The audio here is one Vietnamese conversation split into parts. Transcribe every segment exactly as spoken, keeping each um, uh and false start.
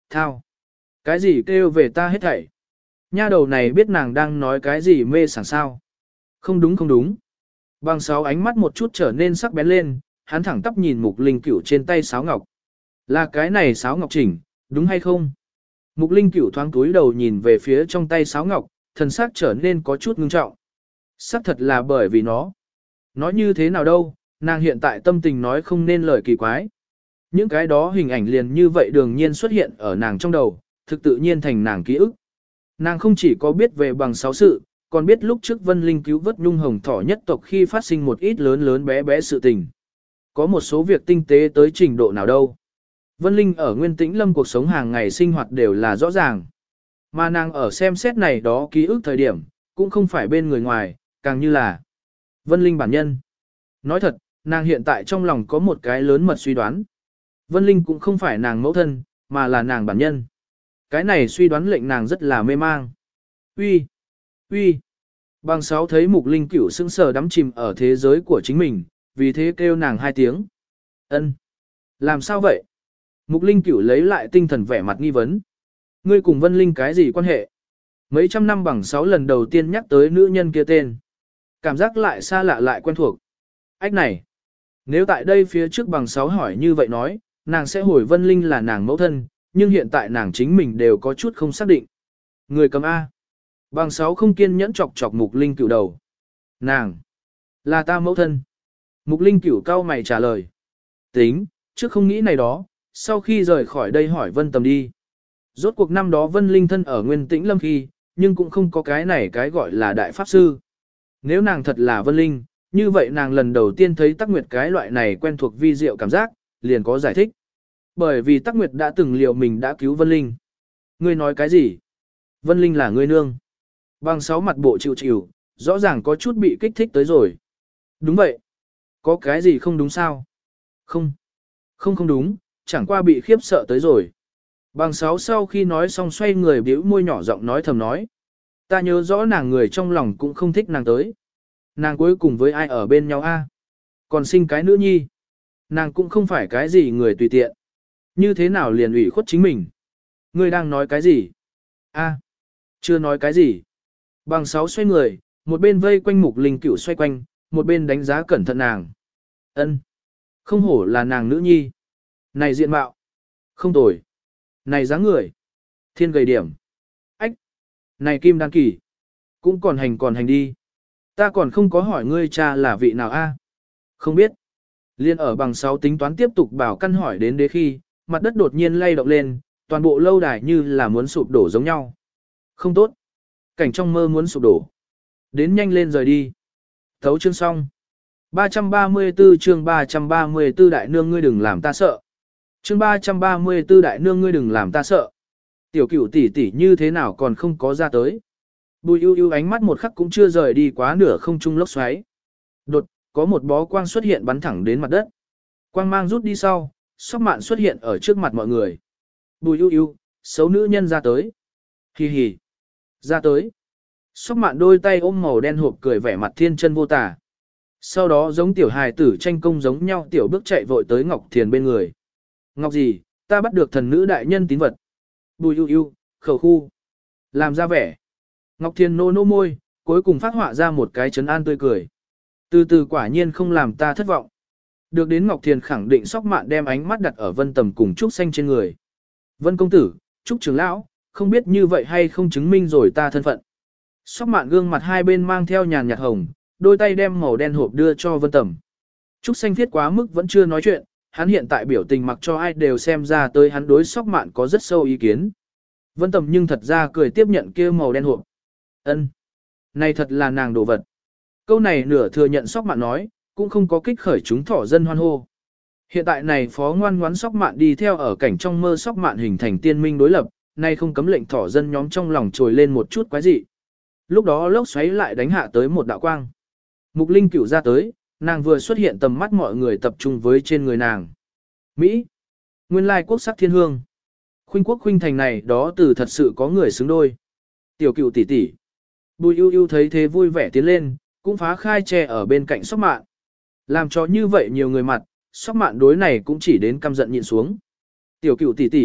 thao. Cái gì kêu về ta hết thảy? Nha đầu này biết nàng đang nói cái gì mê sảng sao? Không đúng không đúng. Bằng sáu ánh mắt một chút trở nên sắc bén lên, hắn thẳng tắp nhìn Mục Linh Cửu trên tay sáo ngọc. Là cái này sáo ngọc chỉnh, đúng hay không? Mục Linh Cửu thoáng túi đầu nhìn về phía trong tay sáo ngọc, thần sắc trở nên có chút ngưng trọng. Sắc thật là bởi vì nó. Nói như thế nào đâu, nàng hiện tại tâm tình nói không nên lời kỳ quái. Những cái đó hình ảnh liền như vậy đương nhiên xuất hiện ở nàng trong đầu, thực tự nhiên thành nàng ký ức. Nàng không chỉ có biết về bằng sáu sự, còn biết lúc trước Vân Linh cứu vớt Nhung Hồng Thỏ nhất tộc khi phát sinh một ít lớn lớn bé bé sự tình. Có một số việc tinh tế tới trình độ nào đâu. Vân Linh ở Nguyên Tĩnh Lâm cuộc sống hàng ngày sinh hoạt đều là rõ ràng. Mà nàng ở xem xét này đó ký ức thời điểm, cũng không phải bên người ngoài, càng như là Vân Linh bản nhân. Nói thật, nàng hiện tại trong lòng có một cái lớn mật suy đoán. Vân Linh cũng không phải nàng mẫu thân, mà là nàng bản nhân. Cái này suy đoán lệnh nàng rất là mê mang. Uy, uy. Bằng sáu thấy Mục Linh Cửu sững sờ đắm chìm ở thế giới của chính mình, vì thế kêu nàng hai tiếng. Ân, làm sao vậy? Mục Linh Cửu lấy lại tinh thần vẻ mặt nghi vấn. Ngươi cùng Vân Linh cái gì quan hệ? Mấy trăm năm bằng sáu lần đầu tiên nhắc tới nữ nhân kia tên. Cảm giác lại xa lạ lại quen thuộc. Ách này, nếu tại đây phía trước bằng sáu hỏi như vậy nói, nàng sẽ hồi Vân Linh là nàng mẫu thân, nhưng hiện tại nàng chính mình đều có chút không xác định. Người cầm A. Bằng sáu không kiên nhẫn chọc chọc Mục Linh Cửu đầu. Nàng, là ta mẫu thân. Mục Linh Cửu cau mày trả lời. Tính, trước không nghĩ này đó, sau khi rời khỏi đây hỏi Vân Tầm đi. Rốt cuộc năm đó Vân Linh thân ở Nguyên Tĩnh Lâm khi, nhưng cũng không có cái này cái gọi là đại pháp sư. Nếu nàng thật là Vân Linh, như vậy nàng lần đầu tiên thấy Tắc Nguyệt cái loại này quen thuộc vi diệu cảm giác, liền có giải thích. Bởi vì Tắc Nguyệt đã từng liệu mình đã cứu Vân Linh. Ngươi nói cái gì? Vân Linh là ngươi nương. Bằng sáu mặt bộ chịu chịu, rõ ràng có chút bị kích thích tới rồi. Đúng vậy. Có cái gì không đúng sao? Không. Không không đúng, chẳng qua bị khiếp sợ tới rồi. Bằng sáu sau khi nói xong xoay người bĩu môi nhỏ giọng nói thầm nói. Ta nhớ rõ nàng người trong lòng cũng không thích nàng tới. Nàng cuối cùng với ai ở bên nhau a? Còn sinh cái nữ nhi. Nàng cũng không phải cái gì người tùy tiện. Như thế nào liền ủy khuất chính mình? Ngươi đang nói cái gì? A, chưa nói cái gì. Bằng sáu xoay người, một bên vây quanh Mục Linh Cửu xoay quanh, một bên đánh giá cẩn thận nàng. Ân, không hổ là nàng nữ nhi. Này diện mạo. Không tồi. Này dáng người. Thiên gầy điểm. Ách. Này kim đan kỳ. Cũng còn hành còn hành đi. Ta còn không có hỏi ngươi cha là vị nào a? Không biết. Liên ở bằng sáu tính toán tiếp tục bảo căn hỏi đến đế khi, mặt đất đột nhiên lay động lên, toàn bộ lâu đài như là muốn sụp đổ giống nhau. Không tốt. Cảnh trong mơ muốn sụp đổ. Đến nhanh lên rời đi. Thấu chương xong. ba trăm ba mươi tư chương ba trăm ba mươi tư đại nương ngươi đừng làm ta sợ. Chương ba trăm ba mươi tư đại nương ngươi đừng làm ta sợ. Tiểu Cửu tỷ tỷ như thế nào còn không có ra tới. Bùi ưu ưu ánh mắt một khắc cũng chưa rời đi quá nửa không trung lốc xoáy. Đột, có một bó quang xuất hiện bắn thẳng đến mặt đất. Quang mang rút đi sau, Sóc Mạn xuất hiện ở trước mặt mọi người. Bùi ưu ưu, xấu nữ nhân ra tới. Hì hì. Ra tới. Sóc Mạn đôi tay ôm màu đen hộp cười vẻ mặt thiên chân vô tả. Sau đó giống tiểu hài tử tranh công giống nhau tiểu bước chạy vội tới Ngọc Thiền bên người. Ngọc gì, ta bắt được thần nữ đại nhân tín vật. Bùi ưu ưu, khẩu khu. Làm ra vẻ. Ngọc Thiền nô nô môi, cuối cùng phát họa ra một cái trấn an tươi cười. Từ từ quả nhiên không làm ta thất vọng. Được đến Ngọc Thiền khẳng định Sóc Mạn đem ánh mắt đặt ở Vân Tầm cùng Trúc Xanh trên người. Vân công tử, Trúc trưởng lão, không biết như vậy hay không chứng minh rồi ta thân phận. Sóc Mạn gương mặt hai bên mang theo nhàn nhạt hồng, đôi tay đem màu đen hộp đưa cho Vân Tầm. Trúc Xanh thiết quá mức vẫn chưa nói chuyện, hắn hiện tại biểu tình mặc cho ai đều xem ra tới hắn đối Sóc Mạn có rất sâu ý kiến. Vân Tầm nhưng thật ra cười tiếp nhận kia màu đen hộp. Ân, này thật là nàng đồ vật. Câu này nửa thừa nhận Sóc Mạn nói, cũng không có kích khởi chúng thỏ dân hoan hô. Hiện tại này phó ngoan ngoãn Sóc Mạn đi theo ở cảnh trong mơ Sóc Mạn hình thành tiên minh đối lập, nay không cấm lệnh thỏ dân nhóm trong lòng trồi lên một chút quái dị. Lúc đó lốc xoáy lại đánh hạ tới một đạo quang. Mục Linh Cửu ra tới, nàng vừa xuất hiện tầm mắt mọi người tập trung với trên người nàng. Mỹ, nguyên lai quốc sắc thiên hương. Khuynh quốc khuynh thành này đó từ thật sự có người xứng đôi. Tiểu Cửu tỷ tỷ. Bùi ưu ưu thấy thế vui vẻ tiến lên, cũng phá khai che ở bên cạnh Sóc Mạn. Làm cho như vậy nhiều người mặt, Sóc Mạn đối này cũng chỉ đến căm giận nhịn xuống. Tiểu Cửu tỷ tỷ,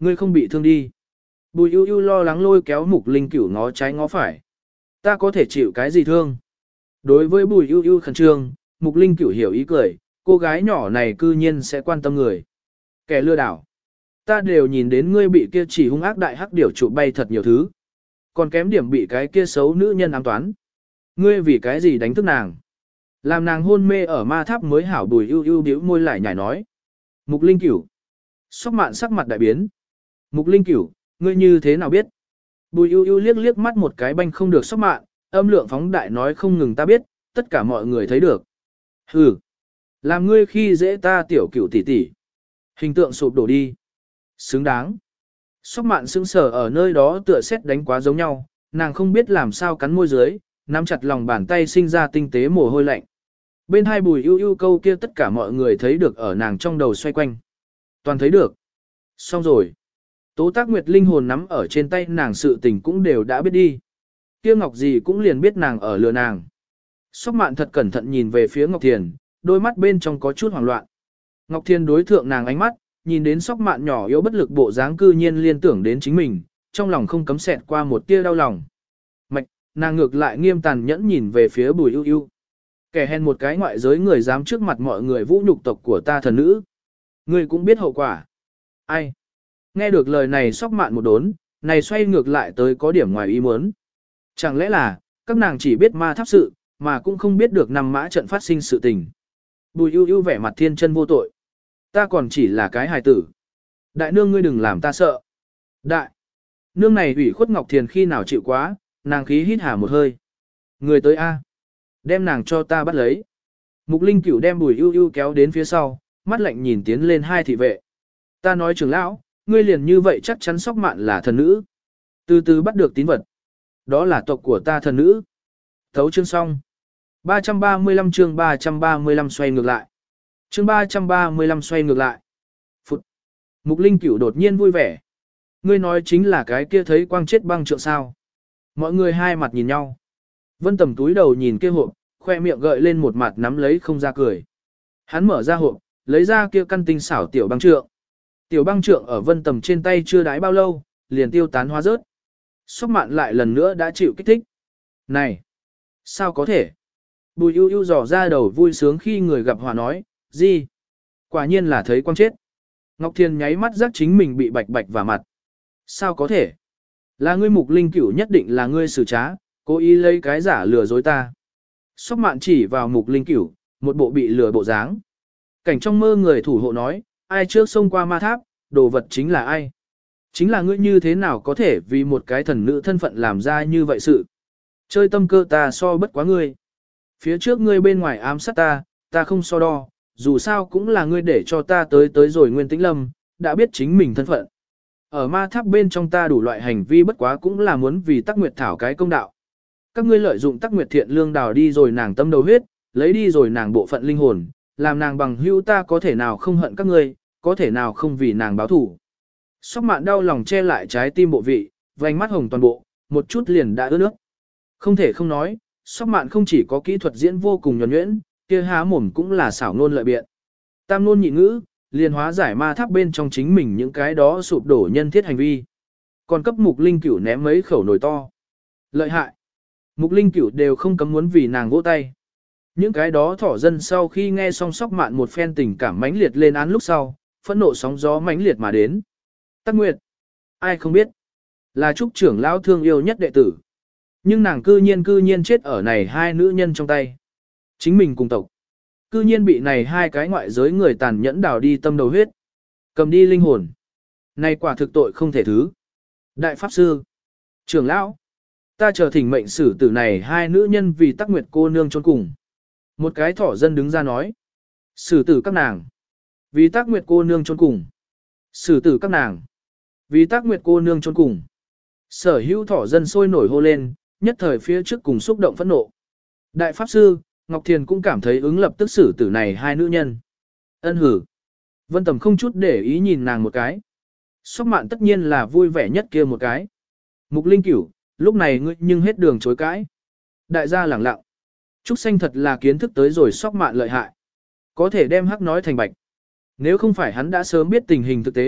Ngươi không bị thương đi. Bùi ưu ưu lo lắng lôi kéo Mục Linh Cửu ngó trái ngó phải. Ta có thể chịu cái gì thương? Đối với Bùi ưu ưu khẩn trương, Mục Linh Cửu hiểu ý cười, cô gái nhỏ này cư nhiên sẽ quan tâm người. Kẻ lừa đảo. Ta đều nhìn đến ngươi bị kia chỉ hung ác đại hắc điểu trụ bay thật nhiều thứ. Còn kém điểm bị cái kia xấu nữ nhân ám toán. Ngươi vì cái gì đánh thức nàng? Làm nàng hôn mê ở ma tháp mới hảo. Bùi ưu ưu bĩu môi lại nhảy nói. Mục Linh Cửu. Sóc Mạn sắc mặt đại biến. Mục Linh Cửu, ngươi như thế nào biết? Bùi ưu ưu liếc liếc mắt một cái banh không được Sóc Mạn, âm lượng phóng đại nói không ngừng ta biết, tất cả mọi người thấy được. Hừ. Làm ngươi khi dễ ta tiểu cửu tỷ tỷ. Hình tượng sụp đổ đi. Xứng đáng. Sóc Mạn sững sờ ở nơi đó tựa xét đánh quá giống nhau, nàng không biết làm sao cắn môi dưới, nắm chặt lòng bàn tay sinh ra tinh tế mồ hôi lạnh. Bên hai Bùi ưu ưu câu kia tất cả mọi người thấy được ở nàng trong đầu xoay quanh. Toàn thấy được. Xong rồi. Tố Tác Nguyệt linh hồn nắm ở trên tay nàng sự tình cũng đều đã biết đi. Kia Ngọc gì cũng liền biết nàng ở lừa nàng. Sóc Mạn thật cẩn thận nhìn về phía Ngọc Thiền, đôi mắt bên trong có chút hoảng loạn. Ngọc Thiền đối thượng nàng ánh mắt, nhìn đến Sóc Mạn nhỏ yếu bất lực bộ dáng cư nhiên liên tưởng đến chính mình, trong lòng không cấm xẹt qua một tia đau lòng. Mạch, nàng ngược lại nghiêm tàn nhẫn nhìn về phía Bùi ưu ưu. Kẻ hèn một cái ngoại giới người dám trước mặt mọi người vũ nhục tộc của ta thần nữ. Ngươi cũng biết hậu quả. Ai? Nghe được lời này Sóc Mạn một đốn, này xoay ngược lại tới có điểm ngoài ý muốn. Chẳng lẽ là, các nàng chỉ biết ma tháp sự, mà cũng không biết được nằm mã trận phát sinh sự tình. Bùi ưu ưu vẻ mặt thiên chân vô tội. Ta còn chỉ là cái hài tử. Đại nương ngươi đừng làm ta sợ. Đại. Nương này ủy khuất Ngọc Thiền khi nào chịu quá, nàng khí hít hà một hơi. Người tới A. Đem nàng cho ta bắt lấy. Mục Linh Cửu đem Bùi ưu ưu kéo đến phía sau, mắt lạnh nhìn tiến lên hai thị vệ. Ta nói trưởng lão, ngươi liền như vậy chắc chắn Sóc Mạn là thần nữ. Từ từ bắt được tín vật. Đó là tộc của ta thần nữ. Thấu chương xong. ba trăm ba mươi lăm chương ba trăm ba mươi lăm xoay ngược lại. Chương ba trăm ba mươi lăm xoay ngược lại. Phụt. Mục Linh Cửu đột nhiên vui vẻ. Ngươi nói chính là cái kia thấy quang chết băng trượng sao. Mọi người hai mặt nhìn nhau. Vân Tầm túi đầu nhìn kia hộp, khoe miệng gợi lên một mặt nắm lấy không ra cười. Hắn mở ra hộp, lấy ra kia căn tinh xảo tiểu băng trượng. Tiểu băng trượng ở Vân Tầm trên tay chưa đái bao lâu, liền tiêu tán hóa rớt. Sóc Mạn lại lần nữa đã chịu kích thích. Này! Sao có thể? Bùi ưu ưu dò ra đầu vui sướng khi người gặp hòa nói, gì? Quả nhiên là thấy quang chết. Ngọc Thiên nháy mắt giác chính mình bị bạch bạch vào mặt. Sao có thể? Là ngươi Mục Linh Cửu nhất định là ngươi xử trá, cố ý lấy cái giả lừa dối ta. Sóc Mạn chỉ vào Mục Linh Cửu, một bộ bị lừa bộ dáng. Cảnh trong mơ người thủ hộ nói, ai trước xông qua ma tháp, đồ vật chính là ai? Chính là ngươi như thế nào có thể vì một cái thần nữ thân phận làm ra như vậy sự? Chơi tâm cơ ta so bất quá ngươi. Phía trước ngươi bên ngoài ám sát ta, ta không so đo, dù sao cũng là ngươi để cho ta tới tới rồi Nguyên Tĩnh Lâm, đã biết chính mình thân phận. Ở ma tháp bên trong ta đủ loại hành vi bất quá cũng là muốn vì Tắc Nguyệt thảo cái công đạo. Các ngươi lợi dụng Tắc Nguyệt thiện lương đào đi rồi nàng tâm đầu huyết, lấy đi rồi nàng bộ phận linh hồn, làm nàng bằng hữu ta có thể nào không hận các ngươi, có thể nào không vì nàng báo thủ. Sóc Mạn đau lòng che lại trái tim bộ vị, vành mắt hồng toàn bộ, một chút liền đã ướt nước. Không thể không nói, Sóc Mạn không chỉ có kỹ thuật diễn vô cùng nhuần nhuyễn, kia há mồm cũng là xảo ngôn lợi biện. Tam ngôn nhị ngữ, liền hóa giải ma tháp bên trong chính mình những cái đó sụp đổ nhân thiết hành vi. Còn cấp Mục Linh Cửu ném mấy khẩu nồi to. Lợi hại. Mục Linh Cửu đều không cấm muốn vì nàng vỗ tay. Những cái đó thỏ dân sau khi nghe xong Sóc Mạn một phen tình cảm mãnh liệt lên án lúc sau, phẫn nộ sóng gió mãnh liệt mà đến. Tắc Nguyệt. Ai không biết. Là trúc trưởng lão thương yêu nhất đệ tử. Nhưng nàng cư nhiên cư nhiên chết ở này hai nữ nhân trong tay. Chính mình cùng tộc. Cư nhiên bị này hai cái ngoại giới người tàn nhẫn đào đi tâm đầu huyết. Cầm đi linh hồn. Này quả thực tội không thể thứ. Đại Pháp Sư. Trưởng lão. Ta chờ thỉnh mệnh xử tử này hai nữ nhân vì Tắc Nguyệt cô nương trốn cùng. Một cái thỏ dân đứng ra nói. Xử tử các nàng. Vì Tắc Nguyệt cô nương trốn cùng. Xử tử các nàng. Vì Tắc Nguyệt cô nương trốn cùng. Sở hữu thỏ dân sôi nổi hô lên, nhất thời phía trước cùng xúc động phẫn nộ. Đại Pháp Sư, Ngọc Thiền cũng cảm thấy ứng lập tức xử tử này hai nữ nhân. Ân hử. Vân Tầm không chút để ý nhìn nàng một cái. Sóc Mạn tất nhiên là vui vẻ nhất kia một cái. Mục Linh Cửu, lúc này ngươi nhưng hết đường chối cãi. Đại gia lẳng lặng. Trúc Xanh thật là kiến thức tới rồi Sóc Mạn lợi hại. Có thể đem hắc nói thành bạch. Nếu không phải hắn đã sớm biết tình hình thực tế,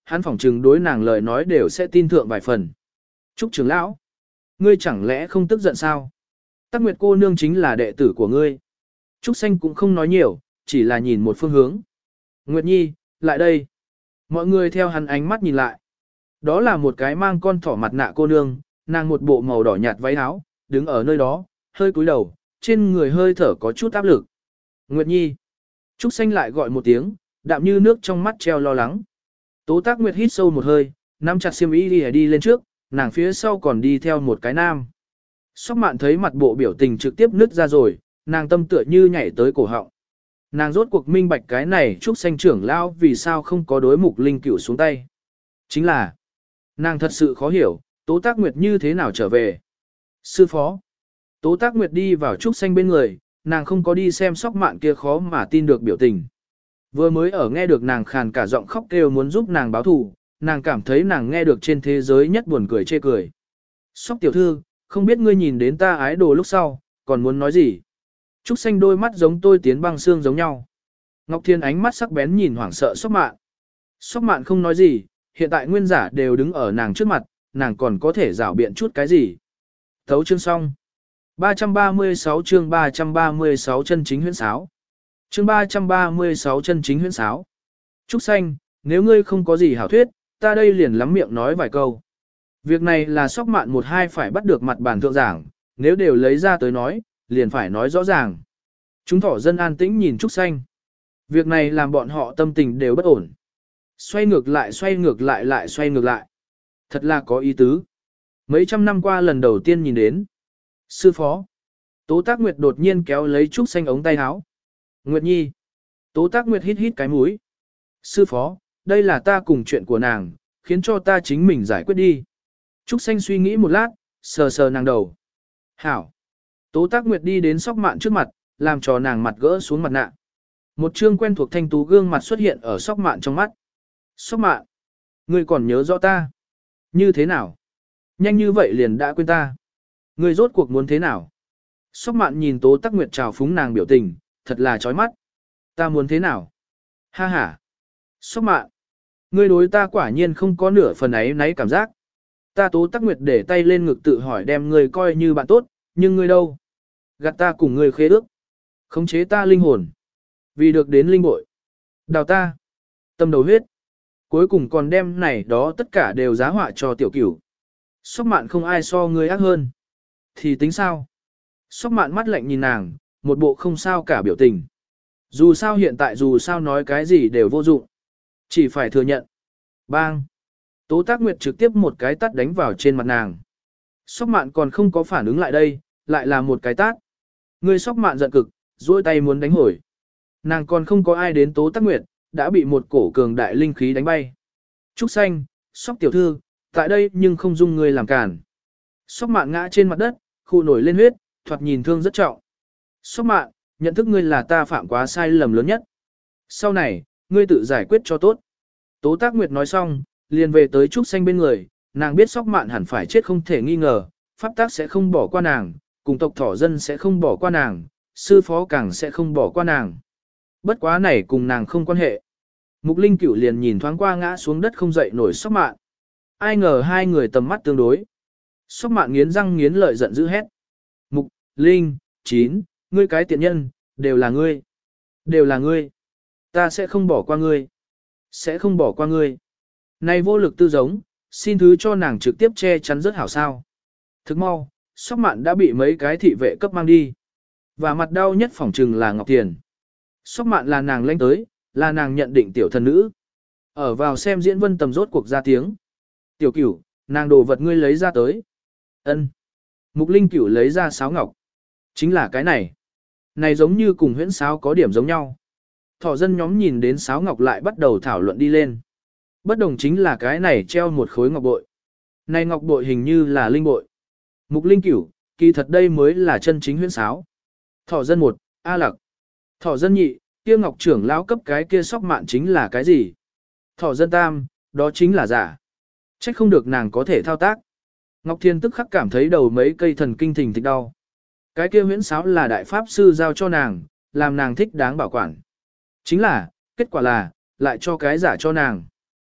hắn phỏng chừng đối nàng lời nói đều sẽ tin thượng vài phần. Trúc trưởng lão, ngươi chẳng lẽ không tức giận sao? Tắc Nguyệt cô nương chính là đệ tử của ngươi. Trúc Xanh cũng không nói nhiều, chỉ là nhìn một phương hướng. Nguyệt Nhi, lại đây. Mọi người theo hắn ánh mắt nhìn lại. Đó là một cái mang con thỏ mặt nạ cô nương, nàng một bộ màu đỏ nhạt váy áo, đứng ở nơi đó, hơi cúi đầu, trên người hơi thở có chút áp lực. Nguyệt Nhi. Trúc Xanh lại gọi một tiếng, đạm như nước trong mắt treo lo lắng. Tố Tác Nguyệt hít sâu một hơi, nắm chặt xiêm y đi, đi lên trước, nàng phía sau còn đi theo một cái nam. Sóc Mạn thấy mặt bộ biểu tình trực tiếp nứt ra rồi, nàng tâm tựa như nhảy tới cổ họng. Nàng rốt cuộc minh bạch cái này Trúc Xanh trưởng lão vì sao không có đối Mục Linh Cửu xuống tay. Chính là, nàng thật sự khó hiểu, Tố Tác Nguyệt như thế nào trở về. Sư phó. Tố Tác Nguyệt đi vào Trúc Xanh bên người, nàng không có đi xem Sóc Mạn kia khó mà tin được biểu tình. Vừa mới ở nghe được nàng khàn cả giọng khóc kêu muốn giúp nàng báo thù, nàng cảm thấy nàng nghe được trên thế giới nhất buồn cười chê cười. Sóc tiểu thư, không biết ngươi nhìn đến ta ái đồ lúc sau, còn muốn nói gì? Trúc Xanh đôi mắt giống tôi tiến băng xương giống nhau. Ngọc Thiên ánh mắt sắc bén nhìn hoảng sợ Sóc Mạn. Sóc Mạn không nói gì, hiện tại nguyên giả đều đứng ở nàng trước mặt, nàng còn có thể rảo biện chút cái gì. Thấu chương xong. ba trăm ba mươi sáu chương ba trăm ba mươi sáu chân chính huyễn sáo. Chương ba trăm ba mươi sáu chân chính huyễn sáo. Trúc Xanh, nếu ngươi không có gì hảo thuyết, ta đây liền lắm miệng nói vài câu. Việc này là Sóc Mạn một hai phải bắt được mặt bàn thượng giảng, nếu đều lấy ra tới nói, liền phải nói rõ ràng. Chúng thỏ dân an tĩnh nhìn Trúc Xanh. Việc này làm bọn họ tâm tình đều bất ổn. Xoay ngược lại xoay ngược lại lại xoay ngược lại. Thật là có ý tứ. Mấy trăm năm qua lần đầu tiên nhìn đến. Sư phó. Tố Tác Nguyệt đột nhiên kéo lấy Trúc Xanh ống tay áo. Nguyệt Nhi. Tố Tác Nguyệt hít hít cái mũi. Sư phó, đây là ta cùng chuyện của nàng, khiến cho ta chính mình giải quyết đi. Trúc Xanh suy nghĩ một lát, sờ sờ nàng đầu. Hảo. Tố Tác Nguyệt đi đến Sóc Mạn trước mặt, làm cho nàng mặt gỡ xuống mặt nạ. Một trương quen thuộc thanh tú gương mặt xuất hiện ở Sóc Mạn trong mắt. Sóc Mạn, ngươi còn nhớ rõ ta? Như thế nào? Nhanh như vậy liền đã quên ta. Ngươi rốt cuộc muốn thế nào? Sóc Mạn nhìn Tố Tác Nguyệt trào phúng nàng biểu tình, thật là chói mắt. Ta muốn thế nào? Ha ha. Sóc Mạn, ngươi đối ta quả nhiên không có nửa phần ấy nấy cảm giác. Ta Tố Tác Nguyệt để tay lên ngực tự hỏi đem ngươi coi như bạn tốt, nhưng ngươi đâu? Gạt ta cùng ngươi khế ước. Khống chế ta linh hồn. Vì được đến linh bội. Đào ta. Tâm đầu huyết. Cuối cùng còn đem này đó tất cả đều giá họa cho tiểu cửu. Sóc Mạn không ai so ngươi ác hơn. Thì tính sao? Sóc Mạn mắt lạnh nhìn nàng, một bộ không sao cả biểu tình. Dù sao hiện tại dù sao nói cái gì đều vô dụng. Chỉ phải thừa nhận. Bang. Tố Tác Nguyệt trực tiếp một cái tát đánh vào trên mặt nàng. Sóc Mạn còn không có phản ứng lại đây, lại là một cái tát. Người Sóc Mạn giận cực, duỗi tay muốn đánh hồi. Nàng còn không có ai đến Tố Tác Nguyệt, đã bị một cổ cường đại linh khí đánh bay. Trúc Xanh, Sóc tiểu thư, tại đây nhưng không dung người làm cản. Sóc Mạn ngã trên mặt đất, khu nổi lên huyết, thoạt nhìn thương rất trọng. Sóc Mạn, nhận thức ngươi là ta phạm quá sai lầm lớn nhất. Sau này, ngươi tự giải quyết cho tốt. Tố Tác Nguyệt nói xong, liền về tới Trúc Xanh bên người, nàng biết Sóc Mạn hẳn phải chết không thể nghi ngờ, pháp tác sẽ không bỏ qua nàng, cùng tộc thỏ dân sẽ không bỏ qua nàng, sư phó càng sẽ không bỏ qua nàng. Bất quá này cùng nàng không quan hệ. Mục Linh Cửu liền nhìn thoáng qua ngã xuống đất không dậy nổi Sóc Mạn. Ai ngờ hai người tầm mắt tương đối. Sóc Mạn nghiến răng nghiến lợi giận dữ hét. Mục, Linh, Chín, ngươi cái tiện nhân, đều là ngươi. Đều là ngươi. Ta sẽ không bỏ qua ngươi. Sẽ không bỏ qua ngươi. Này vô lực tư giống, xin thứ cho nàng trực tiếp che chắn rất hảo sao. Thức mau, Sóc Mạn đã bị mấy cái thị vệ cấp mang đi. Và mặt đau nhất phỏng trừng là Ngọc Tiền. Sóc Mạn là nàng lên tới, là nàng nhận định tiểu thần nữ. Ở vào xem diễn Vân Tầm rốt cuộc ra tiếng. Tiểu Cửu, nàng đồ vật ngươi lấy ra tới. Ân. Mục Linh Cửu lấy ra sáo ngọc. Chính là cái này. Này giống như cùng huyễn sáo có điểm giống nhau. Thỏ dân nhóm nhìn đến sáo ngọc lại bắt đầu thảo luận đi lên. Bất đồng chính là cái này treo một khối ngọc bội. Này ngọc bội hình như là linh bội. Mục Linh Cửu, kỳ thật đây mới là chân chính huyễn sáo. Thỏ dân một, A Lặc. Thỏ dân nhị, kia ngọc trưởng lão cấp cái kia Sóc Mạn chính là cái gì? Thỏ dân tam, đó chính là giả. Trách không được nàng có thể thao tác. Ngọc Thiên tức khắc cảm thấy đầu mấy cây thần kinh thình thịch đau. Cái kia huyễn sáo là đại pháp sư giao cho nàng, làm nàng thích đáng bảo quản. Chính là, kết quả là, lại cho cái giả cho nàng.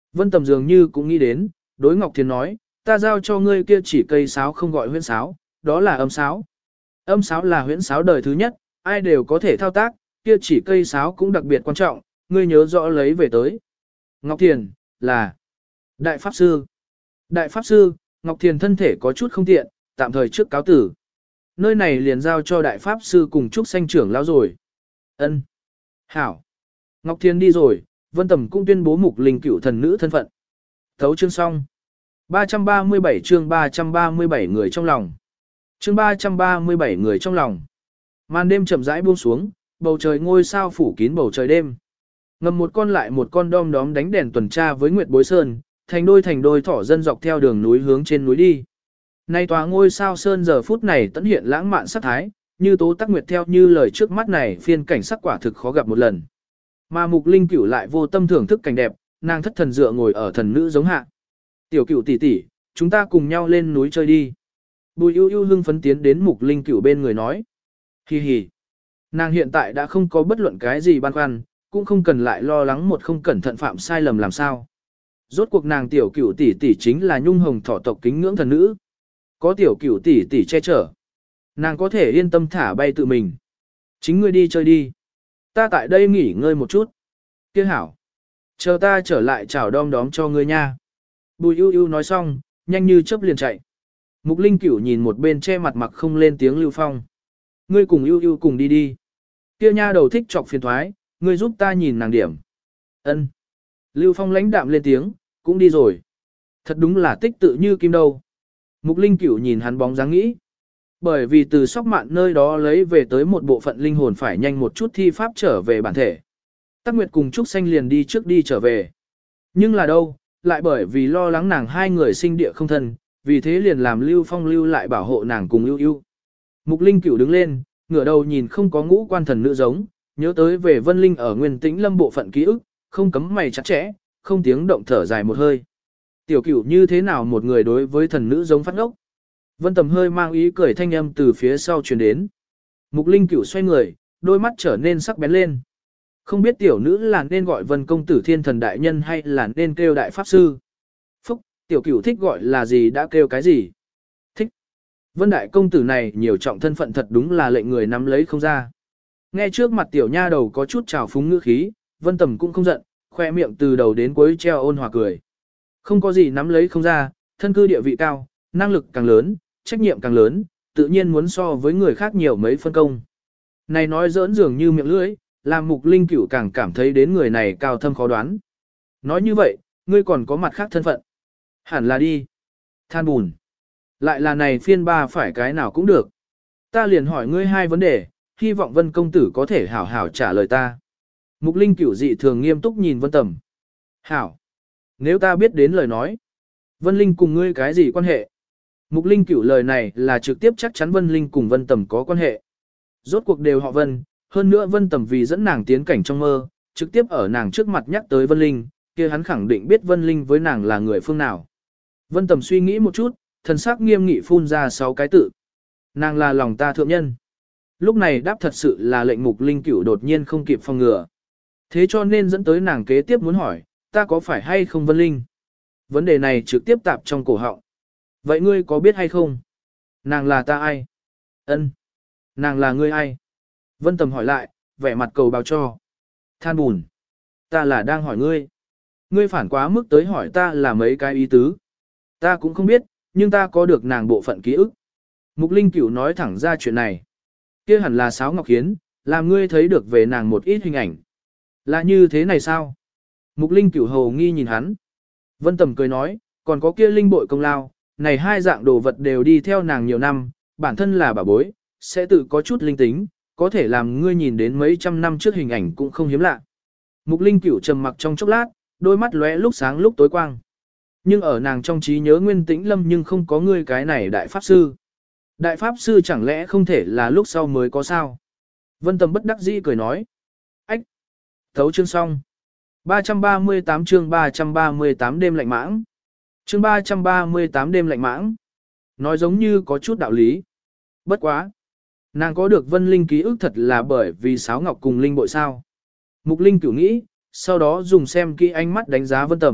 Vân Tầm dường như cũng nghĩ đến, đối Ngọc Thiền nói, ta giao cho ngươi kia chỉ cây sáo không gọi huyễn sáo, đó là âm sáo. Âm sáo là huyễn sáo đời thứ nhất, ai đều có thể thao tác, kia chỉ cây sáo cũng đặc biệt quan trọng, ngươi nhớ rõ lấy về tới. Ngọc Thiền, là Đại Pháp Sư. Đại Pháp Sư, Ngọc Thiền thân thể có chút không tiện, tạm thời trước cáo tử. Nơi này liền giao cho Đại Pháp Sư cùng Trúc Sanh trưởng lão rồi. Ân, hảo. Ngọc Thiền đi rồi, Vân Tầm cũng tuyên bố Mục Linh cửu thần nữ thân phận. Thấu chương xong. ba trăm ba mươi bảy chương ba trăm ba mươi bảy người trong lòng. Chương ba trăm ba mươi bảy người trong lòng. Màn đêm chậm rãi buông xuống, bầu trời ngôi sao phủ kín bầu trời đêm. Ngầm một con lại một con đom đóm đánh đèn tuần tra với Nguyệt Bối Sơn, thành đôi thành đôi thỏ dân dọc theo đường núi hướng trên núi đi. Nay tòa ngôi sao sơn giờ phút này tận hiện lãng mạn sắc thái, như tố tắc nguyệt theo như lời trước mắt này phiên cảnh sắc quả thực khó gặp một lần. Mà Mục Linh Cửu lại vô tâm thưởng thức cảnh đẹp, nàng thất thần dựa ngồi ở thần nữ giống hạ. Tiểu Cửu tỷ tỷ, chúng ta cùng nhau lên núi chơi đi. Bùi ưu ưu hưng phấn tiến đến Mục Linh Cửu bên người nói. Hi hi. Nàng hiện tại đã không có bất luận cái gì băn khoăn, cũng không cần lại lo lắng một không cẩn thận phạm sai lầm làm sao. Rốt cuộc nàng Tiểu Cửu tỷ tỷ chính là nhung hồng thọ tộc kính ngưỡng thần nữ. Có Tiểu Cửu tỷ tỷ che chở, nàng có thể yên tâm thả bay tự mình. Chính ngươi đi chơi đi. Ta tại đây nghỉ ngơi một chút. Kia hảo. Chờ ta trở lại chào đom đóm cho ngươi nha. Bùi ưu ưu nói xong, nhanh như chớp liền chạy. Mục Linh Cửu nhìn một bên che mặt mặc không lên tiếng Lưu Phong. Ngươi cùng ưu ưu cùng đi đi. Kia nha đầu thích chọc phiền thoái, ngươi giúp ta nhìn nàng điểm. Ân. Lưu Phong lãnh đạm lên tiếng, cũng đi rồi. Thật đúng là tích tự như kim đâu. Mục Linh Cửu nhìn hắn bóng dáng nghĩ. Bởi vì từ sóc mạn nơi đó lấy về tới một bộ phận linh hồn phải nhanh một chút thi pháp trở về bản thể. Tắc Nguyệt cùng Trúc Xanh liền đi trước đi trở về. Nhưng là đâu, lại bởi vì lo lắng nàng hai người sinh địa không thân, vì thế liền làm Lưu Phong lưu lại bảo hộ nàng cùng ưu ưu. Mục Linh Cửu đứng lên, ngửa đầu nhìn không có ngũ quan thần nữ giống, nhớ tới về Vân Linh ở Nguyên Tĩnh Lâm bộ phận ký ức, không cấm mày chặt chẽ, không tiếng động thở dài một hơi. Tiểu Cửu như thế nào một người đối với thần nữ giống phát ngốc? Vân Tầm hơi mang ý cười thanh âm từ phía sau truyền đến. Mục Linh Cửu xoay người, đôi mắt trở nên sắc bén lên. Không biết tiểu nữ là nên gọi Vân công tử Thiên Thần đại nhân hay là nên kêu đại pháp sư. Phúc, tiểu Cửu thích gọi là gì đã kêu cái gì? Thích. Vân đại công tử này nhiều trọng thân phận thật đúng là lệnh người nắm lấy không ra. Nghe trước mặt tiểu nha đầu có chút trào phúng ngữ khí, Vân Tầm cũng không giận, khoe miệng từ đầu đến cuối treo ôn hòa cười. Không có gì nắm lấy không ra, thân cư địa vị cao, năng lực càng lớn, trách nhiệm càng lớn, tự nhiên muốn so với người khác nhiều mấy phân công. Này nói giỡn dường như miệng lưỡi, làm Mục Linh Cửu càng cảm thấy đến người này cao thâm khó đoán. Nói như vậy, ngươi còn có mặt khác thân phận. Hẳn là đi. Than bùn. Lại là này phiên ba phải cái nào cũng được. Ta liền hỏi ngươi hai vấn đề, hy vọng Vân công tử có thể hảo hảo trả lời ta. Mục Linh Cửu dị thường nghiêm túc nhìn Vân Tầm. Hảo. Nếu ta biết đến lời nói. Vân Linh cùng ngươi cái gì quan hệ? Mục Linh Cửu lời này là trực tiếp chắc chắn Vân Linh cùng Vân Tầm có quan hệ. Rốt cuộc đều họ Vân, hơn nữa Vân Tầm vì dẫn nàng tiến cảnh trong mơ, trực tiếp ở nàng trước mặt nhắc tới Vân Linh, kia hắn khẳng định biết Vân Linh với nàng là người phương nào. Vân Tầm suy nghĩ một chút, thần sắc nghiêm nghị phun ra sáu cái tự. Nàng là lòng ta thượng nhân. Lúc này đáp thật sự là lệnh Mục Linh Cửu đột nhiên không kịp phòng ngừa. Thế cho nên dẫn tới nàng kế tiếp muốn hỏi, ta có phải hay không Vân Linh? Vấn đề này trực tiếp tạp trong cổ họng. Vậy ngươi có biết hay không? Nàng là ta ai? Ân. Nàng là ngươi ai? Vân Tầm hỏi lại, vẻ mặt cầu báo cho. Than bùn. Ta là đang hỏi ngươi. Ngươi phản quá mức tới hỏi ta là mấy cái ý tứ. Ta cũng không biết, nhưng ta có được nàng bộ phận ký ức. Mục Linh Cửu nói thẳng ra chuyện này. Kia hẳn là Sáo Ngọc Hiến, làm ngươi thấy được về nàng một ít hình ảnh. Là như thế này sao? Mục Linh Cửu hầu nghi nhìn hắn. Vân Tầm cười nói, còn có kia linh bội công lao, này hai dạng đồ vật đều đi theo nàng nhiều năm, bản thân là bà bối, sẽ tự có chút linh tính, có thể làm ngươi nhìn đến mấy trăm năm trước hình ảnh cũng không hiếm lạ. Mục Linh Cửu trầm mặc trong chốc lát, đôi mắt lóe lúc sáng lúc tối quang. Nhưng ở nàng trong trí nhớ Nguyên Tĩnh Lâm nhưng không có ngươi cái này đại pháp sư. Đại pháp sư chẳng lẽ không thể là lúc sau mới có sao? Vân Tầm bất đắc dĩ cười nói. Ách! Thấu chương xong. ba trăm ba mươi tám chương ba trăm ba mươi tám đêm lạnh mãng. Chương ba trăm ba mươi tám đêm lạnh mãng. Nói giống như có chút đạo lý. Bất quá. Nàng có được Vân Linh ký ức thật là bởi vì Sáo Ngọc cùng Linh bội sao. Mục Linh Cửu nghĩ, sau đó dùng xem kỹ ánh mắt đánh giá Vân Tầm,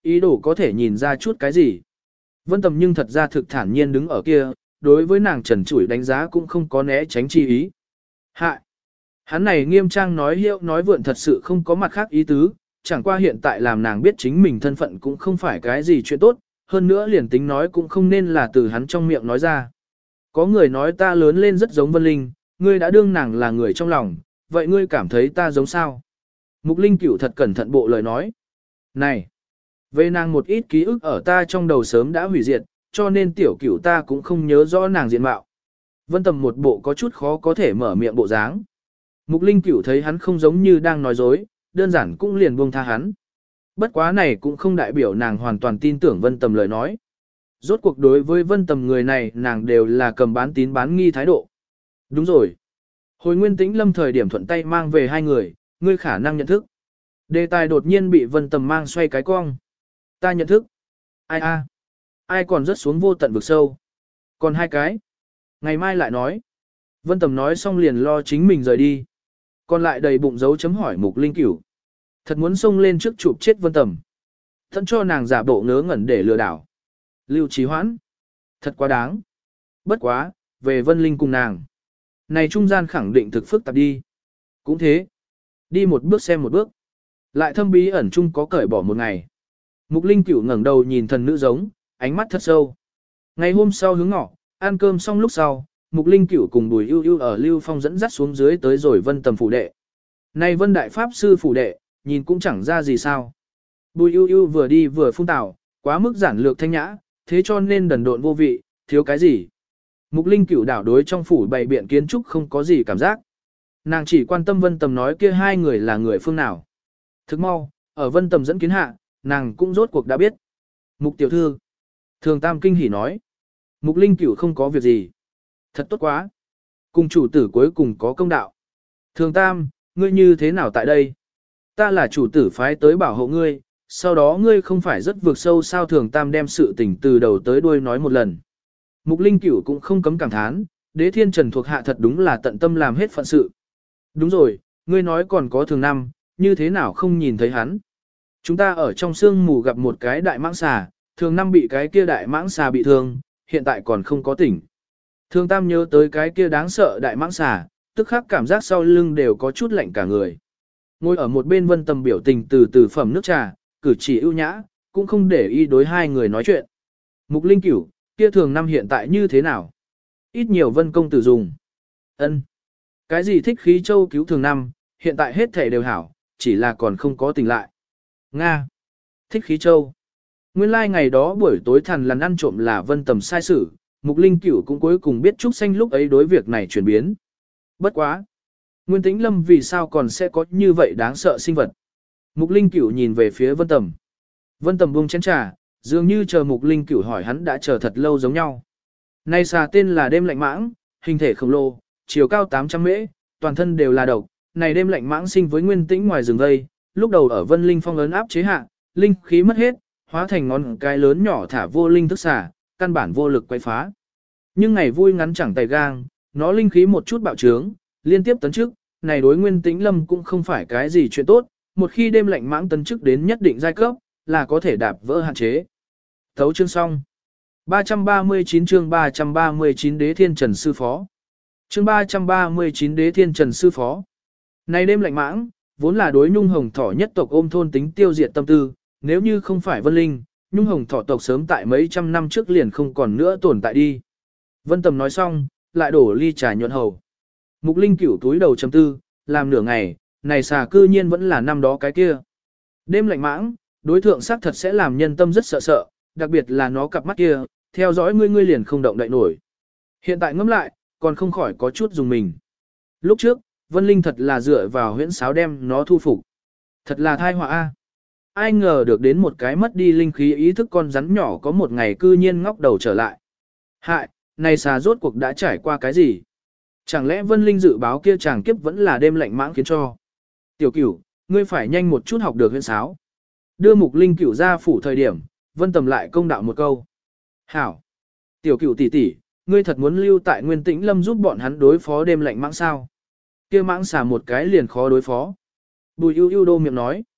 ý đồ có thể nhìn ra chút cái gì. Vân Tầm nhưng thật ra thực thản nhiên đứng ở kia, đối với nàng trần trụi đánh giá cũng không có né tránh chi ý. Hạ! Hắn này nghiêm trang nói hiệu nói vượn thật sự không có mặt khác ý tứ, chẳng qua hiện tại làm nàng biết chính mình thân phận cũng không phải cái gì chuyện tốt, hơn nữa liền tính nói cũng không nên là từ hắn trong miệng nói ra. Có người nói ta lớn lên rất giống Vân Linh, ngươi đã đương nàng là người trong lòng, vậy ngươi cảm thấy ta giống sao? Mục Linh Cửu thật cẩn thận bộ lời nói. Này! Về nàng một ít ký ức ở ta trong đầu sớm đã hủy diệt, cho nên tiểu cửu ta cũng không nhớ rõ nàng diện mạo. Vân Tầm một bộ có chút khó có thể mở miệng bộ dáng. Mục Linh Cửu thấy hắn không giống như đang nói dối, đơn giản cũng liền buông tha hắn. Bất quá này cũng không đại biểu nàng hoàn toàn tin tưởng Vân Tầm lời nói. Rốt cuộc đối với Vân Tầm người này nàng đều là cầm bán tín bán nghi thái độ. Đúng rồi. Hồi Nguyên Tĩnh Lâm thời điểm thuận tay mang về hai người, ngươi khả năng nhận thức. Đề tài đột nhiên bị Vân Tầm mang xoay cái cong. Ta nhận thức. Ai a? Ai còn rớt xuống vô tận vực sâu. Còn hai cái. Ngày mai lại nói. Vân Tầm nói xong liền lo chính mình rời đi. Còn lại đầy bụng dấu chấm hỏi Mục Linh Cửu. Thật muốn xông lên trước chụp chết Vân Tầm. Thẫn cho nàng giả bộ ngớ ngẩn để lừa đảo. Lưu Trí Hoãn. Thật quá đáng. Bất quá, về Vân Linh cùng nàng. Này trung gian khẳng định thực phức tạp đi. Cũng thế. Đi một bước xem một bước. Lại thâm bí ẩn chung có cởi bỏ một ngày. Mục Linh Cửu ngẩng đầu nhìn thần nữ giống, ánh mắt thật sâu. Ngày hôm sau hướng ngọ, ăn cơm xong lúc sau, Mục Linh Cửu cùng Bùi Ưu Ưu ở Lưu Phong dẫn dắt xuống dưới tới rồi Vân Tầm phủ đệ. Này Vân Đại Pháp Sư phủ đệ, nhìn cũng chẳng ra gì sao. Bùi Ưu Ưu vừa đi vừa phun tảo, quá mức giản lược thanh nhã, thế cho nên đần độn vô vị, thiếu cái gì. Mục Linh Cửu đảo đối trong phủ bày biện kiến trúc không có gì cảm giác. Nàng chỉ quan tâm Vân Tầm nói kia hai người là người phương nào. Thức mau, ở Vân Tầm dẫn kiến hạ, nàng cũng rốt cuộc đã biết. Mục tiểu thư. Thường Tam kinh hỉ nói. Mục Linh Cửu không có việc gì. Thật tốt quá. Cùng chủ tử cuối cùng có công đạo. Thường Tam, ngươi như thế nào tại đây? Ta là chủ tử phái tới bảo hộ ngươi, sau đó ngươi không phải rất vượt sâu sao. Thường Tam đem sự tình từ đầu tới đuôi nói một lần. Mục Linh Cửu cũng không cấm cảm thán, Đế Thiên Trần thuộc hạ thật đúng là tận tâm làm hết phận sự. Đúng rồi, ngươi nói còn có Thường Năm, như thế nào không nhìn thấy hắn? Chúng ta ở trong sương mù gặp một cái đại mãng xà, Thường Năm bị cái kia đại mãng xà bị thương, hiện tại còn không có tỉnh. Thường Tam nhớ tới cái kia đáng sợ đại mãng xà, tức khắc cảm giác sau lưng đều có chút lạnh cả người. Ngồi ở một bên Vân Tầm biểu tình từ từ phẩm nước trà, cử chỉ ưu nhã, cũng không để ý đối hai người nói chuyện. Mục Linh Cửu, kia Thường Năm hiện tại như thế nào? Ít nhiều Vân công tử dùng. Ân. Cái gì thích khí châu cứu Thường Năm, hiện tại hết thể đều hảo, chỉ là còn không có tỉnh lại. Nga. Thích khí châu. Nguyên lai like ngày đó buổi tối thằn lằn ăn trộm là Vân Tầm sai sử, Mục Linh Cửu cũng cuối cùng biết Trúc Xanh lúc ấy đối việc này chuyển biến. Bất quá. Nguyên Tĩnh Lâm vì sao còn sẽ có như vậy đáng sợ sinh vật? Mục Linh Cửu nhìn về phía Vân Tầm. Vân Tầm buông chén trà, dường như chờ Mục Linh Cửu hỏi hắn đã chờ thật lâu giống nhau. Này xà tên là đêm lạnh mãng, hình thể khổng lồ, chiều cao tám trăm mễ, toàn thân đều là độc. Này đêm lạnh mãng sinh với Nguyên Tĩnh ngoài rừng vây, lúc đầu ở Vân Linh phong ấn áp chế hạ, linh khí mất hết, hóa thành ngón cái lớn nhỏ thả vô linh thức xà, căn bản vô lực quay phá. Nhưng ngày vui ngắn chẳng tay gang, nó linh khí một chút bạo trướng, liên tiếp tấn trước, này đối Nguyên Tĩnh Lâm cũng không phải cái gì chuyện tốt, một khi đêm lạnh mãng tấn chức đến nhất định giai cấp, là có thể đạp vỡ hạn chế. Thấu chương xong. ba trăm ba mươi chín chương ba trăm ba mươi chín Đế Thiên Trần Sư Phó. Chương ba trăm ba mươi chín Đế Thiên Trần Sư Phó. Này đêm lạnh mãng, vốn là đối Nhung Hồng Thỏ nhất tộc ôm thôn tính tiêu diệt tâm tư, nếu như không phải Vân Linh, Nhung Hồng Thỏ tộc sớm tại mấy trăm năm trước liền không còn nữa tồn tại đi. Vân Tầm nói xong, lại đổ ly trà nhuận hầu. Mục Linh Cửu túi đầu chấm tư, làm nửa ngày, này xà cư nhiên vẫn là năm đó cái kia. Đêm lạnh mãng, đối thượng xác thật sẽ làm nhân tâm rất sợ sợ, đặc biệt là nó cặp mắt kia, theo dõi ngươi ngươi liền không động đậy nổi. Hiện tại ngẫm lại, còn không khỏi có chút dùng mình. Lúc trước, Vân Linh thật là dựa vào huyễn sáo đem nó thu phục. Thật là thai họa a. Ai ngờ được đến một cái mất đi linh khí ý thức con rắn nhỏ có một ngày cư nhiên ngóc đầu trở lại. Hại, này xà rốt cuộc đã trải qua cái gì? Chẳng lẽ Vân Linh dự báo kia chàng kiếp vẫn là đêm lạnh mãng khiến cho? Tiểu Cửu, ngươi phải nhanh một chút học được huyễn sáo. Đưa Mục Linh Cửu ra phủ thời điểm, Vân Tầm lại công đạo một câu. Hảo! Tiểu Cửu tỷ tỷ, ngươi thật muốn lưu tại Nguyên Tĩnh Lâm giúp bọn hắn đối phó đêm lạnh mãng sao? Kia mãng xà một cái liền khó đối phó. Bùi Ưu Ưu đô miệng nói.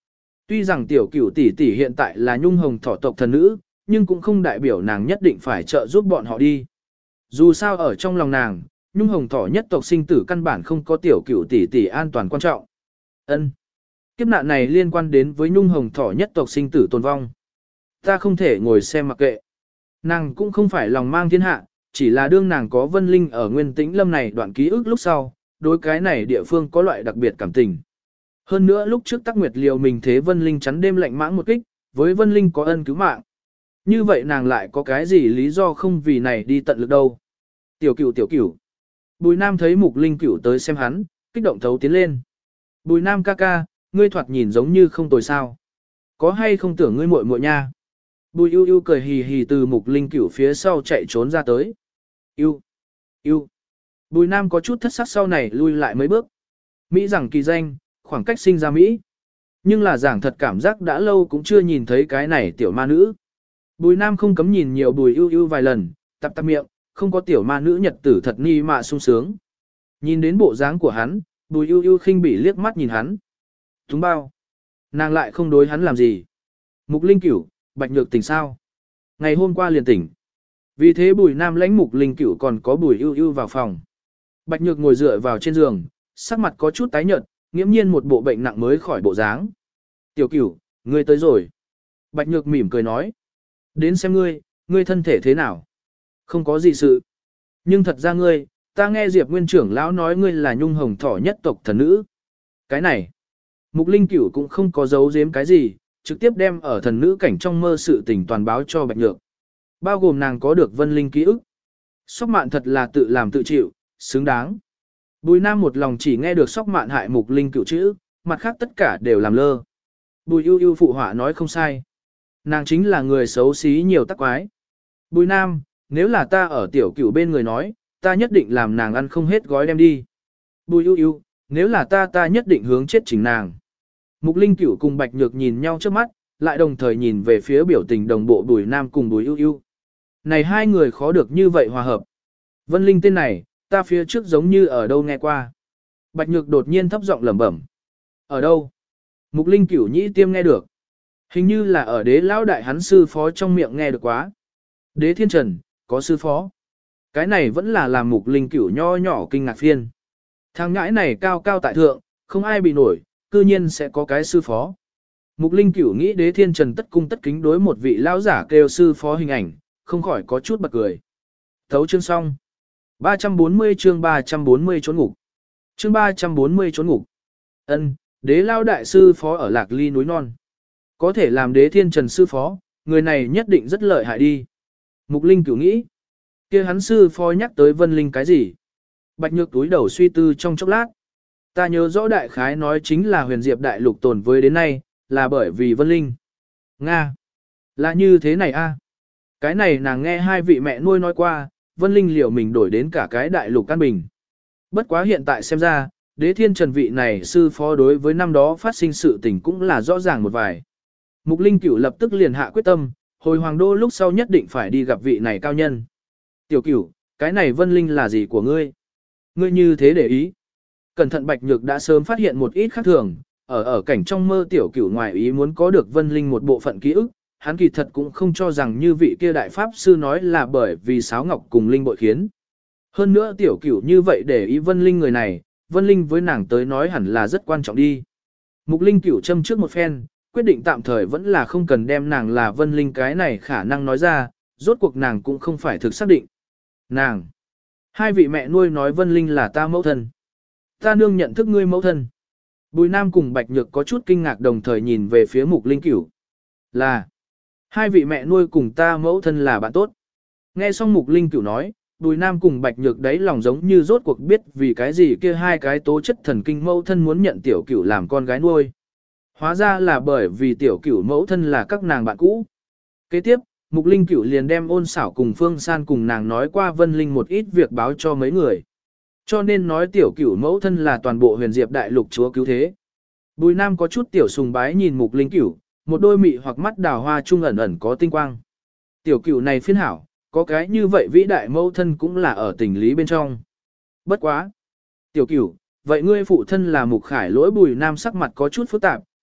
Tuy rằng tiểu cửu tỷ tỷ hiện tại là nhung hồng thỏ tộc thần nữ, nhưng cũng không đại biểu nàng nhất định phải trợ giúp bọn họ đi. Dù sao ở trong lòng nàng, nhung hồng thỏ nhất tộc sinh tử căn bản không có tiểu cửu tỷ tỷ an toàn quan trọng. Ân, kiếp nạn này liên quan đến với nhung hồng thỏ nhất tộc sinh tử tồn vong. Ta không thể ngồi xem mặc kệ. Nàng cũng không phải lòng mang thiên hạ, chỉ là đương nàng có Vân Linh ở Nguyên Tĩnh Lâm này đoạn ký ức lúc sau, đối cái này địa phương có loại đặc biệt cảm tình. Hơn nữa lúc trước Tắc Nguyệt liều mình thế Vân Linh chắn đêm lạnh mãng một kích, với Vân Linh có ân cứu mạng. Như vậy nàng lại có cái gì lý do không vì này đi tận lực đâu. Tiểu cửu tiểu cửu. Bùi Nam thấy Mục Linh Cửu tới xem hắn, kích động thấu tiến lên. Bùi Nam ca ca, ngươi thoạt nhìn giống như không tồi sao. Có hay không tưởng ngươi muội muội nha. Bùi yêu yêu cười hì hì từ Mục Linh Cửu phía sau chạy trốn ra tới. Yêu, yêu. Bùi Nam có chút thất sắc sau này lui lại mấy bước. Mỹ rằng kỳ danh, khoảng cách sinh ra Mỹ. Nhưng là giảng thật cảm giác đã lâu cũng chưa nhìn thấy cái này tiểu ma nữ. Bùi Nam không cấm nhìn nhiều Bùi yêu yêu vài lần, tạp tạp miệng, không có tiểu ma nữ nhật tử thật ni mạ sung sướng. Nhìn đến bộ dáng của hắn, Bùi yêu yêu khinh bỉ liếc mắt nhìn hắn. Túng bao. Nàng lại không đối hắn làm gì. Mục Linh Cửu, Bạch Nhược tỉnh sao? Ngày hôm qua liền tỉnh. Vì thế Bùi Nam lãnh Mục Linh Cửu còn có Bùi yêu yêu vào phòng. Bạch Nhược ngồi dựa vào trên giường, sắc mặt có chút tái nhợt, nghiễm nhiên một bộ bệnh nặng mới khỏi bộ dáng. Tiểu Cửu, ngươi tới rồi. Bạch Nhược mỉm cười nói. Đến xem ngươi, ngươi thân thể thế nào? Không có gì sự. Nhưng thật ra ngươi, ta nghe Diệp Nguyên trưởng lão nói ngươi là nhung hồng thỏ nhất tộc thần nữ. Cái này, Mục Linh Cửu cũng không có giấu giếm cái gì, trực tiếp đem ở thần nữ cảnh trong mơ sự tình toàn báo cho Bạch Nhược. Bao gồm nàng có được Vân Linh ký ức. Sóc Mạn thật là tự làm tự chịu, xứng đáng. Bùi Nam một lòng chỉ nghe được Sóc Mạn hại Mục Linh Cửu chữ, mặt khác tất cả đều làm lơ. Bùi yêu yêu phụ họa nói không sai. Nàng chính là người xấu xí nhiều tắc quái. Bùi Nam, nếu là ta ở tiểu cửu bên người nói, ta nhất định làm nàng ăn không hết gói đem đi. Bùi yêu yêu, nếu là ta ta nhất định hướng chết chính nàng. Mục Linh Cửu cùng Bạch Nhược nhìn nhau trước mắt, lại đồng thời nhìn về phía biểu tình đồng bộ Bùi Nam cùng Bùi yêu yêu. Này hai người khó được như vậy hòa hợp. Vân Linh tên này, ta phía trước giống như ở đâu nghe qua. Bạch Nhược đột nhiên thấp giọng lẩm bẩm. Ở đâu? Mục Linh Cửu nhĩ tiêm nghe được. Hình như là ở đế lão đại hắn sư phó trong miệng nghe được quá. Đế Thiên Trần, có sư phó. Cái này vẫn là làm Mục Linh Cửu nho nhỏ kinh ngạc phiên. Thằng ngãi này cao cao tại thượng, không ai bị nổi, cư nhiên sẽ có cái sư phó. Mục Linh Cửu nghĩ Đế Thiên Trần tất cung tất kính đối một vị lão giả kêu sư phó hình ảnh, không khỏi có chút bật cười. Thấu chương xong. ba trăm bốn mươi chương ba trăm bốn mươi trốn ngục. Chương ba trăm bốn mươi trốn ngục. Ân, Đế lão đại sư phó ở Lạc Ly núi non. Có thể làm Đế Thiên Trần sư phó, người này nhất định rất lợi hại đi. Mục Linh Cửu nghĩ, kia hắn sư phó nhắc tới Vân Linh cái gì? Bạch Nhược túi đầu suy tư trong chốc lát. Ta nhớ rõ đại khái nói chính là huyền diệp đại lục tồn với đến nay, là bởi vì Vân Linh. Nga! Là như thế này a? Cái này nàng nghe hai vị mẹ nuôi nói qua, Vân Linh liệu mình đổi đến cả cái đại lục căn bình. Bất quá hiện tại xem ra, Đế Thiên Trần vị này sư phó đối với năm đó phát sinh sự tình cũng là rõ ràng một vài. Mục Linh Cửu lập tức liền hạ quyết tâm, hồi hoàng đô lúc sau nhất định phải đi gặp vị này cao nhân. Tiểu Cửu, cái này Vân Linh là gì của ngươi? Ngươi như thế để ý. Cẩn thận Bạch Nhược đã sớm phát hiện một ít khác thường, ở ở cảnh trong mơ Tiểu Cửu ngoài ý muốn có được Vân Linh một bộ phận ký ức, hắn kỳ thật cũng không cho rằng như vị kia đại pháp sư nói là bởi vì Sáo Ngọc cùng Linh bội khiến. Hơn nữa Tiểu Cửu như vậy để ý Vân Linh người này, Vân Linh với nàng tới nói hẳn là rất quan trọng đi. Mục Linh Cửu châm trước một phen, quyết định tạm thời vẫn là không cần đem nàng là Vân Linh cái này khả năng nói ra, rốt cuộc nàng cũng không phải thực xác định. Nàng! Hai vị mẹ nuôi nói Vân Linh là ta mẫu thân. Ta nương nhận thức ngươi mẫu thân. Bùi Nam cùng Bạch Nhược có chút kinh ngạc đồng thời nhìn về phía Mục Linh Cửu. Là! Hai vị mẹ nuôi cùng ta mẫu thân là bạn tốt. Nghe xong Mục Linh Cửu nói, Bùi Nam cùng Bạch Nhược đấy lòng giống như rốt cuộc biết vì cái gì kia hai cái tố chất thần kinh mẫu thân muốn nhận Tiểu Cửu làm con gái nuôi. Hóa ra là bởi vì Tiểu Cửu mẫu thân là các nàng bạn cũ. Kế tiếp, Mục Linh Cửu liền đem Ôn Xảo cùng Phương San cùng nàng nói qua Vân Linh một ít việc báo cho mấy người. Cho nên nói Tiểu Cửu mẫu thân là toàn bộ huyền diệp đại lục chúa cứu thế. Bùi Nam có chút tiểu sùng bái nhìn Mục Linh Cửu, một đôi mị hoặc mắt đào hoa trung ẩn ẩn có tinh quang. Tiểu Cửu này phiên hảo, có cái như vậy vĩ đại mẫu thân cũng là ở tình lý bên trong. Bất quá. Tiểu Cửu, vậy ngươi phụ thân là Mục Khải lỗi Bùi Nam sắc mặt có chút phức tạp,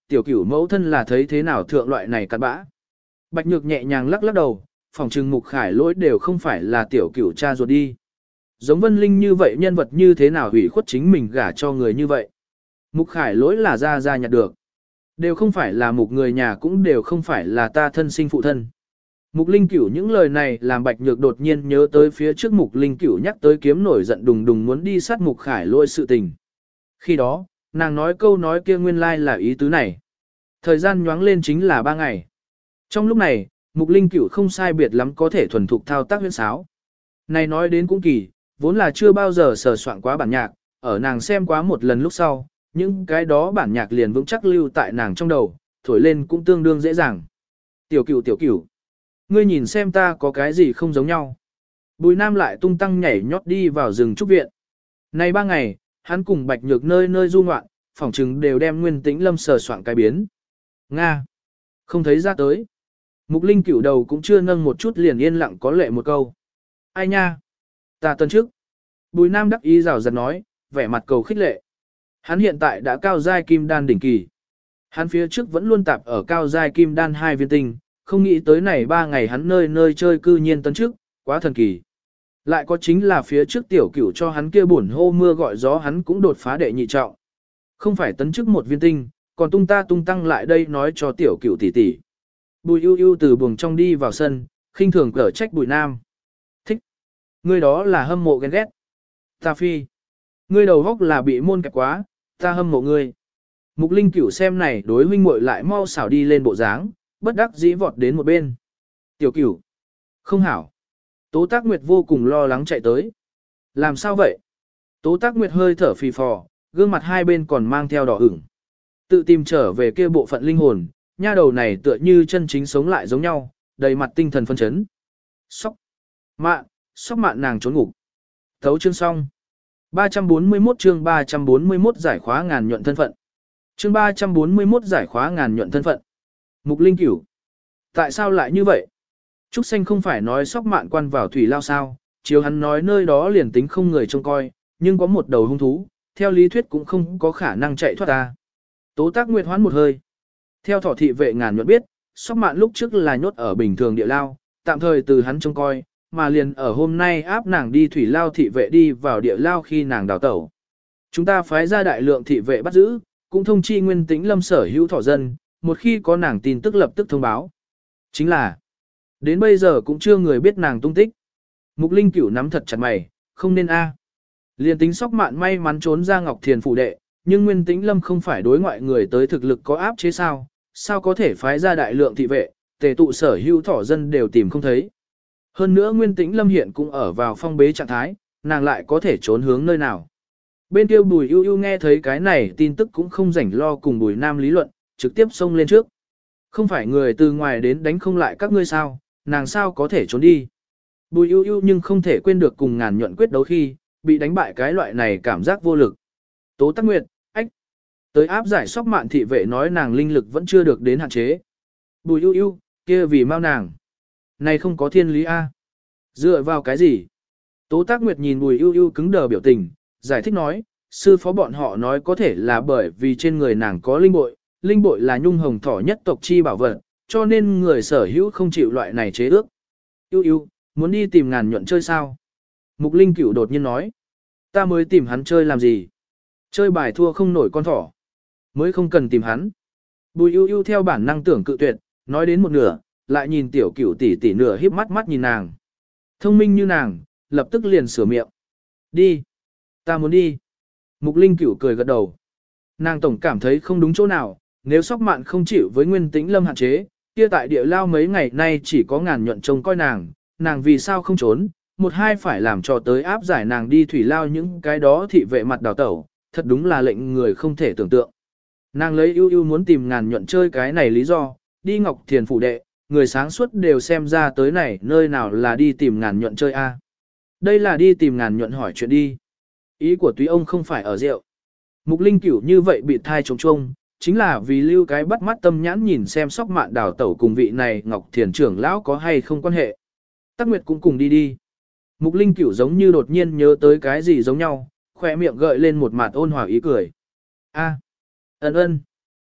tiểu cửu mẫu thân là thấy thế nào thượng loại này cặn bã. Bạch Nhược nhẹ nhàng lắc lắc đầu, phòng trừng Mục Khải lỗi đều không phải là tiểu cửu cha ruột đi. Giống Vân Linh như vậy nhân vật như thế nào hủy khuất chính mình gả cho người như vậy. Mục Khải lỗi là ra ra nhặt được. Đều không phải là mục người nhà cũng đều không phải là ta thân sinh phụ thân. Mục Linh Cửu những lời này làm Bạch Nhược đột nhiên nhớ tới phía trước Mục Linh Cửu nhắc tới kiếm nổi giận đùng đùng muốn đi sát Mục Khải lỗi sự tình. Khi đó, nàng nói câu nói kia nguyên lai là ý tứ này. Thời gian nhoáng lên chính là ba ngày. Trong lúc này, Mục Linh Cửu không sai biệt lắm có thể thuần thục thao tác huyễn sáo. Này nói đến cũng kỳ, vốn là chưa bao giờ sờ soạn quá bản nhạc, ở nàng xem quá một lần lúc sau, những cái đó bản nhạc liền vững chắc lưu tại nàng trong đầu, thổi lên cũng tương đương dễ dàng. Tiểu Cửu tiểu Cửu, ngươi nhìn xem ta có cái gì không giống nhau. Bùi Nam lại tung tăng nhảy nhót đi vào rừng trúc viện. Này ba ngày, hắn cùng Bạch Nhược nơi nơi du ngoạn, phỏng chừng đều đem Nguyên Tĩnh Lâm sờ soạn cái biến. Nga, không thấy ra tới. Mục Linh Cửu đầu cũng chưa nâng một chút liền yên lặng có lệ một câu. Ai nha? Ta tân trước. Bùi Nam đắc ý rào rạt nói, vẻ mặt cầu khích lệ. Hắn hiện tại đã cao giai kim đan đỉnh kỳ. Hắn phía trước vẫn luôn tạp ở cao giai kim đan hai viên tinh, không nghĩ tới này ba ngày hắn nơi nơi chơi cư nhiên tân trước, quá thần kỳ. Lại có chính là phía trước tiểu cửu cho hắn kia buồn hô mưa gọi gió hắn cũng đột phá đệ nhị trọng. Không phải tấn chức một viên tinh, còn tung ta tung tăng lại đây nói cho tiểu cửu tỷ tỷ. Bùi ưu ưu từ buồng trong đi vào sân, khinh thường cở trách Bùi Nam. Thích. Ngươi đó là hâm mộ ghen ghét. Ta phi. Ngươi đầu góc là bị môn kẹp quá, ta hâm mộ ngươi. Mục Linh Cửu xem này đối huynh muội lại mau xảo đi lên bộ dáng, bất đắc dĩ vọt đến một bên. Tiểu Cửu. Không hảo. Tố Tác Nguyệt vô cùng lo lắng chạy tới. Làm sao vậy? Tố Tác Nguyệt hơi thở phì phò, gương mặt hai bên còn mang theo đỏ ửng. Tự tìm trở về kia bộ phận linh hồn, nha đầu này tựa như chân chính sống lại giống nhau, đầy mặt tinh thần phân chấn. Sóc. Mạn, sóc mạn nàng trốn ngục. Thấu chương xong. ba trăm bốn mươi mốt chương ba trăm bốn mươi mốt giải khóa ngàn nhuận thân phận. Chương ba trăm bốn mươi mốt giải khóa ngàn nhuận thân phận. Mục Linh Cửu. Tại sao lại như vậy? Trúc Xanh không phải nói sóc mạn quan vào thủy lao sao, chiếu hắn nói nơi đó liền tính không người trông coi, nhưng có một đầu hung thú, theo lý thuyết cũng không có khả năng chạy thoát ta. Tố Tác Nguyệt hoán một hơi. Theo thỏ thị vệ ngàn nhuận biết, sóc mạn lúc trước là nhốt ở bình thường địa lao, tạm thời từ hắn trông coi, mà liền ở hôm nay áp nàng đi thủy lao thị vệ đi vào địa lao khi nàng đào tẩu. Chúng ta phái ra đại lượng thị vệ bắt giữ, cũng thông chi Nguyên Tĩnh Lâm sở hữu thỏ dân, một khi có nàng tin tức lập tức thông báo. Chính là, đến bây giờ cũng chưa người biết nàng tung tích. Mục Linh Cửu nắm thật chặt mày, không nên a. Liền tính sóc mạn may mắn trốn ra Ngọc Thiền phủ đệ, nhưng Nguyên Tĩnh Lâm không phải đối ngoại người tới thực lực có áp chế sao, sao có thể phái ra đại lượng thị vệ, tề tụ sở hữu thỏ dân đều tìm không thấy. Hơn nữa Nguyên Tĩnh Lâm hiện cũng ở vào phong bế trạng thái, nàng lại có thể trốn hướng nơi nào. Bên kia Bùi Ưu Ưu nghe thấy cái này tin tức cũng không rảnh lo cùng Bùi Nam lý luận, trực tiếp xông lên trước. Không phải người từ ngoài đến đánh không lại các ngươi sao, nàng sao có thể trốn đi. Bùi Ưu Ưu nhưng không thể quên được cùng ngàn nhuận quyết đấu khi, bị đánh bại cái loại này cảm giác vô lực. Tố Tác Nguyệt, ách, tới áp giải sóc mạn thị vệ nói nàng linh lực vẫn chưa được đến hạn chế. Bùi Ưu Ưu, kia vì mau nàng. Này không có thiên lý a. Dựa vào cái gì? Tố Tác Nguyệt nhìn Bùi Ưu Ưu cứng đờ biểu tình, giải thích nói, sư phó bọn họ nói có thể là bởi vì trên người nàng có linh bội, linh bội là nhung hồng thỏ nhất tộc chi bảo vật, cho nên người sở hữu không chịu loại này chế ước. Ưu Ưu, muốn đi tìm ngàn nhuận chơi sao? Mục Linh Cửu đột nhiên nói, ta mới tìm hắn chơi làm gì? Chơi bài thua không nổi con thỏ, mới không cần tìm hắn. Bùi Ưu Ưu theo bản năng tưởng cự tuyệt, nói đến một nửa, lại nhìn tiểu Cửu tỷ tỷ nửa híp mắt mắt nhìn nàng. Thông minh như nàng, lập tức liền sửa miệng. Đi, ta muốn đi. Mục Linh Cửu cười gật đầu. Nàng tổng cảm thấy không đúng chỗ nào, nếu sóc mạn không chịu với Nguyên Tĩnh Lâm hạn chế, kia tại địa lao mấy ngày nay chỉ có ngàn nhuận trông coi nàng, nàng vì sao không trốn, một hai phải làm cho tới áp giải nàng đi thủy lao những cái đó thị vệ mặt đào tẩu, thật đúng là lệnh người không thể tưởng tượng. Nàng lấy ưu ưu muốn tìm ngàn nhuận chơi cái này lý do, đi Ngọc Thiền phủ đệ, người sáng suốt đều xem ra tới này nơi nào là đi tìm ngàn nhuận chơi a. Đây là đi tìm ngàn nhuận hỏi chuyện đi. Ý của túy ông không phải ở rượu. Mục Linh Cửu như vậy bị thai trống trông, chính là vì lưu cái bắt mắt tâm nhãn nhìn xem sóc mạn đào tẩu cùng vị này Ngọc Thiền trưởng lão có hay không quan hệ. Tắc Nguyệt cũng cùng đi đi. Mục Linh Cửu giống như đột nhiên nhớ tới cái gì giống nhau, khỏe miệng gợi lên một mặt ôn hòa ý cười. A, ân ân.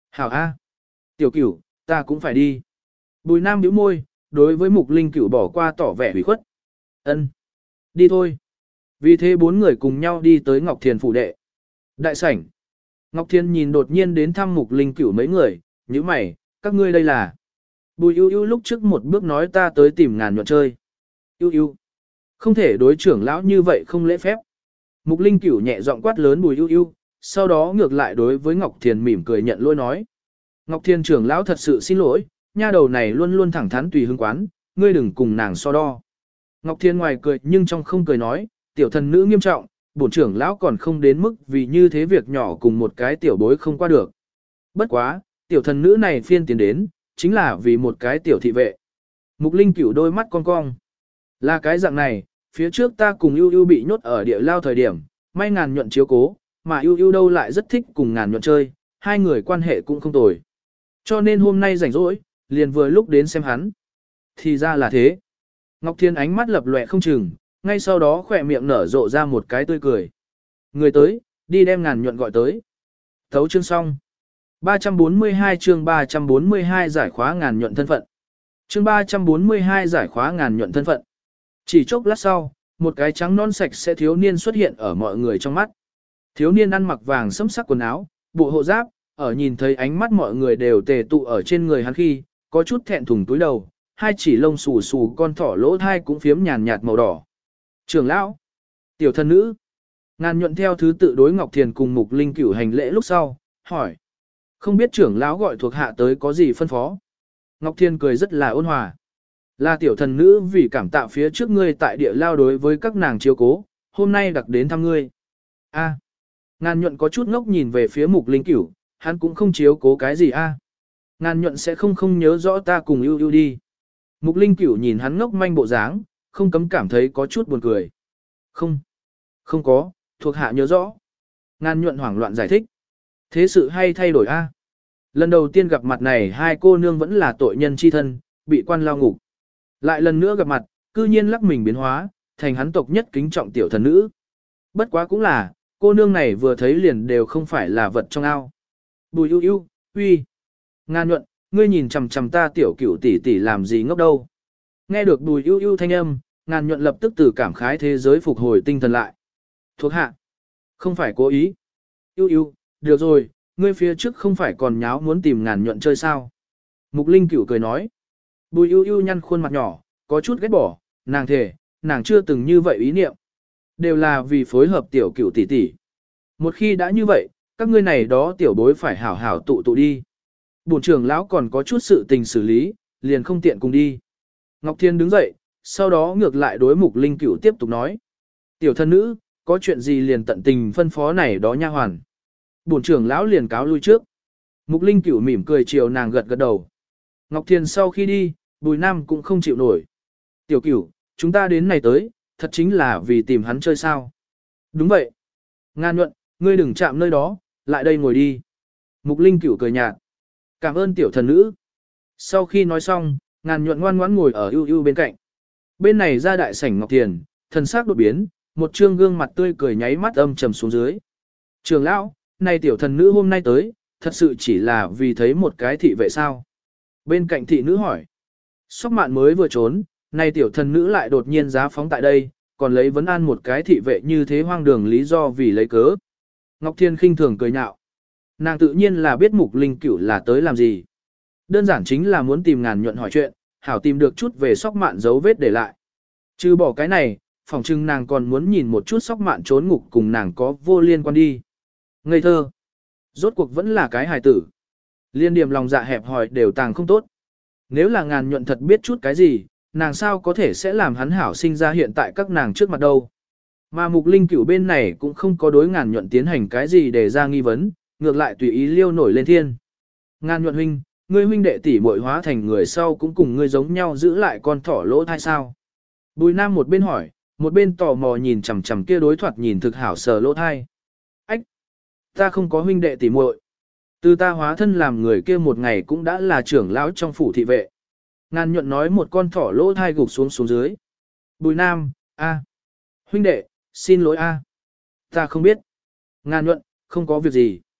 Hảo A. Tiểu cửu, ta cũng phải đi. Bùi Nam bĩu môi, đối với Mục Linh Cửu bỏ qua tỏ vẻ hủy khuất. Ân, đi thôi. Vì thế bốn người cùng nhau đi tới Ngọc Thiền phủ đệ. Đại sảnh. Ngọc Thiền nhìn đột nhiên đến thăm Mục Linh Cửu mấy người, nhíu mày, các ngươi đây là. Bùi ưu ưu lúc trước một bước nói ta tới tìm ngàn nhuận chơi. Ưu ưu, không thể đối trưởng lão như vậy không lễ phép. Mục Linh Cửu nhẹ giọng quát lớn Bùi ưu ưu, sau đó ngược lại đối với Ngọc Thiền mỉm cười nhận lỗi nói. Ngọc Thiền trưởng lão thật sự xin lỗi, nha đầu này luôn luôn thẳng thắn tùy hứng quán, ngươi đừng cùng nàng so đo. Ngọc Thiền ngoài cười nhưng trong không cười nói, tiểu thần nữ nghiêm trọng, bổn trưởng lão còn không đến mức vì như thế việc nhỏ cùng một cái tiểu bối không qua được. Bất quá, tiểu thần nữ này phiên tiến đến, chính là vì một cái tiểu thị vệ. Mục Linh Cửu đôi mắt cong cong. Là cái dạng này, phía trước ta cùng ưu ưu bị nhốt ở địa lao thời điểm, may ngàn nhuận chiếu cố, mà ưu ưu đâu lại rất thích cùng ngàn nhuận chơi, hai người quan hệ cũng không tồi. Cho nên hôm nay rảnh rỗi, liền vừa lúc đến xem hắn. Thì ra là thế. Ngọc Thiên ánh mắt lập lòe không chừng, ngay sau đó khỏe miệng nở rộ ra một cái tươi cười. Người tới, đi đem ngàn nhuận gọi tới. Thấu chương xong. ba trăm bốn mươi hai chương ba trăm bốn mươi hai giải khóa ngàn nhuận thân phận. Chương ba trăm bốn mươi hai giải khóa ngàn nhuận thân phận. Chỉ chốc lát sau, một cái trắng non sạch sẽ thiếu niên xuất hiện ở mọi người trong mắt. Thiếu niên ăn mặc vàng sẫm sắc quần áo, bộ hộ giáp, ở nhìn thấy ánh mắt mọi người đều tề tụ ở trên người hắn khi, có chút thẹn thùng túi đầu, hai chỉ lông xù xù con thỏ lỗ thai cũng phiếm nhàn nhạt màu đỏ. Trưởng lão, tiểu thân nữ, ngàn nhuận theo thứ tự đối Ngọc Thiền cùng Mục Linh Cửu hành lễ lúc sau, hỏi. Không biết trưởng lão gọi thuộc hạ tới có gì phân phó. Ngọc Thiền cười rất là ôn hòa. Là tiểu thần nữ vì cảm tạ phía trước ngươi tại địa lao đối với các nàng chiếu cố, hôm nay đặc đến thăm ngươi. A. Ngàn nhuận có chút ngốc nhìn về phía Mục Linh Cửu, hắn cũng không chiếu cố cái gì a. Ngàn nhuận sẽ không không nhớ rõ ta cùng ưu ưu đi. Mục Linh Cửu nhìn hắn ngốc manh bộ dáng, không cấm cảm thấy có chút buồn cười. Không. Không có, thuộc hạ nhớ rõ. Ngàn nhuận hoảng loạn giải thích. Thế sự hay thay đổi a? Lần đầu tiên gặp mặt này hai cô nương vẫn là tội nhân chi thân, bị quan lao ngục. Lại lần nữa gặp mặt, cư nhiên lắc mình biến hóa, thành hắn tộc nhất kính trọng tiểu thần nữ. Bất quá cũng là, cô nương này vừa thấy liền đều không phải là vật trong ao. Bùi ưu ưu, uy. Ngàn nhuận, ngươi nhìn chằm chằm ta tiểu cửu tỷ tỷ làm gì ngốc đâu. Nghe được bùi ưu ưu thanh âm, ngàn nhuận lập tức từ cảm khái thế giới phục hồi tinh thần lại. Thuộc hạ. Không phải cố ý. Ưu ưu, được rồi, ngươi phía trước không phải còn nháo muốn tìm ngàn nhuận chơi sao. Mục Linh Cửu cười nói. Bùi ưu ưu nhăn khuôn mặt nhỏ, có chút ghét bỏ, nàng thề, nàng chưa từng như vậy ý niệm. Đều là vì phối hợp tiểu cửu tỷ tỷ. Một khi đã như vậy, các ngươi này đó tiểu bối phải hảo hảo tụ tụ đi. Bổn trưởng lão còn có chút sự tình xử lý, liền không tiện cùng đi. Ngọc Thiên đứng dậy, sau đó ngược lại đối Mục Linh Cửu tiếp tục nói. Tiểu thân nữ, có chuyện gì liền tận tình phân phó này đó nha hoàn. Bổn trưởng lão liền cáo lui trước. Mục Linh Cửu mỉm cười chiều nàng gật gật đầu. Ngọc Thiên sau khi đi, Bùi Nam cũng không chịu nổi. Tiểu Cửu, chúng ta đến này tới, thật chính là vì tìm hắn chơi sao. Đúng vậy. Ngàn nhuận, ngươi đừng chạm nơi đó, lại đây ngồi đi. Mục Linh Cửu cười nhạt. Cảm ơn tiểu thần nữ. Sau khi nói xong, ngàn nhuận ngoan ngoãn ngồi ở ưu ưu bên cạnh. Bên này ra đại sảnh Ngọc Thiền, thần sắc đột biến, một trương gương mặt tươi cười nháy mắt âm trầm xuống dưới. Trường lão, này tiểu thần nữ hôm nay tới, thật sự chỉ là vì thấy một cái thị vệ sao. Bên cạnh thị nữ hỏi. Sóc mạn mới vừa trốn, này tiểu thần nữ lại đột nhiên giá phóng tại đây, còn lấy vấn an một cái thị vệ như thế hoang đường lý do vì lấy cớ. Ngọc Thiên khinh thường cười nhạo. Nàng tự nhiên là biết Mục Linh Cửu là tới làm gì. Đơn giản chính là muốn tìm ngàn nhuận hỏi chuyện, hảo tìm được chút về sóc mạn dấu vết để lại. Trừ bỏ cái này, phòng trưng nàng còn muốn nhìn một chút sóc mạn trốn ngục cùng nàng có vô liên quan đi. Ngây thơ. Rốt cuộc vẫn là cái hài tử. Liên điểm lòng dạ hẹp hòi đều tàng không tốt. Nếu là ngàn nhuận thật biết chút cái gì, nàng sao có thể sẽ làm hắn hảo sinh ra hiện tại các nàng trước mặt đâu. Mà Mục Linh Cửu bên này cũng không có đối ngàn nhuận tiến hành cái gì để ra nghi vấn, ngược lại tùy ý liêu nổi lên thiên. Ngàn nhuận huynh, ngươi huynh đệ tỷ muội hóa thành người sau cũng cùng ngươi giống nhau giữ lại con thỏ lỗ thai sao. Bùi Nam một bên hỏi, một bên tò mò nhìn chằm chằm kia đối thoạt nhìn thực hảo sờ lỗ thai. Ách! Ta không có huynh đệ tỷ muội. Từ ta hóa thân làm người kia một ngày cũng đã là trưởng lão trong phủ thị vệ. Ngàn nhuận nói một con thỏ lỗ thai gục xuống xuống dưới. Bùi Nam, a, huynh đệ, xin lỗi a, ta không biết. Ngàn nhuận, không có việc gì.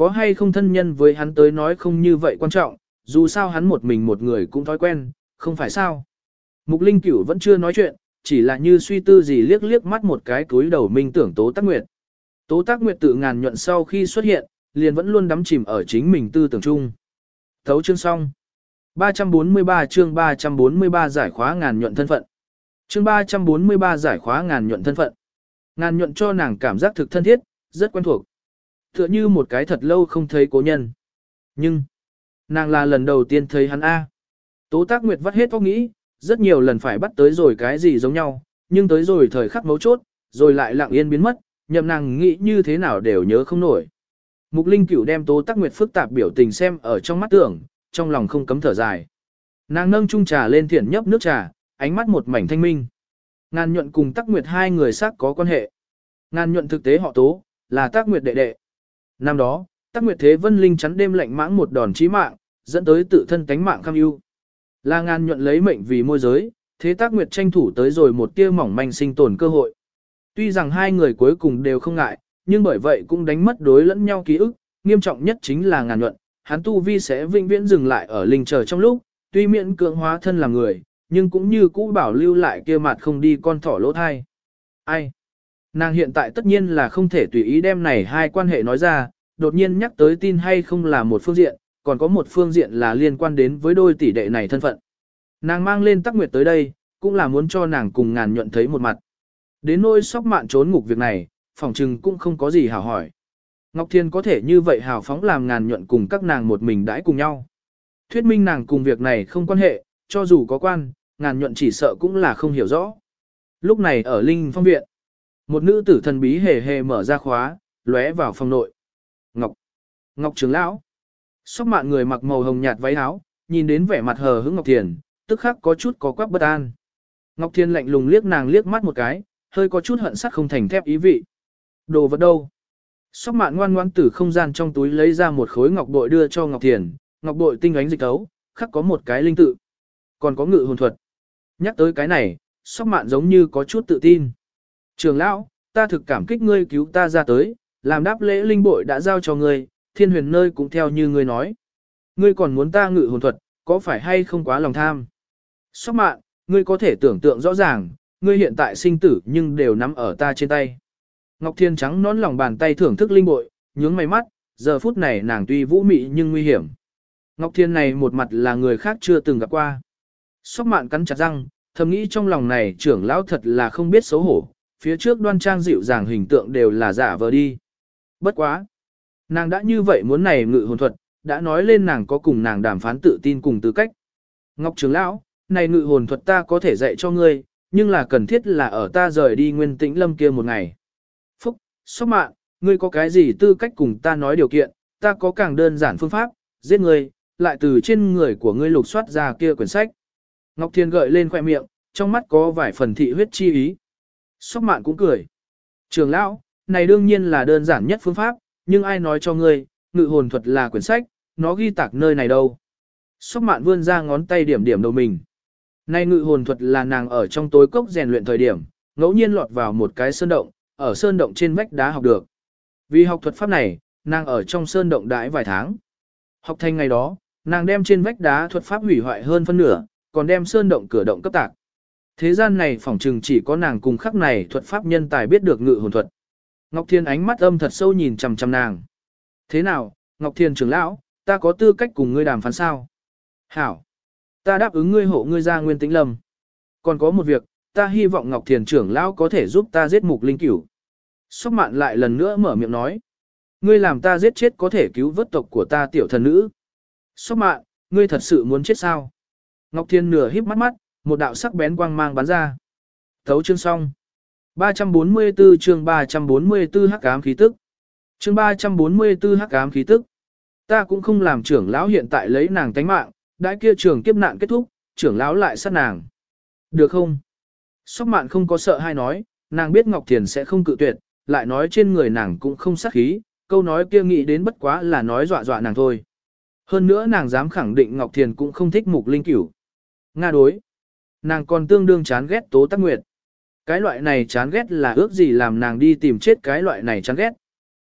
có hay không thân nhân với hắn tới nói không như vậy quan trọng, dù sao hắn một mình một người cũng thói quen, không phải sao. Mục Linh Cửu vẫn chưa nói chuyện, chỉ là như suy tư gì liếc liếc mắt một cái túi đầu minh tưởng Tố Tác Nguyệt. Tố Tác Nguyệt tự ngàn nhuận sau khi xuất hiện, liền vẫn luôn đắm chìm ở chính mình tư tưởng chung. Thấu chương xong. ba trăm bốn mươi ba chương ba trăm bốn mươi ba giải khóa ngàn nhuận thân phận. Chương ba trăm bốn mươi ba giải khóa ngàn nhuận thân phận. Ngàn nhuận cho nàng cảm giác thực thân thiết, rất quen thuộc. Tựa như một cái thật lâu không thấy cố nhân. Nhưng, nàng là lần đầu tiên thấy hắn A. Tố Tác Nguyệt vắt hết óc nghĩ, rất nhiều lần phải bắt tới rồi cái gì giống nhau, nhưng tới rồi thời khắc mấu chốt, rồi lại lặng yên biến mất, nhậm nàng nghĩ như thế nào đều nhớ không nổi. Mục Linh Cửu đem Tố Tác Nguyệt phức tạp biểu tình xem ở trong mắt tưởng, trong lòng không cấm thở dài. Nàng nâng chung trà lên thiển nhấp nước trà, ánh mắt một mảnh thanh minh. Ngàn nhuận cùng Tác Nguyệt hai người xác có quan hệ. Ngàn nhuận thực tế họ Tố, là Tác Nguyệt đệ đệ. Năm đó, Tác Nguyệt Thế Vân Linh chắn đêm lạnh mãng một đòn chí mạng, dẫn tới tự thân tánh mạng kham ưu. Là Ngàn nhuận lấy mệnh vì môi giới, thế Tác Nguyệt tranh thủ tới rồi một tia mỏng manh sinh tồn cơ hội. Tuy rằng hai người cuối cùng đều không ngại, nhưng bởi vậy cũng đánh mất đối lẫn nhau ký ức, nghiêm trọng nhất chính là Ngàn nhuận, hắn tu vi sẽ vĩnh viễn dừng lại ở linh chờ trong lúc, tuy miễn cưỡng hóa thân làm người, nhưng cũng như cũ bảo lưu lại kia mặt không đi con thỏ lỗ thai. Ai? Nàng hiện tại tất nhiên là không thể tùy ý đem này hai quan hệ nói ra, đột nhiên nhắc tới tin hay không là một phương diện, còn có một phương diện là liên quan đến với đôi tỷ đệ này thân phận. Nàng mang lên Tác Nguyệt tới đây, cũng là muốn cho nàng cùng Ngàn nhuận thấy một mặt. Đến nỗi Sóc Mạn trốn ngục việc này, phỏng chừng cũng không có gì hảo hỏi. Ngọc Thiên có thể như vậy hào phóng làm Ngàn nhuận cùng các nàng một mình đãi cùng nhau. Thuyết minh nàng cùng việc này không quan hệ, cho dù có quan, Ngàn nhuận chỉ sợ cũng là không hiểu rõ. Lúc này ở Linh Phong Viện, một nữ tử thần bí hề hề mở ra khóa, lóe vào phòng nội. Ngọc, Ngọc trưởng lão. Sóc Mạn người mặc màu hồng nhạt váy áo, nhìn đến vẻ mặt hờ hững Ngọc Thiền, tức khắc có chút có quắc bất an. Ngọc Thiền lạnh lùng liếc nàng liếc mắt một cái, hơi có chút hận sắt không thành thép ý vị. Đồ vật đâu? Sóc Mạn ngoan ngoãn từ không gian trong túi lấy ra một khối ngọc bội đưa cho Ngọc Thiền, ngọc bội tinh ánh dịch tấu, khắc có một cái linh tự. Còn có ngự hồn thuật. Nhắc tới cái này, Sóc Mạn giống như có chút tự tin. Trường lão, ta thực cảm kích ngươi cứu ta ra tới, làm đáp lễ linh bội đã giao cho ngươi, thiên huyền nơi cũng theo như ngươi nói. Ngươi còn muốn ta ngự hồn thuật, có phải hay không quá lòng tham? Sóc Mạn, ngươi có thể tưởng tượng rõ ràng, ngươi hiện tại sinh tử nhưng đều nắm ở ta trên tay. Ngọc Thiên trắng nón lòng bàn tay thưởng thức linh bội, nhướng mày mắt, giờ phút này nàng tuy vũ mị nhưng nguy hiểm. Ngọc Thiên này một mặt là người khác chưa từng gặp qua. Sóc Mạn cắn chặt răng, thầm nghĩ trong lòng này trưởng lão thật là không biết xấu hổ, phía trước đoan trang dịu dàng hình tượng đều là giả vờ đi. Bất quá. Nàng đã như vậy muốn này ngự hồn thuật, đã nói lên nàng có cùng nàng đàm phán tự tin cùng tư cách. Ngọc trưởng lão, này ngự hồn thuật ta có thể dạy cho ngươi, nhưng là cần thiết là ở ta rời đi Nguyên Tĩnh Lâm kia một ngày. Phúc, Sóc Mạn, ngươi có cái gì tư cách cùng ta nói điều kiện, ta có càng đơn giản phương pháp, giết ngươi, lại từ trên người của ngươi lục soát ra kia quyển sách. Ngọc Thiên gợi lên khoẻ miệng, trong mắt có vài phần thị huyết chi ý. Sóc Mạn cũng cười. Trưởng lão, này đương nhiên là đơn giản nhất phương pháp, nhưng ai nói cho ngươi, ngự hồn thuật là quyển sách, nó ghi tạc nơi này đâu. Sóc Mạn vươn ra ngón tay điểm điểm đầu mình. Này ngự hồn thuật là nàng ở trong tối cốc rèn luyện thời điểm, ngẫu nhiên lọt vào một cái sơn động, ở sơn động trên vách đá học được. Vì học thuật pháp này, nàng ở trong sơn động đãi vài tháng. Học thành ngày đó, nàng đem trên vách đá thuật pháp hủy hoại hơn phân nửa, còn đem sơn động cửa động cấp tạc. Thế gian này phỏng chừng chỉ có nàng cùng khắc này thuật pháp nhân tài biết được ngự hồn thuật. Ngọc Thiên ánh mắt âm thật sâu nhìn chằm chằm nàng. Thế nào, Ngọc Thiên trưởng lão, ta có tư cách cùng ngươi đàm phán sao? Hảo, ta đáp ứng ngươi hộ ngươi ra Nguyên Tĩnh Lâm. Còn có một việc, ta hy vọng Ngọc Thiên trưởng lão có thể giúp ta giết Mục Linh Cửu. Sóc Mạn lại lần nữa mở miệng nói. Ngươi làm ta giết chết có thể cứu vớt tộc của ta tiểu thần nữ. Sóc Mạn, ngươi thật sự muốn chết sao? Ngọc Thiên nửa híp mắt mắt, một đạo sắc bén quang mang bắn ra. Thấu chương xong. ba trăm bốn mươi tư chương ba trăm bốn mươi tư hắc ám khí tức. Chương ba trăm bốn mươi tư hắc ám khí tức. Ta cũng không làm trưởng lão hiện tại lấy nàng tánh mạng, đãi kia trường kiếp nạn kết thúc, trưởng lão lại sát nàng. Được không? Sóc Mạn không có sợ hay nói, nàng biết Ngọc Thiền sẽ không cự tuyệt, lại nói trên người nàng cũng không sát khí, câu nói kia nghĩ đến bất quá là nói dọa dọa nàng thôi. Hơn nữa nàng dám khẳng định Ngọc Thiền cũng không thích Mục Linh Cửu. Nga đối. Nàng còn tương đương chán ghét Tố Tác Nguyệt. Cái loại này chán ghét là ước gì làm nàng đi tìm chết cái loại này chán ghét.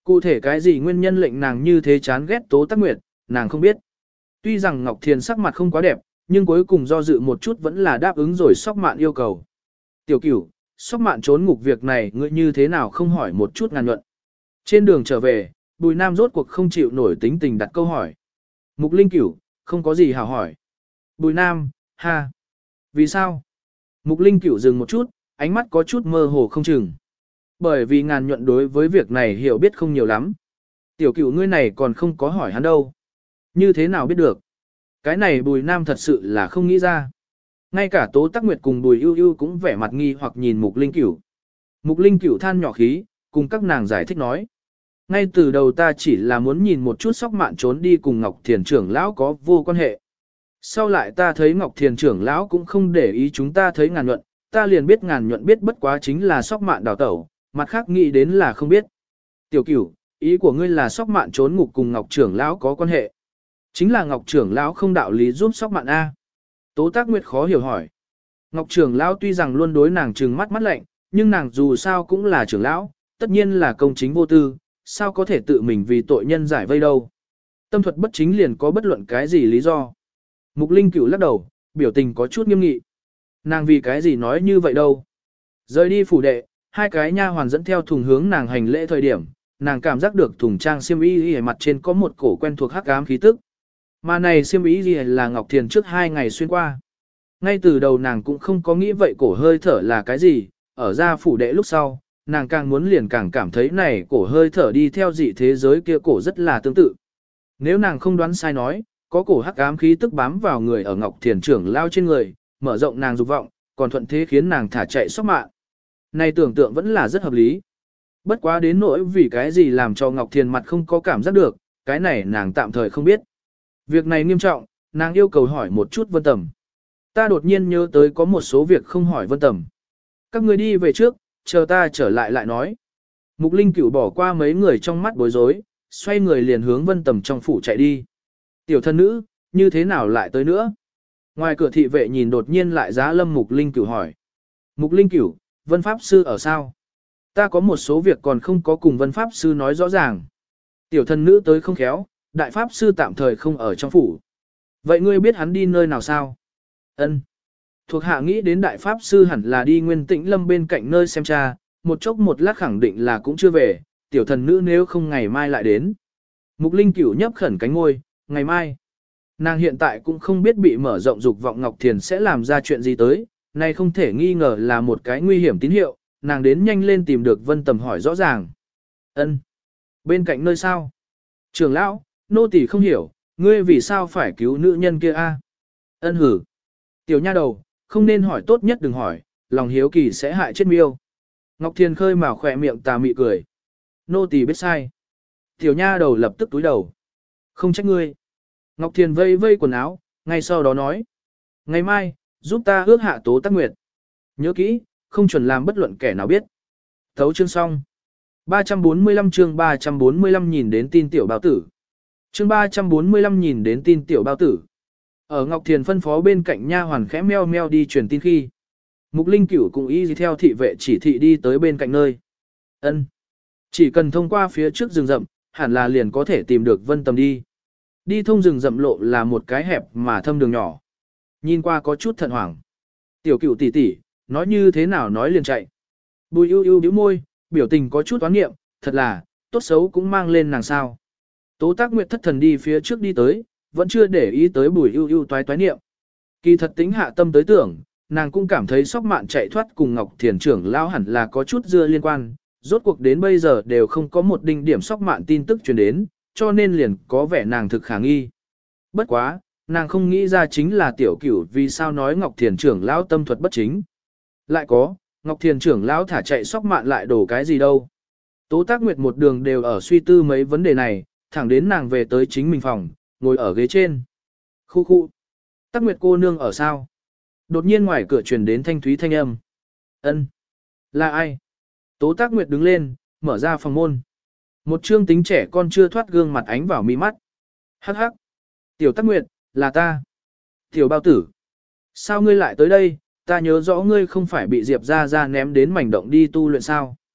Cụ thể cái gì nguyên nhân lệnh nàng như thế chán ghét Tố Tắc Nguyệt, nàng không biết. Tuy rằng Ngọc Thiền sắc mặt không quá đẹp, nhưng cuối cùng do dự một chút vẫn là đáp ứng rồi Sóc Mạn yêu cầu. Tiểu Cửu, Sóc Mạn trốn ngục việc này ngươi như thế nào không hỏi một chút ngàn nhuận. Trên đường trở về, Bùi Nam rốt cuộc không chịu nổi tính tình đặt câu hỏi. Mục Linh Cửu, không có gì hảo hỏi. Bùi Nam, ha. Vì sao? Mục Linh Cửu dừng một chút, ánh mắt có chút mơ hồ không chừng. Bởi vì ngàn nhuận đối với việc này hiểu biết không nhiều lắm. Tiểu Cửu ngươi này còn không có hỏi hắn đâu. Như thế nào biết được? Cái này Bùi Nam thật sự là không nghĩ ra. Ngay cả Tố Tắc Nguyệt cùng Bùi Ưu Ưu cũng vẻ mặt nghi hoặc nhìn Mục Linh Cửu. Mục Linh Cửu than nhỏ khí, cùng các nàng giải thích nói. Ngay từ đầu ta chỉ là muốn nhìn một chút Sóc Mạn trốn đi cùng Ngọc Thiền trưởng lão có vô quan hệ. Sau lại ta thấy Ngọc Thiền trưởng lão cũng không để ý chúng ta thấy ngàn nhuận, ta liền biết ngàn nhuận biết bất quá chính là Sóc Mạn đào tẩu, mặt khác nghĩ đến là không biết. Tiểu Cửu, ý của ngươi là Sóc Mạn trốn ngục cùng Ngọc trưởng lão có quan hệ. Chính là Ngọc trưởng lão không đạo lý giúp Sóc Mạn A. Tố Tác Nguyệt khó hiểu hỏi. Ngọc trưởng lão tuy rằng luôn đối nàng trừng mắt mắt lạnh, nhưng nàng dù sao cũng là trưởng lão, tất nhiên là công chính vô tư, sao có thể tự mình vì tội nhân giải vây đâu. Tâm thuật bất chính liền có bất luận cái gì lý do. Mục Linh Cửu lắc đầu, biểu tình có chút nghiêm nghị. Nàng vì cái gì nói như vậy đâu. Rời đi phủ đệ, hai cái nha hoàn dẫn theo thùng hướng nàng hành lễ thời điểm, nàng cảm giác được thùng trang xiêm y ở mặt trên có một cổ quen thuộc hắc ám khí tức. Mà này xiêm y gì là Ngọc Thiền trước hai ngày xuyên qua. Ngay từ đầu nàng cũng không có nghĩ vậy cổ hơi thở là cái gì, ở ra phủ đệ lúc sau, nàng càng muốn liền càng cảm thấy này cổ hơi thở đi theo dị thế giới kia cổ rất là tương tự. Nếu nàng không đoán sai nói, có cổ hắc ám khí tức bám vào người ở Ngọc Thiền trưởng lao trên người, mở rộng nàng dục vọng, còn thuận thế khiến nàng thả chạy Sóc Mạn. Này tưởng tượng vẫn là rất hợp lý. Bất quá đến nỗi vì cái gì làm cho Ngọc Thiền mặt không có cảm giác được, cái này nàng tạm thời không biết. Việc này nghiêm trọng, nàng yêu cầu hỏi một chút Vân Tầm. Ta đột nhiên nhớ tới có một số việc không hỏi Vân Tầm. Các người đi về trước, chờ ta trở lại lại nói. Mục Linh Cửu bỏ qua mấy người trong mắt bối rối, xoay người liền hướng Vân Tầm trong phủ chạy đi. Tiểu thân nữ, như thế nào lại tới nữa? Ngoài cửa thị vệ nhìn đột nhiên lại giá lâm Mục Linh Cửu hỏi. Mục Linh Cửu, Vân Pháp Sư ở sao? Ta có một số việc còn không có cùng Vân Pháp Sư nói rõ ràng. Tiểu thân nữ tới không khéo, Đại Pháp Sư tạm thời không ở trong phủ. Vậy ngươi biết hắn đi nơi nào sao? Ân. Thuộc hạ nghĩ đến Đại Pháp Sư hẳn là đi Nguyên Tĩnh Lâm bên cạnh nơi xem cha, một chốc một lát khẳng định là cũng chưa về, tiểu thần nữ nếu không ngày mai lại đến. Mục Linh Cửu nhấp khẩn cánh ngôi, ngày mai. Nàng hiện tại cũng không biết bị mở rộng dục vọng Ngọc Thiền sẽ làm ra chuyện gì tới, này không thể nghi ngờ là một cái nguy hiểm tín hiệu, nàng đến nhanh lên tìm được Vân Tầm hỏi rõ ràng. Ân. Bên cạnh nơi sao? Trưởng lão, nô tỳ không hiểu, ngươi vì sao phải cứu nữ nhân kia a? Ân hử. Tiểu nha đầu, không nên hỏi tốt nhất đừng hỏi, lòng hiếu kỳ sẽ hại chết miêu. Ngọc Thiền khơi mào khỏe miệng tà mị cười. Nô tỳ biết sai. Tiểu nha đầu lập tức túi đầu. Không trách ngươi. Ngọc Thiền vây vây quần áo, ngay sau đó nói. Ngày mai, giúp ta ước hạ Tố Tắc Nguyệt. Nhớ kỹ, không chuẩn làm bất luận kẻ nào biết. Thấu chương xong. ba trăm bốn mươi lăm chương ba trăm bốn mươi lăm nhìn đến tin tiểu bao tử. Chương ba trăm bốn mươi lăm nhìn đến tin tiểu bao tử. Ở Ngọc Thiền phân phó bên cạnh nha hoàn khẽ meo meo đi truyền tin khi. Mục Linh Cửu cùng y theo thị vệ chỉ thị đi tới bên cạnh nơi. Ân. Chỉ cần thông qua phía trước rừng rậm, hẳn là liền có thể tìm được Vân Tầm đi. Đi thông rừng rậm lộ là một cái hẹp mà thâm đường nhỏ. Nhìn qua có chút thận hoảng. Tiểu Cửu tỷ tỷ, nói như thế nào nói liền chạy. Bùi ưu ưu bĩu môi, biểu tình có chút toán nghiệm, thật là, tốt xấu cũng mang lên nàng sao. Tố Tác Nguyệt thất thần đi phía trước đi tới, vẫn chưa để ý tới bùi ưu ưu toái toái niệm. Kỳ thật tính hạ tâm tới tưởng, nàng cũng cảm thấy Sóc Mạn chạy thoát cùng Ngọc Thiền trưởng lão hẳn là có chút dưa liên quan, rốt cuộc đến bây giờ đều không có một đinh điểm Sóc Mạn tin tức truyền đến, cho nên liền có vẻ nàng thực khả nghi. Bất quá, nàng không nghĩ ra chính là Tiểu Cửu vì sao nói Ngọc Thiền trưởng lão tâm thuật bất chính. Lại có, Ngọc Thiền trưởng lão thả chạy Sóc Mạn lại đổ cái gì đâu. Tố Tác Nguyệt một đường đều ở suy tư mấy vấn đề này, thẳng đến nàng về tới chính mình phòng, ngồi ở ghế trên. Khu khu. Tác Nguyệt cô nương ở sao? Đột nhiên ngoài cửa truyền đến thanh thúy thanh âm. Ân, là ai? Tố Tác Nguyệt đứng lên, mở ra phòng môn. Một trương tính trẻ con chưa thoát gương mặt ánh vào mi mắt. Hắc hắc. Tiểu Tác Nguyệt, là ta. Tiểu bao tử. Sao ngươi lại tới đây? Ta nhớ rõ ngươi không phải bị Diệp ra ra ném đến mảnh động đi tu luyện sao?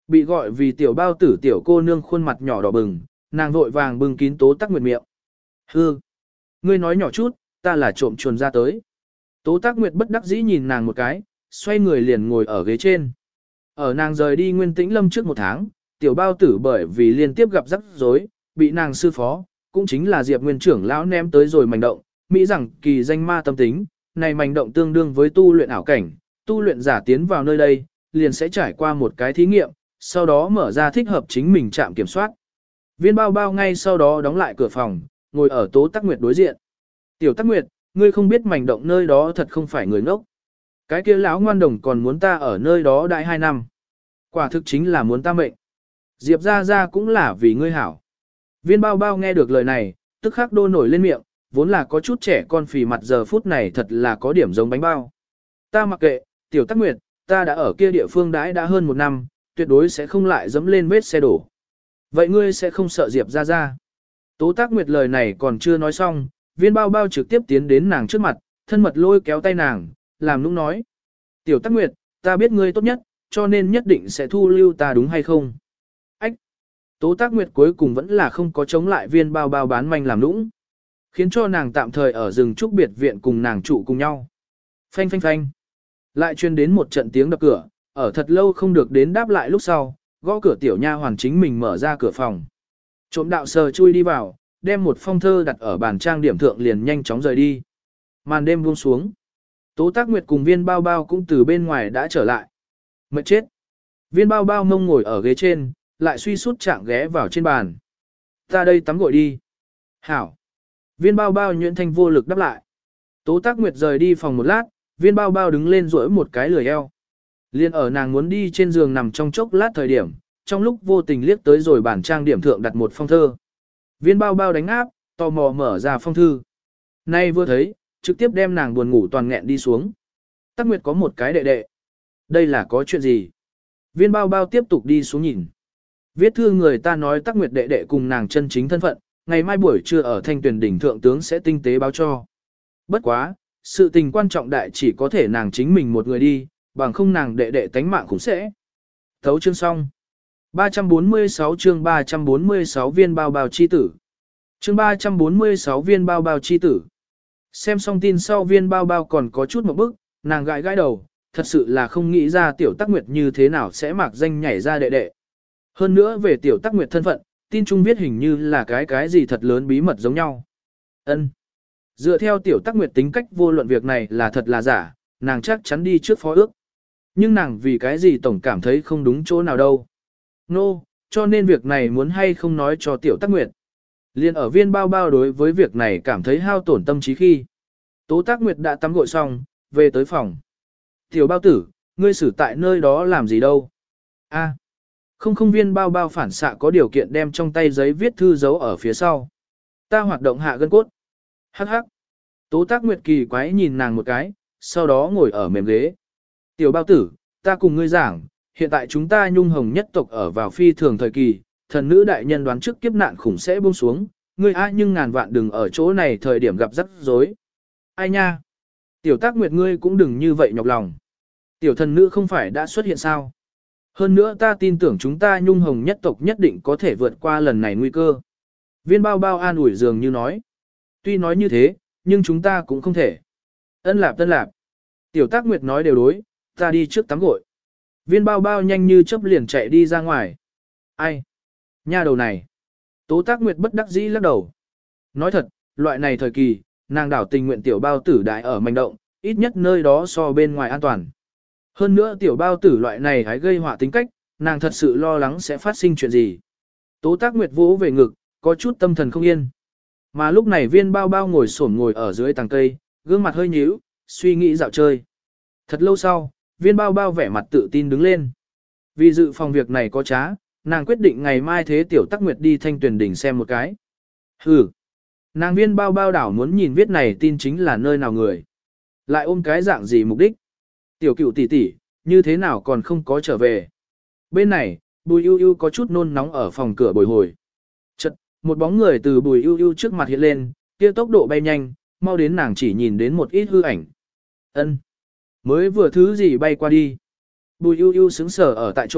bị gọi vì tiểu bao tử tiểu cô nương khuôn mặt nhỏ đỏ bừng, nàng vội vàng bưng kín Tố Tác Nguyệt miệng. Hư! Ngươi nói nhỏ chút, ta là trộm chuồn ra tới. Tố Tác Nguyệt bất đắc dĩ nhìn nàng một cái, xoay người liền ngồi ở ghế trên. Ở nàng rời đi Nguyên Tĩnh Lâm trước một tháng, tiểu bao tử bởi vì liên tiếp gặp rắc rối, bị nàng sư phó, cũng chính là Diệp Nguyên trưởng lão ném tới rồi mảnh động, mỹ rằng kỳ danh ma tâm tính, này mảnh động tương đương với tu luyện ảo cảnh, tu luyện giả tiến vào nơi đây, liền sẽ trải qua một cái thí nghiệm, sau đó mở ra thích hợp chính mình trạm kiểm soát. Viên bao bao ngay sau đó đóng lại cửa phòng, ngồi ở Tố Tác Nguyệt đối diện. Tiểu Tác Nguyệt, ngươi không biết mảnh động nơi đó thật không phải người ngốc. Cái kia lão ngoan đồng còn muốn ta ở nơi đó đại hai năm. Quả thực chính là muốn ta mệnh. Diệp ra ra cũng là vì ngươi hảo. Viên bao bao nghe được lời này, tức khắc đô nổi lên miệng, vốn là có chút trẻ con phì mặt giờ phút này thật là có điểm giống bánh bao. Ta mặc kệ, Tiểu Tác Nguyệt, ta đã ở kia địa phương đãi đã hơn một năm, tuyệt đối sẽ không lại dẫm lên vết xe đổ. Vậy ngươi sẽ không sợ Diệp ra ra. Tố Tác Nguyệt lời này còn chưa nói xong, viên bao bao trực tiếp tiến đến nàng trước mặt, thân mật lôi kéo tay nàng, làm nũng nói. Tiểu Tác Nguyệt, ta biết ngươi tốt nhất, cho nên nhất định sẽ thu lưu ta đúng hay không? Ách! Tố Tác Nguyệt cuối cùng vẫn là không có chống lại viên bao bao bán manh làm nũng, khiến cho nàng tạm thời ở rừng trúc biệt viện cùng nàng trụ cùng nhau. Phanh phanh phanh! Lại truyền đến một trận tiếng đập cửa, ở thật lâu không được đến đáp lại lúc sau, gõ cửa tiểu nha hoàn chính mình mở ra cửa phòng. Trộm đạo sờ chui đi vào, đem một phong thơ đặt ở bàn trang điểm thượng liền nhanh chóng rời đi. Màn đêm buông xuống. Tố Tác Nguyệt cùng viên bao bao cũng từ bên ngoài đã trở lại. Mệt chết. Viên bao bao mông ngồi ở ghế trên, lại suy sút trạng ghé vào trên bàn. Ta đây tắm gội đi. Hảo. Viên bao bao nhuyễn thanh vô lực đáp lại. Tố Tác Nguyệt rời đi phòng một lát, viên bao bao đứng lên duỗi một cái lười eo. Liên ở nàng muốn đi trên giường nằm trong chốc lát thời điểm, trong lúc vô tình liếc tới rồi bản trang điểm thượng đặt một phong thơ. Viên bao bao đánh áp, tò mò mở ra phong thư. Nay vừa thấy, trực tiếp đem nàng buồn ngủ toàn nghẹn đi xuống. Tác Nguyệt có một cái đệ đệ. Đây là có chuyện gì? Viên bao bao tiếp tục đi xuống nhìn. Viết thư người ta nói Tác Nguyệt đệ đệ cùng nàng chân chính thân phận, ngày mai buổi trưa ở Thanh Tuyền đỉnh thượng tướng sẽ tinh tế báo cho. Bất quá, sự tình quan trọng đại chỉ có thể nàng chính mình một người đi, bằng không nàng đệ đệ tánh mạng cũng sẽ. Thấu chương xong. ba trăm bốn mươi sáu chương ba trăm bốn mươi sáu viên bao bao chi tử. Chương ba trăm bốn mươi sáu viên bao bao chi tử. Xem xong tin sau viên bao bao còn có chút một bức, nàng gãi gãi đầu, thật sự là không nghĩ ra Tiểu Tác Nguyệt như thế nào sẽ mặc danh nhảy ra đệ đệ. Hơn nữa về Tiểu Tác Nguyệt thân phận, tin chung viết hình như là cái cái gì thật lớn bí mật giống nhau. Ân. Dựa theo Tiểu Tác Nguyệt tính cách vô luận việc này là thật là giả, nàng chắc chắn đi trước phó ước. Nhưng nàng vì cái gì tổng cảm thấy không đúng chỗ nào đâu. Nô, no, cho nên việc này muốn hay không nói cho Tiểu Tác Nguyệt. Liên ở viên bao bao đối với việc này cảm thấy hao tổn tâm trí khi. Tố Tác Nguyệt đã tắm gội xong, về tới phòng. Tiểu bao tử, ngươi xử tại nơi đó làm gì đâu? A, không không viên bao bao phản xạ có điều kiện đem trong tay giấy viết thư giấu ở phía sau. Ta hoạt động hạ gân cốt. Hắc hắc. Tố Tác Nguyệt kỳ quái nhìn nàng một cái, sau đó ngồi ở mềm ghế. Tiểu bao tử, ta cùng ngươi giảng, hiện tại chúng ta nhung hồng nhất tộc ở vào phi thường thời kỳ, thần nữ đại nhân đoán trước kiếp nạn khủng sẽ buông xuống, ngươi a nhưng ngàn vạn đừng ở chỗ này thời điểm gặp rắc rối. Ai nha? Tiểu Tác Nguyệt ngươi cũng đừng như vậy nhọc lòng. Tiểu thần nữ không phải đã xuất hiện sao? Hơn nữa ta tin tưởng chúng ta nhung hồng nhất tộc nhất định có thể vượt qua lần này nguy cơ. Viên bao bao an ủi dường như nói. Tuy nói như thế, nhưng chúng ta cũng không thể. Ân lạp tân lạp. Tiểu Tác Nguyệt nói đều đối, ta đi trước tắm gội. Viên bao bao nhanh như chớp liền chạy đi ra ngoài. Ai? Nha đầu này. Tố Tác Nguyệt bất đắc dĩ lắc đầu. Nói thật, loại này thời kỳ, nàng đảo tình nguyện tiểu bao tử đại ở manh động, ít nhất nơi đó so bên ngoài an toàn. Hơn nữa tiểu bao tử loại này hãy gây họa tính cách, nàng thật sự lo lắng sẽ phát sinh chuyện gì. Tố Tác Nguyệt vỗ về ngực, có chút tâm thần không yên. Mà lúc này viên bao bao ngồi xổm ngồi ở dưới tàng cây, gương mặt hơi nhíu, suy nghĩ dạo chơi. Thật lâu sau, viên bao bao vẻ mặt tự tin đứng lên. Vì dự phòng việc này có trá, nàng quyết định ngày mai thế tiểu Tác Nguyệt đi Thanh Tuyền đỉnh xem một cái. Hừ. Nàng viên bao bao đảo muốn nhìn viết này tin chính là nơi nào người. Lại ôm cái dạng gì mục đích. Tiểu Cựu tỷ tỷ, như thế nào còn không có trở về. Bên này, Bùi Ưu Ưu có chút nôn nóng ở phòng cửa bồi hồi. Chợt, một bóng người từ Bùi Ưu Ưu trước mặt hiện lên, kia tốc độ bay nhanh, mau đến nàng chỉ nhìn đến một ít hư ảnh. Ân, mới vừa thứ gì bay qua đi. Bùi Ưu Ưu sững sờ ở tại chỗ,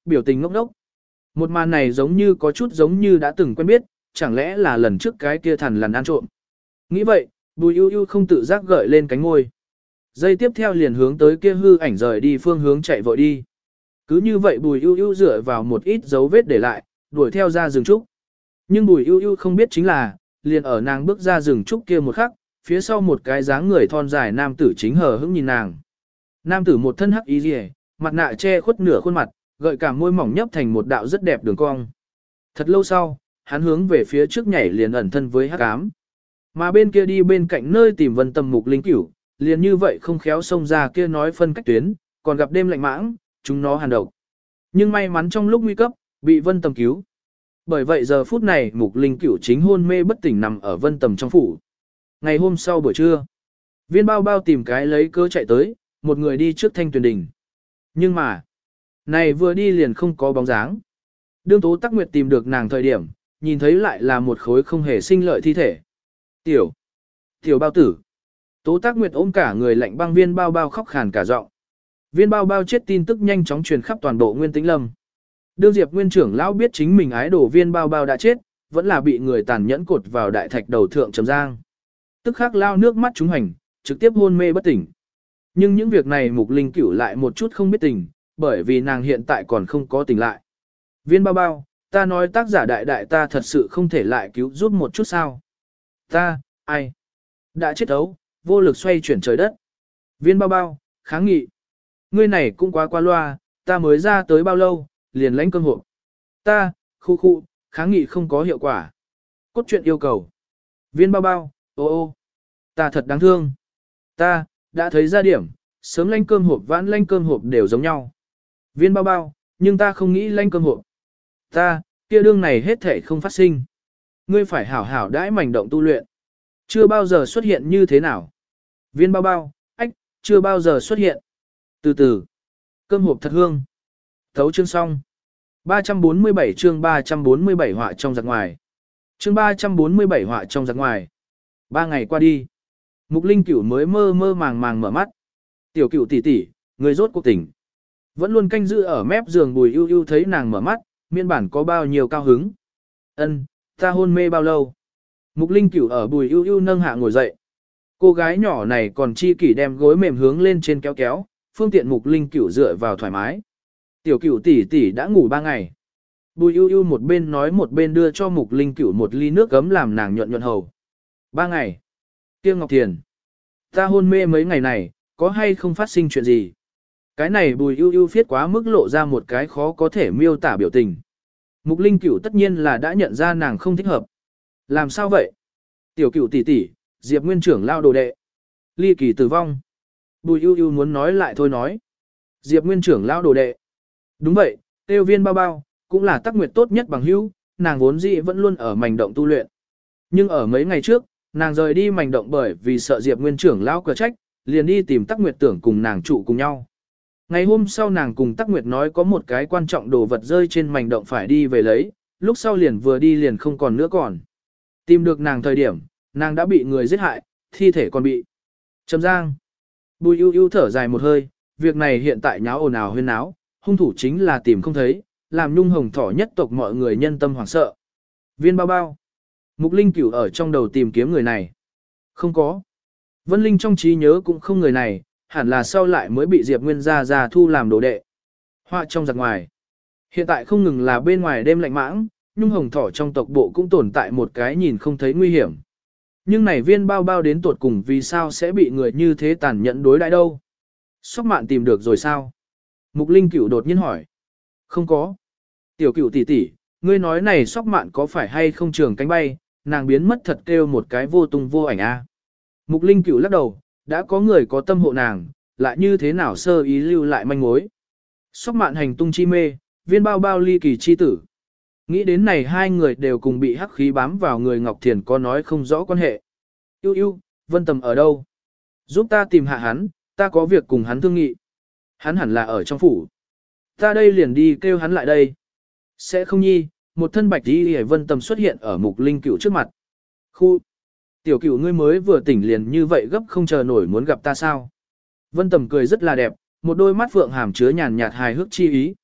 biểu tình ngốc ngốc. Một màn này giống như có chút giống như đã từng quen biết, chẳng lẽ là lần trước cái kia thằn lằn ăn trộm. Nghĩ vậy, Bùi ưu ưu không tự giác gợi lên cánh ngôi. Giây tiếp theo liền hướng tới kia hư ảnh rời đi phương hướng chạy vội đi. Cứ như vậy Bùi ưu ưu dựa vào một ít dấu vết để lại, đuổi theo ra rừng trúc. Nhưng Bùi ưu ưu không biết chính là, liền ở nàng bước ra rừng trúc kia một khắc, phía sau một cái dáng người thon dài nam tử chính hờ hững nhìn nàng. Nam tử một thân hắc y liễu, mặt nạ che khuất nửa khuôn mặt, gợi cả môi mỏng nhấp thành một đạo rất đẹp đường cong. Thật lâu sau, hắn hướng về phía trước nhảy liền ẩn thân với hắc ám. Mà bên kia đi bên cạnh nơi tìm Vân Tầm Mục Linh Cửu, liền như vậy không khéo xông ra kia nói phân cách tuyến, còn gặp đêm lạnh mãng, chúng nó hàn độc. Nhưng may mắn trong lúc nguy cấp, bị Vân Tầm cứu. Bởi vậy giờ phút này Mục Linh Cửu chính hôn mê bất tỉnh nằm ở Vân Tầm trong phủ. Ngày hôm sau buổi trưa, Viên Bao Bao tìm cái lấy cớ chạy tới, một người đi trước Thanh Tuyền Đình. Nhưng mà, này vừa đi liền không có bóng dáng. Đương Tố Tắc Nguyệt tìm được nàng thời điểm, nhìn thấy lại là một khối không hề sinh lợi thi thể. Tiểu, tiểu bao tử. Tố Tắc Nguyệt ôm cả người lạnh băng Viên Bao Bao khóc khàn cả giọng. Viên Bao Bao chết tin tức nhanh chóng truyền khắp toàn bộ Nguyên Tĩnh Lâm. Đương Diệp Nguyên trưởng lão biết chính mình ái đổ Viên Bao Bao đã chết, vẫn là bị người tàn nhẫn cột vào đại thạch đầu thượng trầm giang. Tức khắc lao nước mắt trúng hành, trực tiếp hôn mê bất tỉnh. Nhưng những việc này Mục Linh Cửu lại một chút không biết tình, bởi vì nàng hiện tại còn không có tỉnh lại. Viên Bao Bao, ta nói tác giả đại đại ta thật sự không thể lại cứu giúp một chút sao. Ta, ai? Đã chết ấu, vô lực xoay chuyển trời đất. Viên Bao Bao, kháng nghị. Ngươi này cũng quá qua loa, ta mới ra tới bao lâu, liền lãnh cơn hộ. Ta, khu khu, kháng nghị không có hiệu quả. Cốt truyện yêu cầu. Viên Bao Bao, ô ô, ta thật đáng thương. Ta, đã thấy ra điểm, sớm lanh cơm hộp vãn lanh cơm hộp đều giống nhau. Viên Bao Bao, nhưng ta không nghĩ lanh cơm hộp. Ta, kia đương này hết thể không phát sinh. Ngươi phải hảo hảo đãi mảnh động tu luyện. Chưa bao giờ xuất hiện như thế nào. Viên Bao Bao, ách, chưa bao giờ xuất hiện. Từ từ, cơm hộp thật hương. Thấu chương xong. ba trăm bốn mươi bảy chương ba trăm bốn mươi bảy họa trong giặc ngoài. Chương ba trăm bốn mươi bảy họa trong giặc ngoài. Ba ngày qua đi. Mục Linh Cửu mới mơ mơ màng màng mở mắt. Tiểu Cửu tỷ tỷ, người rốt cuộc tỉnh. Vẫn luôn canh giữ ở mép giường Bùi ưu ưu thấy nàng mở mắt, miên bản có bao nhiêu cao hứng. Ân, ta hôn mê bao lâu? Mục Linh Cửu ở Bùi ưu ưu nâng hạ ngồi dậy. Cô gái nhỏ này còn chi kỷ đem gối mềm hướng lên trên kéo kéo, phương tiện Mục Linh Cửu dựa vào thoải mái. Tiểu Cửu tỷ tỷ đã ngủ ba ngày. Bùi ưu ưu một bên nói một bên đưa cho Mục Linh Cửu một ly nước gấm làm nàng nhuận nhuận hầu. Ba ngày. Tiêu Ngọc Thiền, ta hôn mê mấy ngày này, có hay không phát sinh chuyện gì? Cái này Bùi ưu ưu viết quá mức lộ ra một cái khó có thể miêu tả biểu tình. Mục Linh Cửu tất nhiên là đã nhận ra nàng không thích hợp. Làm sao vậy? Tiểu Cửu tỷ tỷ, Diệp Nguyên trưởng lao đồ đệ. Ly kỳ tử vong. Bùi ưu ưu muốn nói lại thôi nói. Diệp Nguyên trưởng lao đồ đệ. Đúng vậy, Tiêu Viên Bao Bao, cũng là Tắc Nguyệt tốt nhất bằng hữu, nàng vốn dĩ vẫn luôn ở mảnh động tu luyện. Nhưng ở mấy ngày trước, nàng rời đi mảnh động bởi vì sợ Diệp Nguyên trưởng lão cờ trách, liền đi tìm Tắc Nguyệt tưởng cùng nàng trụ cùng nhau. Ngày hôm sau nàng cùng Tắc Nguyệt nói có một cái quan trọng đồ vật rơi trên mảnh động phải đi về lấy, lúc sau liền vừa đi liền không còn nữa còn. Tìm được nàng thời điểm, nàng đã bị người giết hại, thi thể còn bị châm giang. Bùi ưu ưu thở dài một hơi, việc này hiện tại nháo ồn ào huyên náo, hung thủ chính là tìm không thấy, làm Nhung Hồng Thỏ nhất tộc mọi người nhân tâm hoảng sợ. Viên Bao Bao. Mục Linh Cửu ở trong đầu tìm kiếm người này. Không có. Vân Linh trong trí nhớ cũng không người này, hẳn là sau lại mới bị Diệp Nguyên gia gia thu làm đồ đệ. Họa trong giặc ngoài. Hiện tại không ngừng là bên ngoài đêm lạnh mãng, Nhung Hồng Thỏ trong tộc bộ cũng tồn tại một cái nhìn không thấy nguy hiểm. Nhưng này Viên Bao Bao đến tuột cùng vì sao sẽ bị người như thế tàn nhẫn đối đãi đâu? Sóc Mạn tìm được rồi sao? Mục Linh Cửu đột nhiên hỏi. Không có. Tiểu Cửu tỷ tỷ, ngươi nói này Sóc Mạn có phải hay không trường cánh bay, nàng biến mất thật kêu một cái vô tung vô ảnh a. Mục Linh Cửu lắc đầu, đã có người có tâm hộ nàng, lại như thế nào sơ ý lưu lại manh mối. Sóc Mạn hành tung chi mê, Viên Bao Bao ly kỳ chi tử. Nghĩ đến này hai người đều cùng bị hắc khí bám vào người Ngọc Thiền có nói không rõ quan hệ. Yêu yêu, Vân Tầm ở đâu? Giúp ta tìm hạ hắn, ta có việc cùng hắn thương nghị. Hắn hẳn là ở trong phủ. Ta đây liền đi kêu hắn lại đây. Sẽ không nhi, một thân bạch đi hề Vân Tầm xuất hiện ở Mục Linh Cửu trước mặt. Khu! Tiểu Cửu ngươi mới vừa tỉnh liền như vậy gấp không chờ nổi muốn gặp ta sao? Vân Tầm cười rất là đẹp, một đôi mắt phượng hàm chứa nhàn nhạt hài hước chi ý.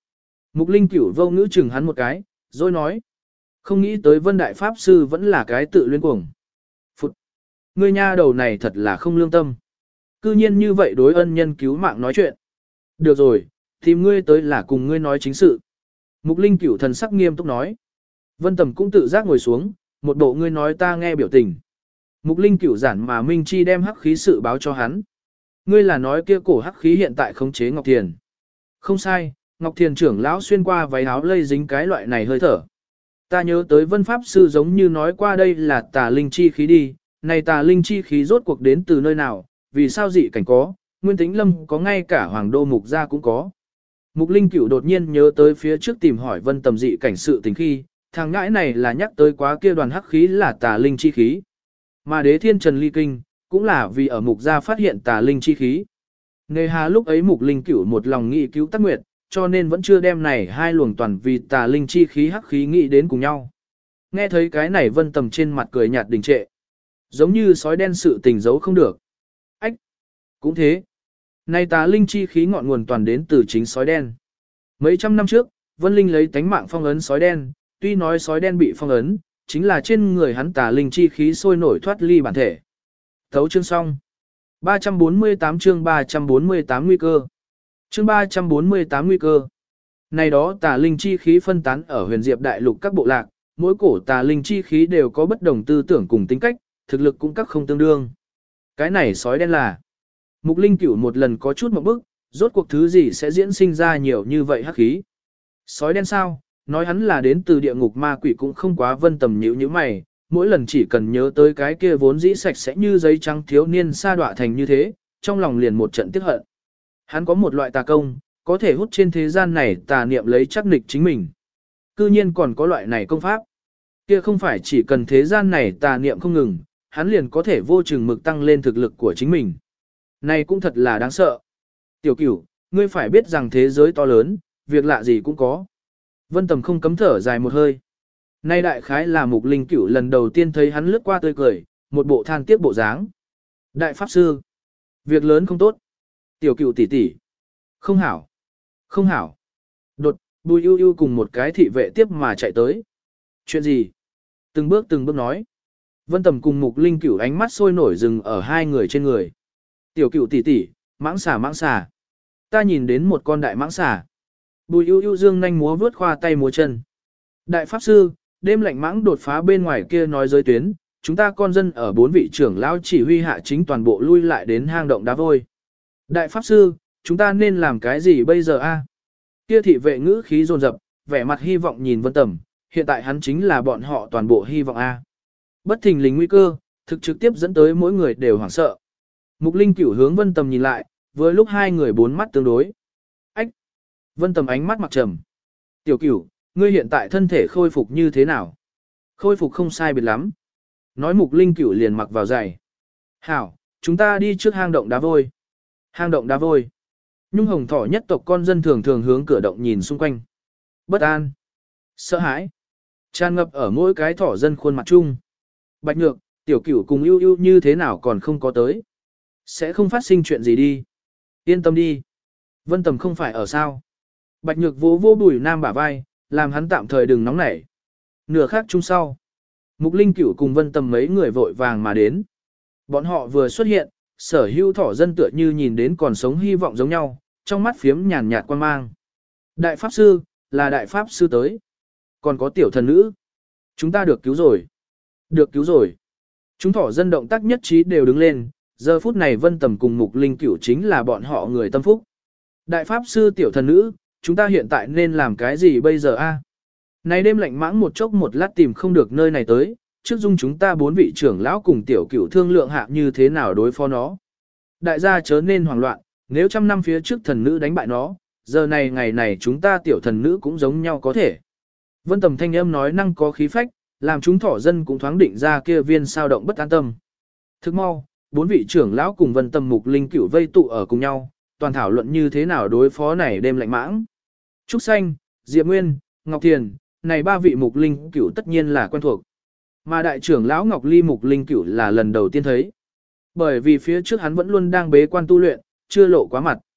Mục Linh Cửu vô ngữ chừng hắn một cái, rồi nói. Không nghĩ tới Vân Đại Pháp Sư vẫn là cái tự luyến cuồng. Phụt! Ngươi nha đầu này thật là không lương tâm. Cư nhiên như vậy đối ân nhân cứu mạng nói chuyện. Được rồi, tìm ngươi tới là cùng ngươi nói chính sự. Mục Linh Cửu thần sắc nghiêm túc nói. Vân Tầm cũng tự giác ngồi xuống, một bộ ngươi nói ta nghe biểu tình. Mục Linh Cửu giản mà Minh Chi đem hắc khí sự báo cho hắn. Ngươi là nói kia cổ hắc khí hiện tại khống chế Ngọc Thiền. Không sai, Ngọc Thiền trưởng lão xuyên qua váy áo lây dính cái loại này hơi thở. Ta nhớ tới Vân Pháp Sư giống như nói qua đây là tà linh chi khí đi, này tà linh chi khí rốt cuộc đến từ nơi nào, vì sao dị cảnh có, Nguyên Tĩnh Lâm có ngay cả Hoàng Đô Mục gia cũng có. Mục Linh Cửu đột nhiên nhớ tới phía trước tìm hỏi Vân Tầm dị cảnh sự tình khi, thằng ngãi này là nhắc tới quá kia đoàn hắc khí là tà linh chi khí. Mà Đế Thiên Trần ly kinh, cũng là vì ở Mục gia phát hiện tà linh chi khí. Nề hà lúc ấy Mục Linh Cửu một lòng nghĩ cứu Tắc Nguyệt, cho nên vẫn chưa đem này hai luồng toàn vì tà linh chi khí hắc khí nghĩ đến cùng nhau. Nghe thấy cái này Vân Tầm trên mặt cười nhạt đình trệ. Giống như sói đen sự tình giấu không được. Ách! Cũng thế. Này tà linh chi khí ngọn nguồn toàn đến từ chính sói đen. Mấy trăm năm trước, Vân Linh lấy tánh mạng phong ấn sói đen, tuy nói sói đen bị phong ấn, chính là trên người hắn tà linh chi khí sôi nổi thoát ly bản thể. Thấu chương xong. ba trăm bốn mươi tám chương ba trăm bốn mươi tám nguy cơ. Chương ba trăm bốn mươi tám nguy cơ. Này đó tà linh chi khí phân tán ở huyền diệp đại lục các bộ lạc, mỗi cổ tà linh chi khí đều có bất đồng tư tưởng cùng tính cách, thực lực cũng các không tương đương. Cái này sói đen là. Mục Linh Cửu một lần có chút một bức, rốt cuộc thứ gì sẽ diễn sinh ra nhiều như vậy hắc khí. Sói đen sao, nói hắn là đến từ địa ngục ma quỷ cũng không quá Vân Tầm nhíu như mày, mỗi lần chỉ cần nhớ tới cái kia vốn dĩ sạch sẽ như giấy trắng thiếu niên sa đọa thành như thế, trong lòng liền một trận tiếc hận. Hắn có một loại tà công, có thể hút trên thế gian này tà niệm lấy chắc nịch chính mình. Cư nhiên còn có loại này công pháp. Kia không phải chỉ cần thế gian này tà niệm không ngừng, hắn liền có thể vô chừng mực tăng lên thực lực của chính mình. Này cũng thật là đáng sợ. Tiểu Cửu, ngươi phải biết rằng thế giới to lớn, việc lạ gì cũng có. Vân Tầm không cấm thở dài một hơi. Nay đại khái là Mục Linh Cửu lần đầu tiên thấy hắn lướt qua tươi cười, một bộ than tiếc bộ dáng. Đại Pháp Sư, việc lớn không tốt. Tiểu Cửu tỷ tỷ, không hảo, không hảo. Đột, Bùi Ưu Ưu cùng một cái thị vệ tiếp mà chạy tới. Chuyện gì? Từng bước từng bước nói. Vân Tầm cùng Mục Linh Cửu ánh mắt sôi nổi dừng ở hai người trên người. Tiểu Cửu tỷ tỷ, mãng xà mãng xà. Ta nhìn đến một con đại mãng xà. Bùi Ưu Ưu dương nhanh múa vướt khoa tay múa chân. Đại Pháp Sư, đêm lạnh mãng đột phá bên ngoài kia nói giới tuyến, chúng ta con dân ở bốn vị trưởng lão chỉ huy hạ chính toàn bộ lui lại đến hang động đá vôi. Đại Pháp Sư, chúng ta nên làm cái gì bây giờ a? Kia thị vệ ngữ khí dồn dập, vẻ mặt hy vọng nhìn Vân Tầm, hiện tại hắn chính là bọn họ toàn bộ hy vọng a. Bất thình lình nguy cơ, thực trực tiếp dẫn tới mỗi người đều hoảng sợ. Mục Linh Cửu hướng Vân Tầm nhìn lại, với lúc hai người bốn mắt tương đối. Ách! Vân Tầm ánh mắt mặc trầm. Tiểu Cửu, ngươi hiện tại thân thể khôi phục như thế nào? Khôi phục không sai biệt lắm. Nói Mục Linh Cửu liền mặc vào giày. Hảo, chúng ta đi trước hang động đá vôi. Hang động đá vôi. Nhung Hồng Thỏ nhất tộc con dân thường thường hướng cửa động nhìn xung quanh. Bất an. Sợ hãi. Tràn ngập ở mỗi cái thỏ dân khuôn mặt chung. Bạch Nhược, Tiểu Cửu cùng Ưu Ưu như thế nào còn không có tới. Sẽ không phát sinh chuyện gì đi. Yên tâm đi. Vân Tầm không phải ở sao. Bạch Nhược vỗ vô Bùi Nam bả vai, làm hắn tạm thời đừng nóng nảy. Nửa khác chung sau. Mục Linh Cửu cùng Vân Tầm mấy người vội vàng mà đến. Bọn họ vừa xuất hiện, sở hữu thỏ dân tựa như nhìn đến còn sống hy vọng giống nhau, trong mắt phiếm nhàn nhạt quan mang. Đại Pháp Sư, là Đại Pháp Sư tới. Còn có tiểu thần nữ. Chúng ta được cứu rồi. Được cứu rồi. Chúng thỏ dân động tác nhất trí đều đứng lên, giờ phút này Vân Tầm cùng Mục Linh Cửu chính là bọn họ người tâm phúc. Đại Pháp Sư tiểu thần nữ, chúng ta hiện tại nên làm cái gì bây giờ a? Này đêm lạnh mãng một chốc một lát tìm không được nơi này tới, trước dung chúng ta bốn vị trưởng lão cùng tiểu cửu thương lượng hạ như thế nào đối phó nó. Đại gia chớ nên hoảng loạn, nếu trăm năm phía trước thần nữ đánh bại nó, giờ này ngày này chúng ta tiểu thần nữ cũng giống nhau có thể. Vân Tầm thanh âm nói năng có khí phách, làm chúng thỏ dân cũng thoáng định ra kia viên sao động bất an tâm. Thức mau, bốn vị trưởng lão cùng Vân Tầm Mục Linh Cửu vây tụ ở cùng nhau, toàn thảo luận như thế nào đối phó này đêm lạnh mãng. Trúc Xanh, Diệp Nguyên, Ngọc Thiền, này ba vị Mục Linh Cửu tất nhiên là quen thuộc. Mà đại trưởng lão Ngọc Ly Mục Linh Cửu là lần đầu tiên thấy. Bởi vì phía trước hắn vẫn luôn đang bế quan tu luyện, chưa lộ quá mặt.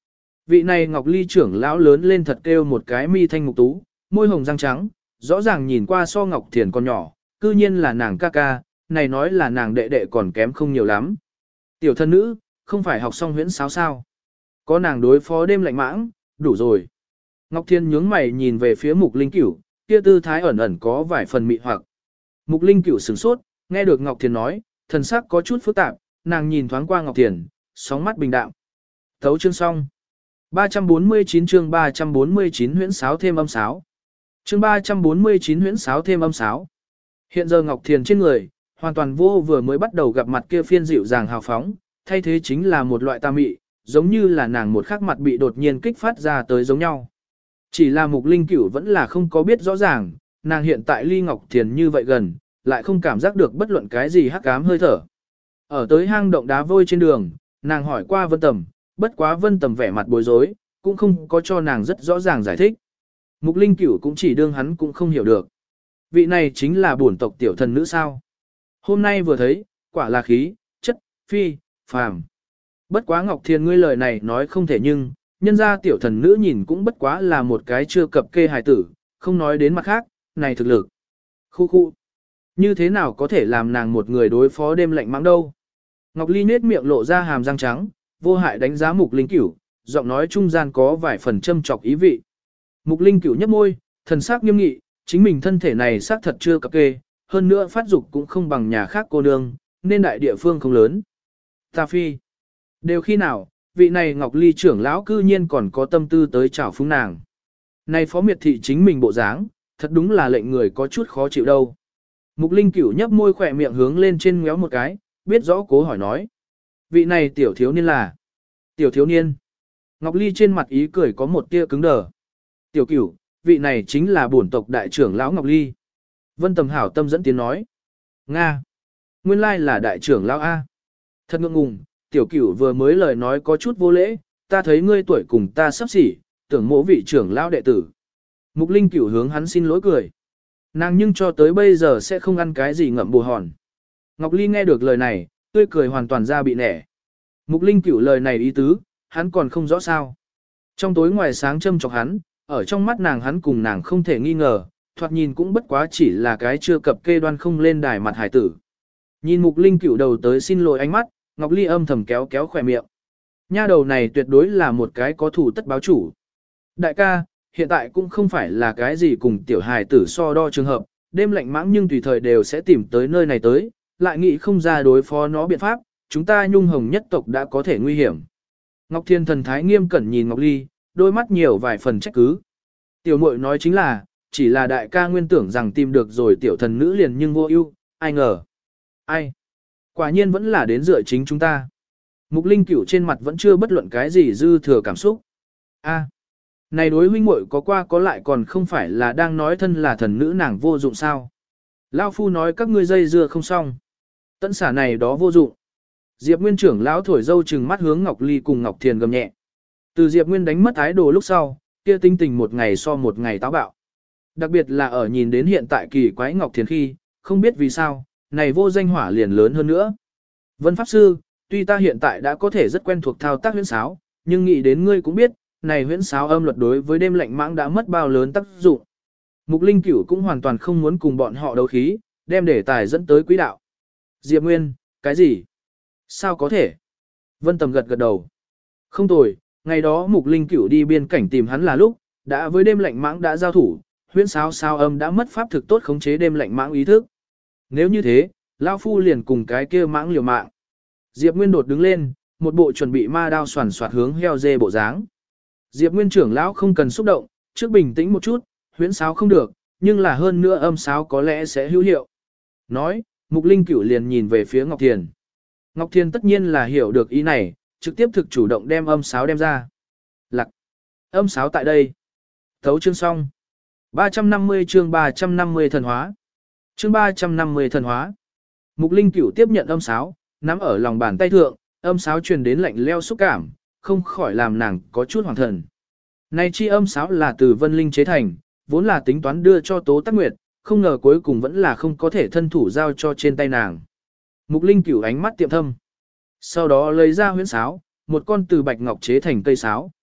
Vị này Ngọc Ly trưởng lão lớn lên thật kêu một cái mi thanh mục tú, môi hồng răng trắng, rõ ràng nhìn qua so Ngọc Thiền còn nhỏ, cư nhiên là nàng ca ca, này nói là nàng đệ đệ còn kém không nhiều lắm. Tiểu thân nữ, không phải học xong huyễn sáo sao? Có nàng đối phó đêm lạnh mãng, đủ rồi. Ngọc Thiên nhướng mày nhìn về phía Mục Linh Cửu, kia tư thái ẩn ẩn có vài phần mị hoặc. Mục Linh Cửu sửng sốt, nghe được Ngọc Thiên nói, thần sắc có chút phức tạp, nàng nhìn thoáng qua Ngọc Thiên, sóng mắt bình đạm. Thấu chương xong. ba trăm bốn mươi chín chương ba trăm bốn mươi chín huyễn sáo thêm âm sáo. Chương ba trăm bốn mươi chín huyễn sáo thêm âm sáo. Hiện giờ Ngọc Thiền trên người, hoàn toàn vô vừa mới bắt đầu gặp mặt kia phiên dịu dàng hào phóng, thay thế chính là một loại tà mị, giống như là nàng một khắc mặt bị đột nhiên kích phát ra tới giống nhau. Chỉ là Mục Linh Cửu vẫn là không có biết rõ ràng, nàng hiện tại ly Ngọc Thiền như vậy gần, lại không cảm giác được bất luận cái gì hắc ám hơi thở. Ở tới hang động đá vôi trên đường, nàng hỏi qua Vân Tầm, bất quá Vân Tầm vẻ mặt bối rối, cũng không có cho nàng rất rõ ràng giải thích. Mục Linh Cửu cũng chỉ đương hắn cũng không hiểu được. Vị này chính là bổn tộc tiểu thần nữ sao. Hôm nay vừa thấy, quả là khí, chất, phi, phàm. Bất quá Ngọc Thiền ngươi lời này nói không thể nhưng, nhân ra tiểu thần nữ nhìn cũng bất quá là một cái chưa cập kê hài tử, không nói đến mặt khác, này thực lực. Khu khu. Như thế nào có thể làm nàng một người đối phó đêm lạnh mãng đâu. Ngọc Ly nết miệng lộ ra hàm răng trắng, vô hại đánh giá Mục Linh Cửu, giọng nói trung gian có vài phần châm chọc ý vị. Mục Linh Cửu nhấp môi, thần sắc nghiêm nghị, chính mình thân thể này xác thật chưa cập kê, hơn nữa phát dục cũng không bằng nhà khác cô nương, nên đại địa phương không lớn. Ta phi. Đều khi nào, vị này Ngọc Ly trưởng lão cư nhiên còn có tâm tư tới chào phúng nàng. Này phó miệt thị chính mình bộ dáng, thật đúng là lệnh người có chút khó chịu đâu. Mục Linh Cửu nhấp môi khỏe miệng hướng lên trên ngéo một cái, biết rõ cố hỏi nói. Vị này tiểu thiếu niên là. Tiểu thiếu niên. Ngọc Ly trên mặt ý cười có một tia cứng đờ. Tiểu Cửu, vị này chính là bổn tộc đại trưởng lão Ngọc Ly. Vân Tầm hảo tâm dẫn tiến nói. Nga. Nguyên lai là đại trưởng lão A. Thật ngượng ngùng, tiểu Cửu vừa mới lời nói có chút vô lễ, ta thấy ngươi tuổi cùng ta sắp xỉ, tưởng mỗ vị trưởng lão đệ tử. Mục Linh Cửu hướng hắn xin lỗi cười. Nàng nhưng cho tới bây giờ sẽ không ăn cái gì ngậm bù hòn. Ngọc Ly nghe được lời này, tươi cười hoàn toàn ra bị nẻ. Mục Linh Cửu lời này ý tứ, hắn còn không rõ sao. Trong tối ngoài sáng châm chọc hắn, ở trong mắt nàng hắn cùng nàng không thể nghi ngờ, thoạt nhìn cũng bất quá chỉ là cái chưa cập kê đoan không lên đài mặt hải tử. Nhìn Mục Linh Cửu đầu tới xin lỗi ánh mắt, Ngọc Ly âm thầm kéo kéo khỏe miệng. Nha đầu này tuyệt đối là một cái có thủ tất báo chủ. Đại ca, hiện tại cũng không phải là cái gì cùng tiểu hài tử so đo trường hợp, đêm lạnh mãng nhưng tùy thời đều sẽ tìm tới nơi này tới, lại nghĩ không ra đối phó nó biện pháp, chúng ta nhung hồng nhất tộc đã có thể nguy hiểm. Ngọc Thiên thần thái nghiêm cẩn nhìn Ngọc Ly, đôi mắt nhiều vài phần trách cứ. Tiểu muội nói chính là, chỉ là đại ca nguyên tưởng rằng tìm được rồi tiểu thần nữ liền nhưng vô ưu, ai ngờ. Ai? Quả nhiên vẫn là đến dựa chính chúng ta. Mục Linh Cửu trên mặt vẫn chưa bất luận cái gì dư thừa cảm xúc. A, này đối huynh muội có qua có lại còn không phải là đang nói thân là thần nữ nàng vô dụng sao? Lão phu nói các ngươi dây dưa không xong. Tận xả này đó vô dụng. Diệp Nguyên trưởng lão thổi dâu trừng mắt hướng Ngọc Ly cùng Ngọc Thiền gầm nhẹ. Từ Diệp Nguyên đánh mất ái đồ lúc sau, kia tinh tình một ngày so một ngày táo bạo. Đặc biệt là ở nhìn đến hiện tại kỳ quái Ngọc Thiền khi, không biết vì sao, này vô danh hỏa liền lớn hơn nữa. Vân Pháp Sư, tuy ta hiện tại đã có thể rất quen thuộc thao tác huyễn sáo, nhưng nghĩ đến ngươi cũng biết, này huyễn sáo âm luật đối với đêm lạnh mãng đã mất bao lớn tác dụng. Mục Linh Cửu cũng hoàn toàn không muốn cùng bọn họ đấu khí, đem đề tài dẫn tới quỹ đạo. Diệp Nguyên, cái gì? Sao có thể? Vân Tầm gật gật đầu. Không tồi, ngày đó Mục Linh Cửu đi biên cảnh tìm hắn là lúc, đã với đêm lạnh mãng đã giao thủ, huyễn sáo sao âm đã mất pháp thực tốt khống chế đêm lạnh mãng ý thức. Nếu như thế, lão phu liền cùng cái kia mãng liều mạng. Diệp Nguyên đột đứng lên, một bộ chuẩn bị ma đao soàn soạt hướng heo dê bộ dáng. Diệp Nguyên trưởng lão không cần xúc động, trước bình tĩnh một chút, huyễn sáo không được, nhưng là hơn nữa âm sáo có lẽ sẽ hữu hiệu. Nói, Mục Linh Cửu liền nhìn về phía Ngọc Thiền. Ngọc Thiền tất nhiên là hiểu được ý này, trực tiếp thực chủ động đem âm sáo đem ra. Lặc. Âm sáo tại đây. Thấu chương xong. ba trăm năm mươi chương ba trăm năm mươi thần hóa. Chương ba trăm năm mươi thần hóa. Mục Linh Cửu tiếp nhận âm sáo, nắm ở lòng bàn tay thượng, âm sáo truyền đến lạnh leo xúc cảm, không khỏi làm nàng có chút hoàng thần. Này chi âm sáo là từ Vân Linh chế thành, vốn là tính toán đưa cho Tố Tắc Nguyệt, không ngờ cuối cùng vẫn là không có thể thân thủ giao cho trên tay nàng. Mục Linh Cửu ánh mắt tiệm thâm. Sau đó lấy ra huyễn sáo, một con từ bạch ngọc chế thành cây sáo.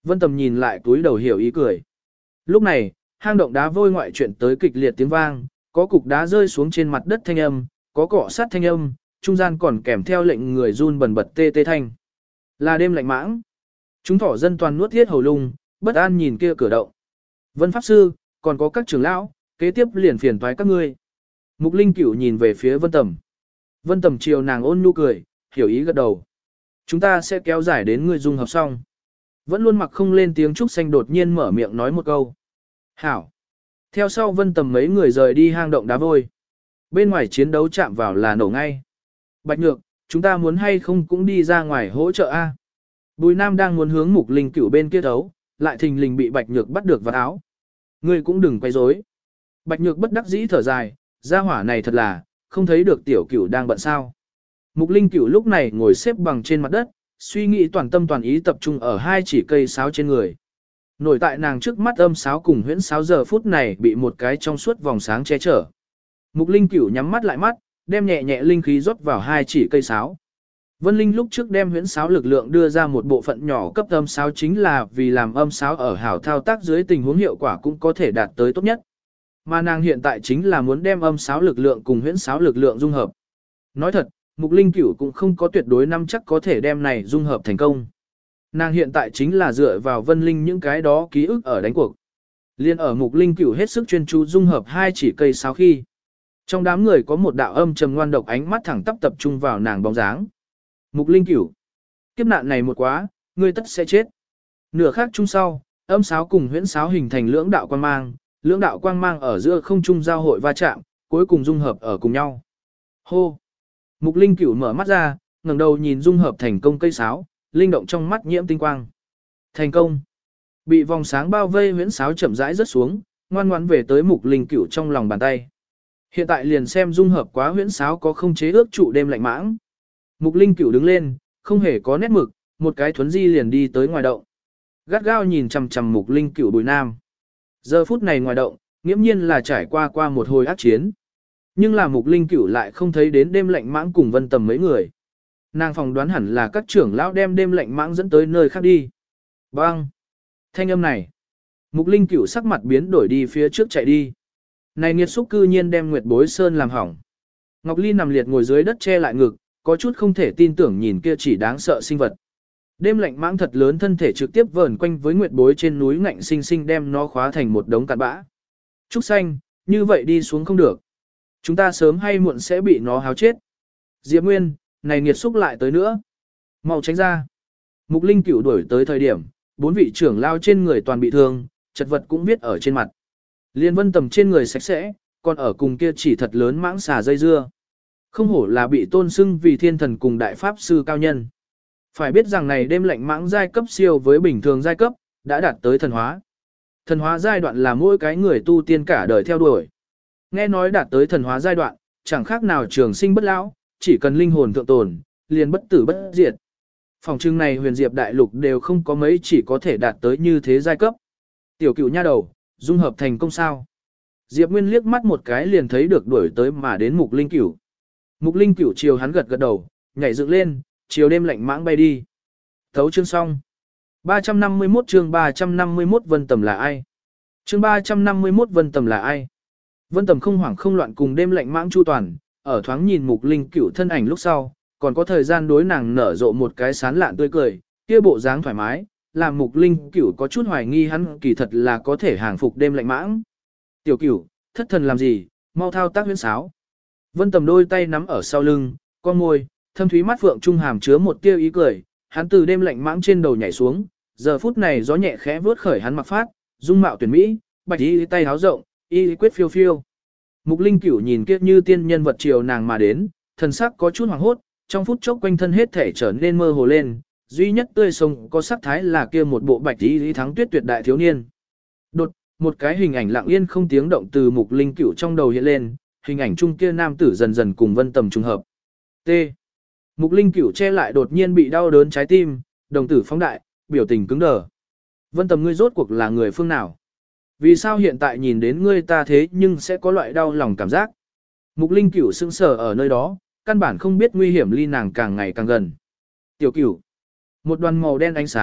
Vân Tầm nhìn lại túi đầu hiểu ý cười. Lúc này, hang động đá vôi ngoại chuyện tới kịch liệt tiếng vang, có cục đá rơi xuống trên mặt đất thanh âm, có cọ sát thanh âm, trung gian còn kèm theo lệnh người run bần bật tê tê thanh. Là đêm lạnh mãng. Chúng thỏ dân toàn nuốt thiết hầu lung, bất an nhìn kia cửa động. Vân Pháp Sư, còn có các trưởng lão, kế tiếp liền phiền toái các ngươi. Mục Linh Cửu nhìn về phía Vân Tầm. Vân Tầm chiều nàng ôn nhu cười, hiểu ý gật đầu. Chúng ta sẽ kéo dài đến ngươi dung hợp xong. Vẫn luôn mặc không lên tiếng Trúc Xanh đột nhiên mở miệng nói một câu. Hảo. Theo sau Vân Tầm mấy người rời đi hang động đá vôi. Bên ngoài chiến đấu chạm vào là nổ ngay. Bạch Nhược, chúng ta muốn hay không cũng đi ra ngoài hỗ trợ a. Bùi Nam đang muốn hướng Mục Linh Cửu bên kia đấu, lại thình lình bị Bạch Nhược bắt được vào áo. Ngươi cũng đừng quay rối. Bạch Nhược bất đắc dĩ thở dài, gia hỏa này thật là, không thấy được tiểu cửu đang bận sao. Mục Linh Cửu lúc này ngồi xếp bằng trên mặt đất, suy nghĩ toàn tâm toàn ý tập trung ở hai chỉ cây sáo trên người. Nổi tại nàng trước mắt âm sáo cùng huyễn sáo giờ phút này bị một cái trong suốt vòng sáng che chở. Mục Linh Cửu nhắm mắt lại mắt, đem nhẹ nhẹ linh khí rót vào hai chỉ cây sáo. Vân Linh lúc trước đem huyễn sáo lực lượng đưa ra một bộ phận nhỏ cấp âm sáo chính là vì làm âm sáo ở hảo thao tác dưới tình huống hiệu quả cũng có thể đạt tới tốt nhất. Mà nàng hiện tại chính là muốn đem âm sáo lực lượng cùng huyễn sáo lực lượng dung hợp. Nói thật, Mục Linh Cửu cũng không có tuyệt đối năm chắc có thể đem này dung hợp thành công. Nàng hiện tại chính là dựa vào Vân Linh những cái đó ký ức ở đánh cuộc. Liên ở Mục Linh Cửu hết sức chuyên chú dung hợp hai chỉ cây sáo khi. Trong đám người có một đạo âm trầm ngoan độc ánh mắt thẳng tắp tập trung vào nàng bóng dáng. Mục Linh Cửu, kiếp nạn này một quá, ngươi tất sẽ chết. Nửa khắc chung sau, âm sáo cùng huyễn sáo hình thành lưỡng đạo quang mang, lưỡng đạo quang mang ở giữa không trung giao hội va chạm, cuối cùng dung hợp ở cùng nhau. Hô! Mục Linh Cửu mở mắt ra, ngẩng đầu nhìn dung hợp thành công cây sáo, linh động trong mắt nhiễm tinh quang. Thành công! Bị vòng sáng bao vây huyễn sáo chậm rãi rớt xuống, ngoan ngoãn về tới Mục Linh Cửu trong lòng bàn tay. Hiện tại liền xem dung hợp quá huyễn sáo có không chế ước trụ đêm lạnh mãng. Mục Linh Cửu đứng lên, không hề có nét mực, một cái thuấn di liền đi tới ngoài động. Gắt gao nhìn chằm chằm Mục Linh Cửu Bùi Nam. Giờ phút này ngoài động, nghiễm nhiên là trải qua qua một hồi ác chiến. Nhưng là Mục Linh Cửu lại không thấy đến đêm lạnh mãng cùng Vân Tầm mấy người. Nàng phỏng đoán hẳn là các trưởng lão đem đêm lạnh mãng dẫn tới nơi khác đi. Bang! Thanh âm này. Mục Linh Cửu sắc mặt biến đổi đi phía trước chạy đi. Này nghiệt xúc cư nhiên đem Nguyệt Bối Sơn làm hỏng. Ngọc Ly nằm liệt ngồi dưới đất che lại ngực, có chút không thể tin tưởng nhìn kia chỉ đáng sợ sinh vật. Đêm lạnh mãng thật lớn thân thể trực tiếp vờn quanh với Nguyệt Bối trên núi ngạnh sinh sinh đem nó khóa thành một đống cặn bã. Trúc Xanh, như vậy đi xuống không được. Chúng ta sớm hay muộn sẽ bị nó háo chết. Diệp Nguyên, này nghiệt xúc lại tới nữa. Mau tránh ra. Mục Linh Cửu đuổi tới thời điểm, bốn vị trưởng lao trên người toàn bị thương, chật vật cũng viết ở trên mặt. Liên Vân Tầm trên người sạch sẽ, còn ở cùng kia chỉ thật lớn mãng xà dây dưa. Không hổ là bị tôn xưng vì thiên thần cùng đại pháp sư cao nhân. Phải biết rằng này đêm lạnh mãng giai cấp siêu với bình thường giai cấp, đã đạt tới thần hóa. Thần hóa giai đoạn là mỗi cái người tu tiên cả đời theo đuổi. Nghe nói đạt tới thần hóa giai đoạn, chẳng khác nào trường sinh bất lão, chỉ cần linh hồn thượng tồn, liền bất tử bất diệt. Phòng trưng này huyền diệp đại lục đều không có mấy chỉ có thể đạt tới như thế giai cấp. Tiểu Cửu nha đầu, dung hợp thành công sao? Diệp Nguyên liếc mắt một cái liền thấy được đuổi tới mà đến Mục Linh Cửu. Mục Linh Cửu chiều hắn gật gật đầu, nhảy dựng lên, chiều đêm lạnh mãng bay đi. Thấu chương xong. ba trăm năm mươi mốt chương ba trăm năm mươi mốt Vân Tầm là ai? Chương ba trăm năm mươi mốt Vân Tầm là ai? Vân Tầm không hoảng không loạn cùng đêm lạnh mãng chu toàn, ở thoáng nhìn Mục Linh Cửu thân ảnh lúc sau, còn có thời gian đối nàng nở rộ một cái sán lạn tươi cười, kia bộ dáng thoải mái, làm Mục Linh Cửu có chút hoài nghi hắn kỳ thật là có thể hàng phục đêm lạnh mãng. Tiểu Cửu, thất thần làm gì, mau thao tác huyễn sáo. Vân Tầm đôi tay nắm ở sau lưng, con môi, thâm thúy mắt phượng trung hàm chứa một tia ý cười, hắn từ đêm lạnh mãng trên đầu nhảy xuống, giờ phút này gió nhẹ khẽ vướt khởi hắn mặc phát, dung mạo tuyển mỹ, bạch y tay háo rộng, y quyết phiêu phiêu. Mục Linh Cửu nhìn kiếp như tiên nhân vật chiều nàng mà đến, thần sắc có chút hoàng hốt, trong phút chốc quanh thân hết thể trở nên mơ hồ lên, duy nhất tươi sống có sắc thái là kia một bộ bạch y thắng tuyết tuyệt đại thiếu niên. Đột, một cái hình ảnh lặng yên không tiếng động từ Mục Linh Cửu trong đầu hiện lên, hình ảnh trung kia nam tử dần dần cùng Vân Tầm trùng hợp. T. Mục Linh Cửu che lại đột nhiên bị đau đớn trái tim, đồng tử phóng đại, biểu tình cứng đờ. Vân Tầm ngươi rốt cuộc là người phương nào? Vì sao hiện tại nhìn đến ngươi ta thế nhưng sẽ có loại đau lòng cảm giác? Mục Linh Cửu sững sờ ở nơi đó, căn bản không biết nguy hiểm ly nàng càng ngày càng gần. Tiểu Cửu. Một đoàn màu đen ánh sáng,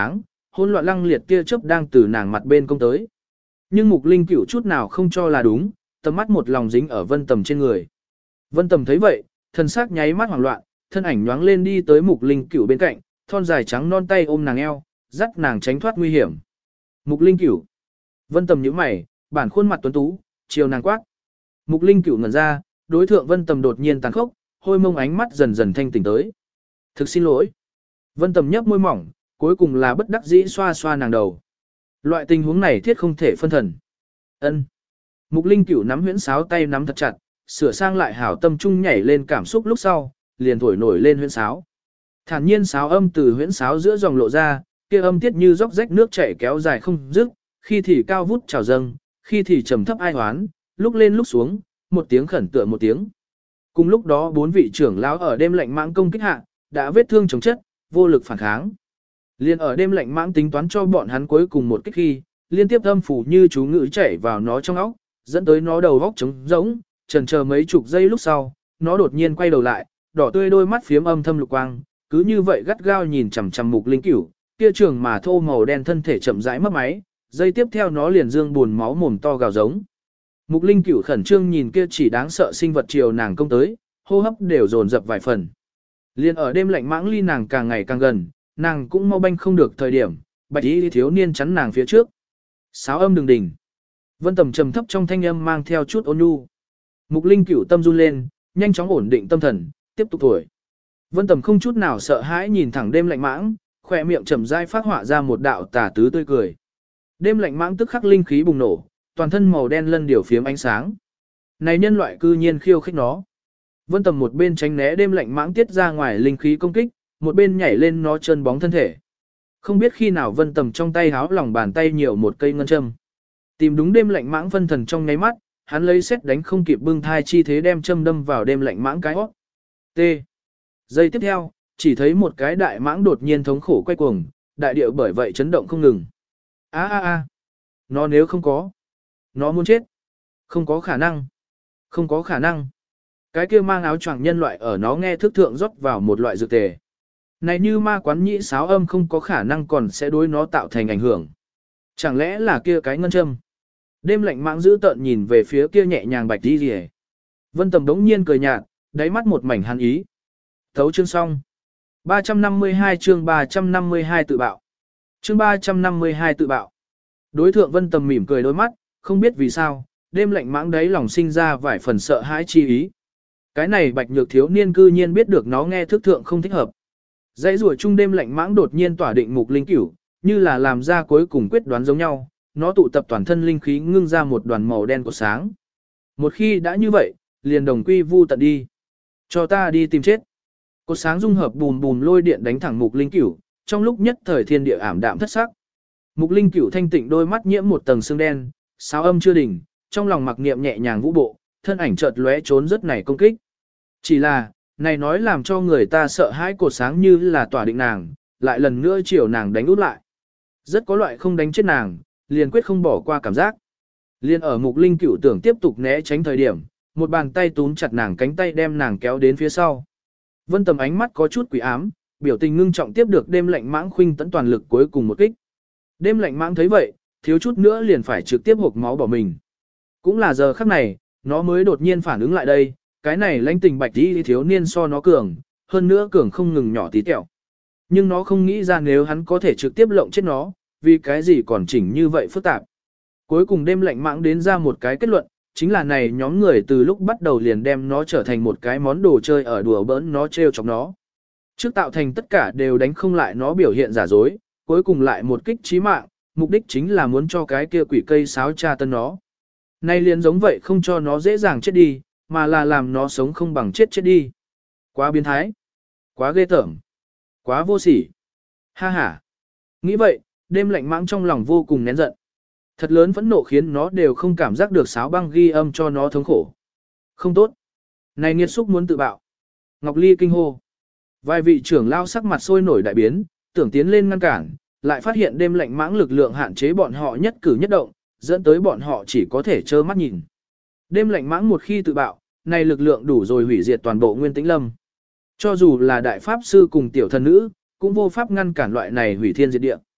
hỗn loạn lăng liệt tia chớp đang từ nàng mặt bên công tới. Nhưng Mục Linh Cửu chút nào không cho là đúng, tầm mắt một lòng dính ở Vân Tầm trên người. Vân Tầm thấy vậy, thần sắc nháy mắt hoảng loạn, thân ảnh nhoáng lên đi tới Mục Linh Cửu bên cạnh, thon dài trắng non tay ôm nàng eo, dắt nàng tránh thoát nguy hiểm. Mục Linh Cửu. Vân Tầm nhíu mày, bản khuôn mặt tuấn tú, chiều nàng quát. Mục Linh Cửu ngẩn ra, đối thượng Vân Tầm đột nhiên tàn khốc, hôi mông ánh mắt dần dần thanh tỉnh tới. Thực xin lỗi. Vân Tầm nhấp môi mỏng, cuối cùng là bất đắc dĩ xoa xoa nàng đầu. Loại tình huống này thiết không thể phân thần. Ân. Mục Linh Cửu nắm huyễn sáo tay nắm thật chặt, sửa sang lại hảo tâm trung nhảy lên cảm xúc lúc sau, liền thổi nổi lên huyễn sáo. Thản nhiên sáo âm từ huyễn sáo giữa dòng lộ ra, kia âm tiết như róc rách nước chảy kéo dài không dứt, khi thì cao vút trào dâng, khi thì trầm thấp ai hoán, lúc lên lúc xuống, một tiếng khẩn tựa một tiếng. Cùng lúc đó bốn vị trưởng lão ở đêm lạnh mãng công kích hạ, đã vết thương chống chất, vô lực phản kháng. Liên ở đêm lạnh mãng tính toán cho bọn hắn cuối cùng một kích khi, liên tiếp âm phủ như chú ngữ chảy vào nó trong óc, dẫn tới nó đầu óc trống rỗng, chần chờ mấy chục giây lúc sau, nó đột nhiên quay đầu lại, đỏ tươi đôi mắt phiếm âm thâm lục quang, cứ như vậy gắt gao nhìn chằm chằm Mục Linh Cửu, kia trường mà thô màu đen thân thể chậm rãi mất máy, giây tiếp theo nó liền dương buồn máu mồm to gào giống. Mục Linh Cửu khẩn trương nhìn kia chỉ đáng sợ sinh vật chiều nàng công tới, hô hấp đều dồn dập vài phần. Liên ở đêm lạnh mãng ly nàng càng ngày càng gần, nàng cũng mau banh không được thời điểm, bạch y thiếu niên chắn nàng phía trước. Sáo âm đừng đỉnh. Vân Tầm trầm thấp trong thanh âm mang theo chút ôn nhu. Mục Linh Cửu tâm run lên, nhanh chóng ổn định tâm thần, tiếp tục thổi. Vân Tầm không chút nào sợ hãi nhìn thẳng đêm lạnh mãng, khỏe miệng chậm rãi phát họa ra một đạo tà tứ tươi cười. Đêm lạnh mãng tức khắc linh khí bùng nổ, toàn thân màu đen lân điều phiếm ánh sáng. Này nhân loại cư nhiên khiêu khích nó. Vân Tầm một bên tránh né đêm lạnh mãng tiết ra ngoài linh khí công kích, một bên nhảy lên nó chân bóng thân thể. Không biết khi nào Vân Tầm trong tay háo lòng bàn tay nhiều một cây ngân châm. Tìm đúng đêm lạnh mãng phân thần trong nháy mắt, hắn lấy xét đánh không kịp bưng thai chi thế đem châm đâm vào đêm lạnh mãng cái hót. T. Giây tiếp theo, chỉ thấy một cái đại mãng đột nhiên thống khổ quay cuồng, đại điệu bởi vậy chấn động không ngừng. A a a. Nó nếu không có. Nó muốn chết. Không có khả năng. Không có khả năng. Cái kia mang áo choàng nhân loại ở nó nghe thức thượng rót vào một loại dược tề. Này như ma quán nhĩ sáo âm không có khả năng còn sẽ đối nó tạo thành ảnh hưởng. Chẳng lẽ là kia cái ngân châm? Đêm lạnh mãng giữ tợn nhìn về phía kia nhẹ nhàng bạch đi rìa. Vân Tầm đống nhiên cười nhạt, đáy mắt một mảnh hàn ý. Thấu chương xong. ba trăm năm mươi hai chương ba trăm năm mươi hai tự bạo. Chương ba trăm năm mươi hai tự bạo. Đối thượng Vân Tầm mỉm cười đôi mắt, không biết vì sao, đêm lạnh mãng đấy lòng sinh ra vài phần sợ hãi chi ý. Cái này bạch nhược thiếu niên cư nhiên biết được nó nghe thức thượng không thích hợp. Dãy rùa chung đêm lạnh mãng đột nhiên tỏa định Mục Linh Cửu, như là làm ra cuối cùng quyết đoán giống nhau, nó tụ tập toàn thân linh khí ngưng ra một đoàn màu đen của sáng. Một khi đã như vậy, liền đồng quy vu tận đi. Cho ta đi tìm chết. Cột sáng dung hợp bùm bùm lôi điện đánh thẳng Mục Linh Cửu, trong lúc nhất thời thiên địa ảm đạm thất sắc. Mục Linh Cửu thanh tịnh đôi mắt nhiễm một tầng sương đen, sáo âm chưa đỉnh, trong lòng mặc niệm nhẹ nhàng vũ bộ, thân ảnh chợt lóe trốn rất này công kích. Chỉ là, này nói làm cho người ta sợ hãi cột sáng như là tỏa định nàng, lại lần nữa chiều nàng đánh út lại. Rất có loại không đánh chết nàng, liền quyết không bỏ qua cảm giác. Liên ở Mục Linh Cửu tưởng tiếp tục né tránh thời điểm, một bàn tay túm chặt nàng cánh tay đem nàng kéo đến phía sau. Vân Tầm ánh mắt có chút quỷ ám, biểu tình ngưng trọng tiếp được đêm lạnh mãng khuynh tấn toàn lực cuối cùng một kích. Đêm lạnh mãng thấy vậy, thiếu chút nữa liền phải trực tiếp hộc máu bỏ mình. Cũng là giờ khắc này, nó mới đột nhiên phản ứng lại đây, cái này lãnh tình bạch đi thiếu niên so nó cường, hơn nữa cường không ngừng nhỏ tí tẹo. Nhưng nó không nghĩ ra nếu hắn có thể trực tiếp lộng chết nó, vì cái gì còn chỉnh như vậy phức tạp. Cuối cùng đêm lạnh mãng đến ra một cái kết luận, chính là này nhóm người từ lúc bắt đầu liền đem nó trở thành một cái món đồ chơi ở đùa bỡn nó trêu chọc nó. Trước tạo thành tất cả đều đánh không lại nó biểu hiện giả dối, cuối cùng lại một kích chí mạng, mục đích chính là muốn cho cái kia quỷ cây sáo tra tân nó. Nay liền giống vậy không cho nó dễ dàng chết đi, mà là làm nó sống không bằng chết chết đi. Quá biến thái, quá ghê tởm, quá vô sỉ. Ha ha. Nghĩ vậy, đêm lạnh mãng trong lòng vô cùng nén giận. Thật lớn phẫn nộ khiến nó đều không cảm giác được sáo băng ghi âm cho nó thống khổ. Không tốt. Này nghiệt xúc muốn tự bạo. Ngọc Ly kinh hô. Vài vị trưởng lao sắc mặt sôi nổi đại biến, tưởng tiến lên ngăn cản, lại phát hiện đêm lạnh mãng lực lượng hạn chế bọn họ nhất cử nhất động, dẫn tới bọn họ chỉ có thể trơ mắt nhìn. Đêm lạnh mãng một khi tự bạo, này lực lượng đủ rồi hủy diệt toàn bộ Nguyên Tĩnh Lâm. Cho dù là đại pháp sư cùng tiểu thần nữ, cũng vô pháp ngăn cản loại này hủy thiên diệt địa.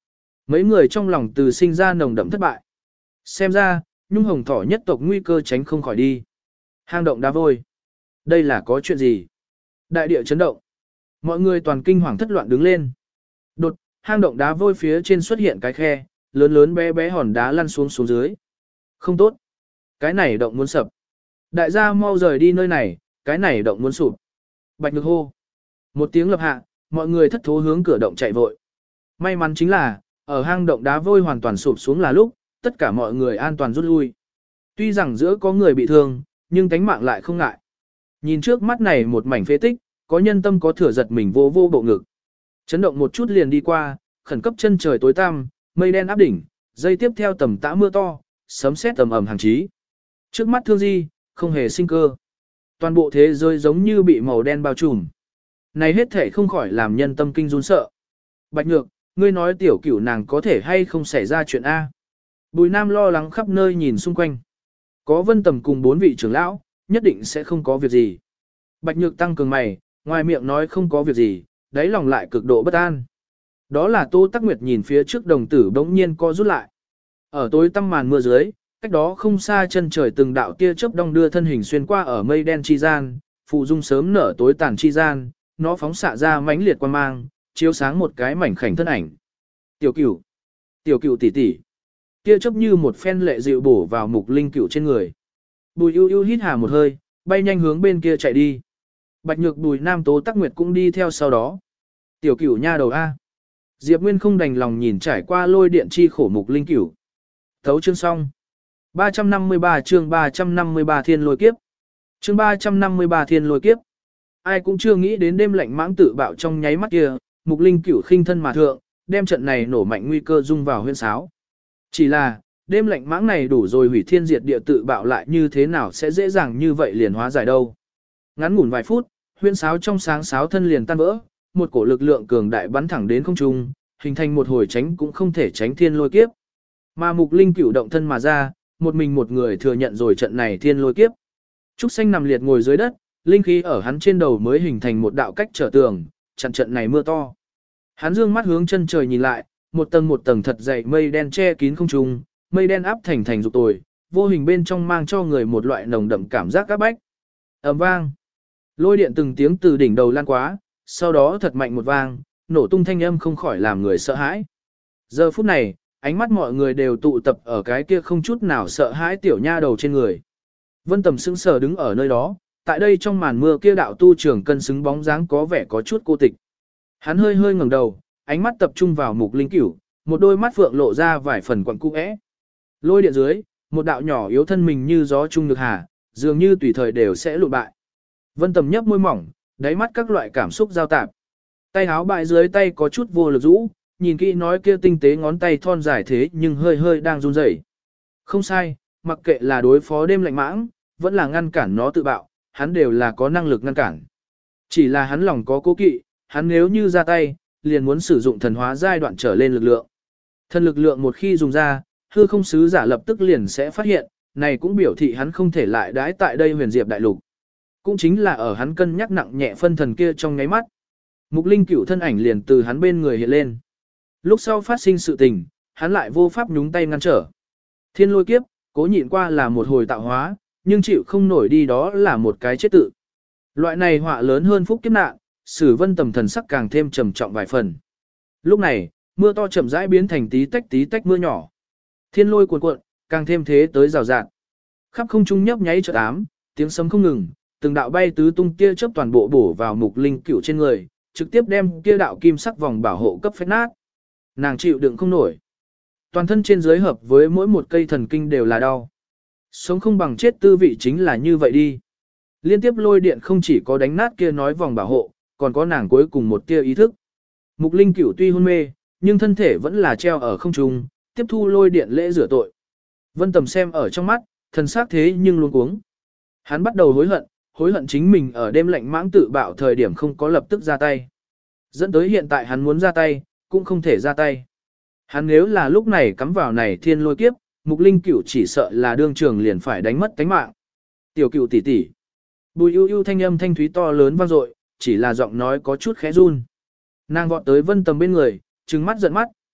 Mấy người trong lòng từ sinh ra nồng đậm thất bại. Xem ra, nhung hồng thỏ nhất tộc nguy cơ tránh không khỏi đi. Hang động đá vôi. Đây là có chuyện gì? Đại địa chấn động. Mọi người toàn kinh hoàng thất loạn đứng lên. Đột, hang động đá vôi phía trên xuất hiện cái khe, lớn lớn bé bé hòn đá lăn xuống xuống dưới. Không tốt. Cái này động muốn sập. Đại gia mau rời đi nơi này, cái này động muốn sụp. Bạch Nhược hô. Một tiếng lập hạ, mọi người thất thố hướng cửa động chạy vội. May mắn chính là, ở hang động đá vôi hoàn toàn sụp xuống là lúc, tất cả mọi người an toàn rút lui. Tuy rằng giữa có người bị thương, nhưng tánh mạng lại không ngại. Nhìn trước mắt này một mảnh phế tích, có nhân tâm có thừa giật mình vô vô bộ ngực. Chấn động một chút liền đi qua, khẩn cấp chân trời tối tăm, mây đen áp đỉnh, dây tiếp theo tầm tã mưa to, sấm sét tầm ầm hàng chí. Trước mắt thương di, không hề sinh cơ. Toàn bộ thế giới giống như bị màu đen bao trùm. Này hết thể không khỏi làm nhân tâm kinh run sợ. Bạch Nhược, ngươi nói tiểu cửu nàng có thể hay không xảy ra chuyện A. Bùi Nam lo lắng khắp nơi nhìn xung quanh. Có Vân Tầm cùng bốn vị trưởng lão, nhất định sẽ không có việc gì. Bạch Nhược tăng cường mày, ngoài miệng nói không có việc gì, đáy lòng lại cực độ bất an. Đó là Tô Tắc Nguyệt nhìn phía trước đồng tử bỗng nhiên co rút lại. Ở tối tăm màn mưa dưới, cách đó không xa chân trời từng đạo tia chớp đong đưa thân hình xuyên qua ở mây đen chi gian, phụ dung sớm nở tối tàn chi gian, nó phóng xạ ra mãnh liệt quang mang, chiếu sáng một cái mảnh khảnh thân ảnh. Tiểu Cửu, Tiểu Cửu tỷ tỷ. Tia chớp như một phen lệ dịu bổ vào Mục Linh Cửu trên người. Bùi ưu ưu hít hà một hơi, bay nhanh hướng bên kia chạy đi. Bạch Nhược, Bùi Nam, Tố Tắc Nguyệt cũng đi theo sau đó. Tiểu Cửu nha đầu A. Diệp Nguyên không đành lòng nhìn trải qua lôi điện chi khổ Mục Linh Cửu. Thấu chương xong. ba trăm năm mươi ba chương ba trăm năm mươi ba thiên lôi kiếp. Chương ba trăm năm mươi ba thiên lôi kiếp. Ai cũng chưa nghĩ đến đêm lạnh mãng tự bạo trong nháy mắt kia, Mục Linh Cửu khinh thân mà thượng, đem trận này nổ mạnh nguy cơ dung vào huyên sáo. Chỉ là, đêm lạnh mãng này đủ rồi hủy thiên diệt địa tự bạo lại như thế nào sẽ dễ dàng như vậy liền hóa giải đâu. Ngắn ngủn vài phút, huyên sáo trong sáng sáo thân liền tan vỡ, một cổ lực lượng cường đại bắn thẳng đến không trung, hình thành một hồi tránh cũng không thể tránh thiên lôi kiếp. Mà Mục Linh Cửu động thân mà ra, một mình một người thừa nhận rồi trận này thiên lôi kiếp. Trúc Xanh nằm liệt ngồi dưới đất, linh khí ở hắn trên đầu mới hình thành một đạo cách trở tường, chặn trận này mưa to. Hắn dương mắt hướng chân trời nhìn lại, một tầng một tầng thật dày mây đen che kín không trung, mây đen áp thành thành dục tồi, vô hình bên trong mang cho người một loại nồng đậm cảm giác áp bách. Ầm vang, lôi điện từng tiếng từ đỉnh đầu lan quá, sau đó thật mạnh một vang, nổ tung thanh âm không khỏi làm người sợ hãi. Giờ phút này, ánh mắt mọi người đều tụ tập ở cái kia không chút nào sợ hãi tiểu nha đầu trên người. Vân Tầm sững sờ đứng ở nơi đó, tại đây trong màn mưa kia đạo tu trưởng cân xứng bóng dáng có vẻ có chút cô tịch. Hắn hơi hơi ngẩng đầu, ánh mắt tập trung vào Mục Linh Cửu, một đôi mắt phượng lộ ra vài phần quặn cũ é. Lôi điện dưới, một đạo nhỏ yếu thân mình như gió trung được hà, dường như tùy thời đều sẽ lụi bại. Vân Tầm nhấp môi mỏng, đáy mắt các loại cảm xúc giao tạp. Tay áo bại dưới tay có chút vô lực rũ, nhìn kỹ nói kia tinh tế ngón tay thon dài thế nhưng hơi hơi đang run rẩy. Không sai, mặc kệ là đối phó đêm lạnh mãng, vẫn là ngăn cản nó tự bạo, hắn đều là có năng lực ngăn cản. Chỉ là hắn lòng có cố kỵ, hắn nếu như ra tay, liền muốn sử dụng thần hóa giai đoạn trở lên lực lượng. Thần lực lượng một khi dùng ra, hư không sứ giả lập tức liền sẽ phát hiện, này cũng biểu thị hắn không thể lại đãi tại đây huyền diệp đại lục. Cũng chính là ở hắn cân nhắc nặng nhẹ phân thần kia trong nháy mắt. Mục Linh Cửu thân ảnh liền từ hắn bên người hiện lên. Lúc sau phát sinh sự tình, hắn lại vô pháp nhúng tay ngăn trở. Thiên lôi kiếp, cố nhịn qua là một hồi tạo hóa, nhưng chịu không nổi đi đó là một cái chết tự. Loại này họa lớn hơn phúc kiếp nạn, Sử Vân Tầm thần sắc càng thêm trầm trọng vài phần. Lúc này, mưa to chậm rãi biến thành tí tách tí tách mưa nhỏ. Thiên lôi cuồn cuộn, càng thêm thế tới rào rạt. Khắp không trung nhấp nháy chợt ám, tiếng sấm không ngừng, từng đạo bay tứ tung kia chớp toàn bộ bổ vào Mục Linh Cửu trên người, trực tiếp đem kia đạo kim sắc vòng bảo hộ cấp phách nát. Nàng chịu đựng không nổi. Toàn thân trên dưới hợp với mỗi một cây thần kinh đều là đau. Sống không bằng chết tư vị chính là như vậy đi. Liên tiếp lôi điện không chỉ có đánh nát kia nói vòng bảo hộ, còn có nàng cuối cùng một tia ý thức. Mục Linh Cửu tuy hôn mê, nhưng thân thể vẫn là treo ở không trung, tiếp thu lôi điện lễ rửa tội. Vân Tầm xem ở trong mắt, thần sắc thế nhưng luôn cuống. Hắn bắt đầu hối hận, hối hận chính mình ở đêm lạnh mãng tự bạo thời điểm không có lập tức ra tay. Dẫn tới hiện tại hắn muốn ra tay, cũng không thể ra tay. Hắn nếu là lúc này cắm vào này thiên lôi kiếp, Mục Linh Cửu chỉ sợ là đương trường liền phải đánh mất tánh mạng. Tiểu Cửu tỷ tỷ. Bùi ưu ưu thanh âm thanh thúy to lớn vang dội, chỉ là giọng nói có chút khẽ run. Nàng vọt tới Vân Tầm bên người, trừng mắt giận mắt,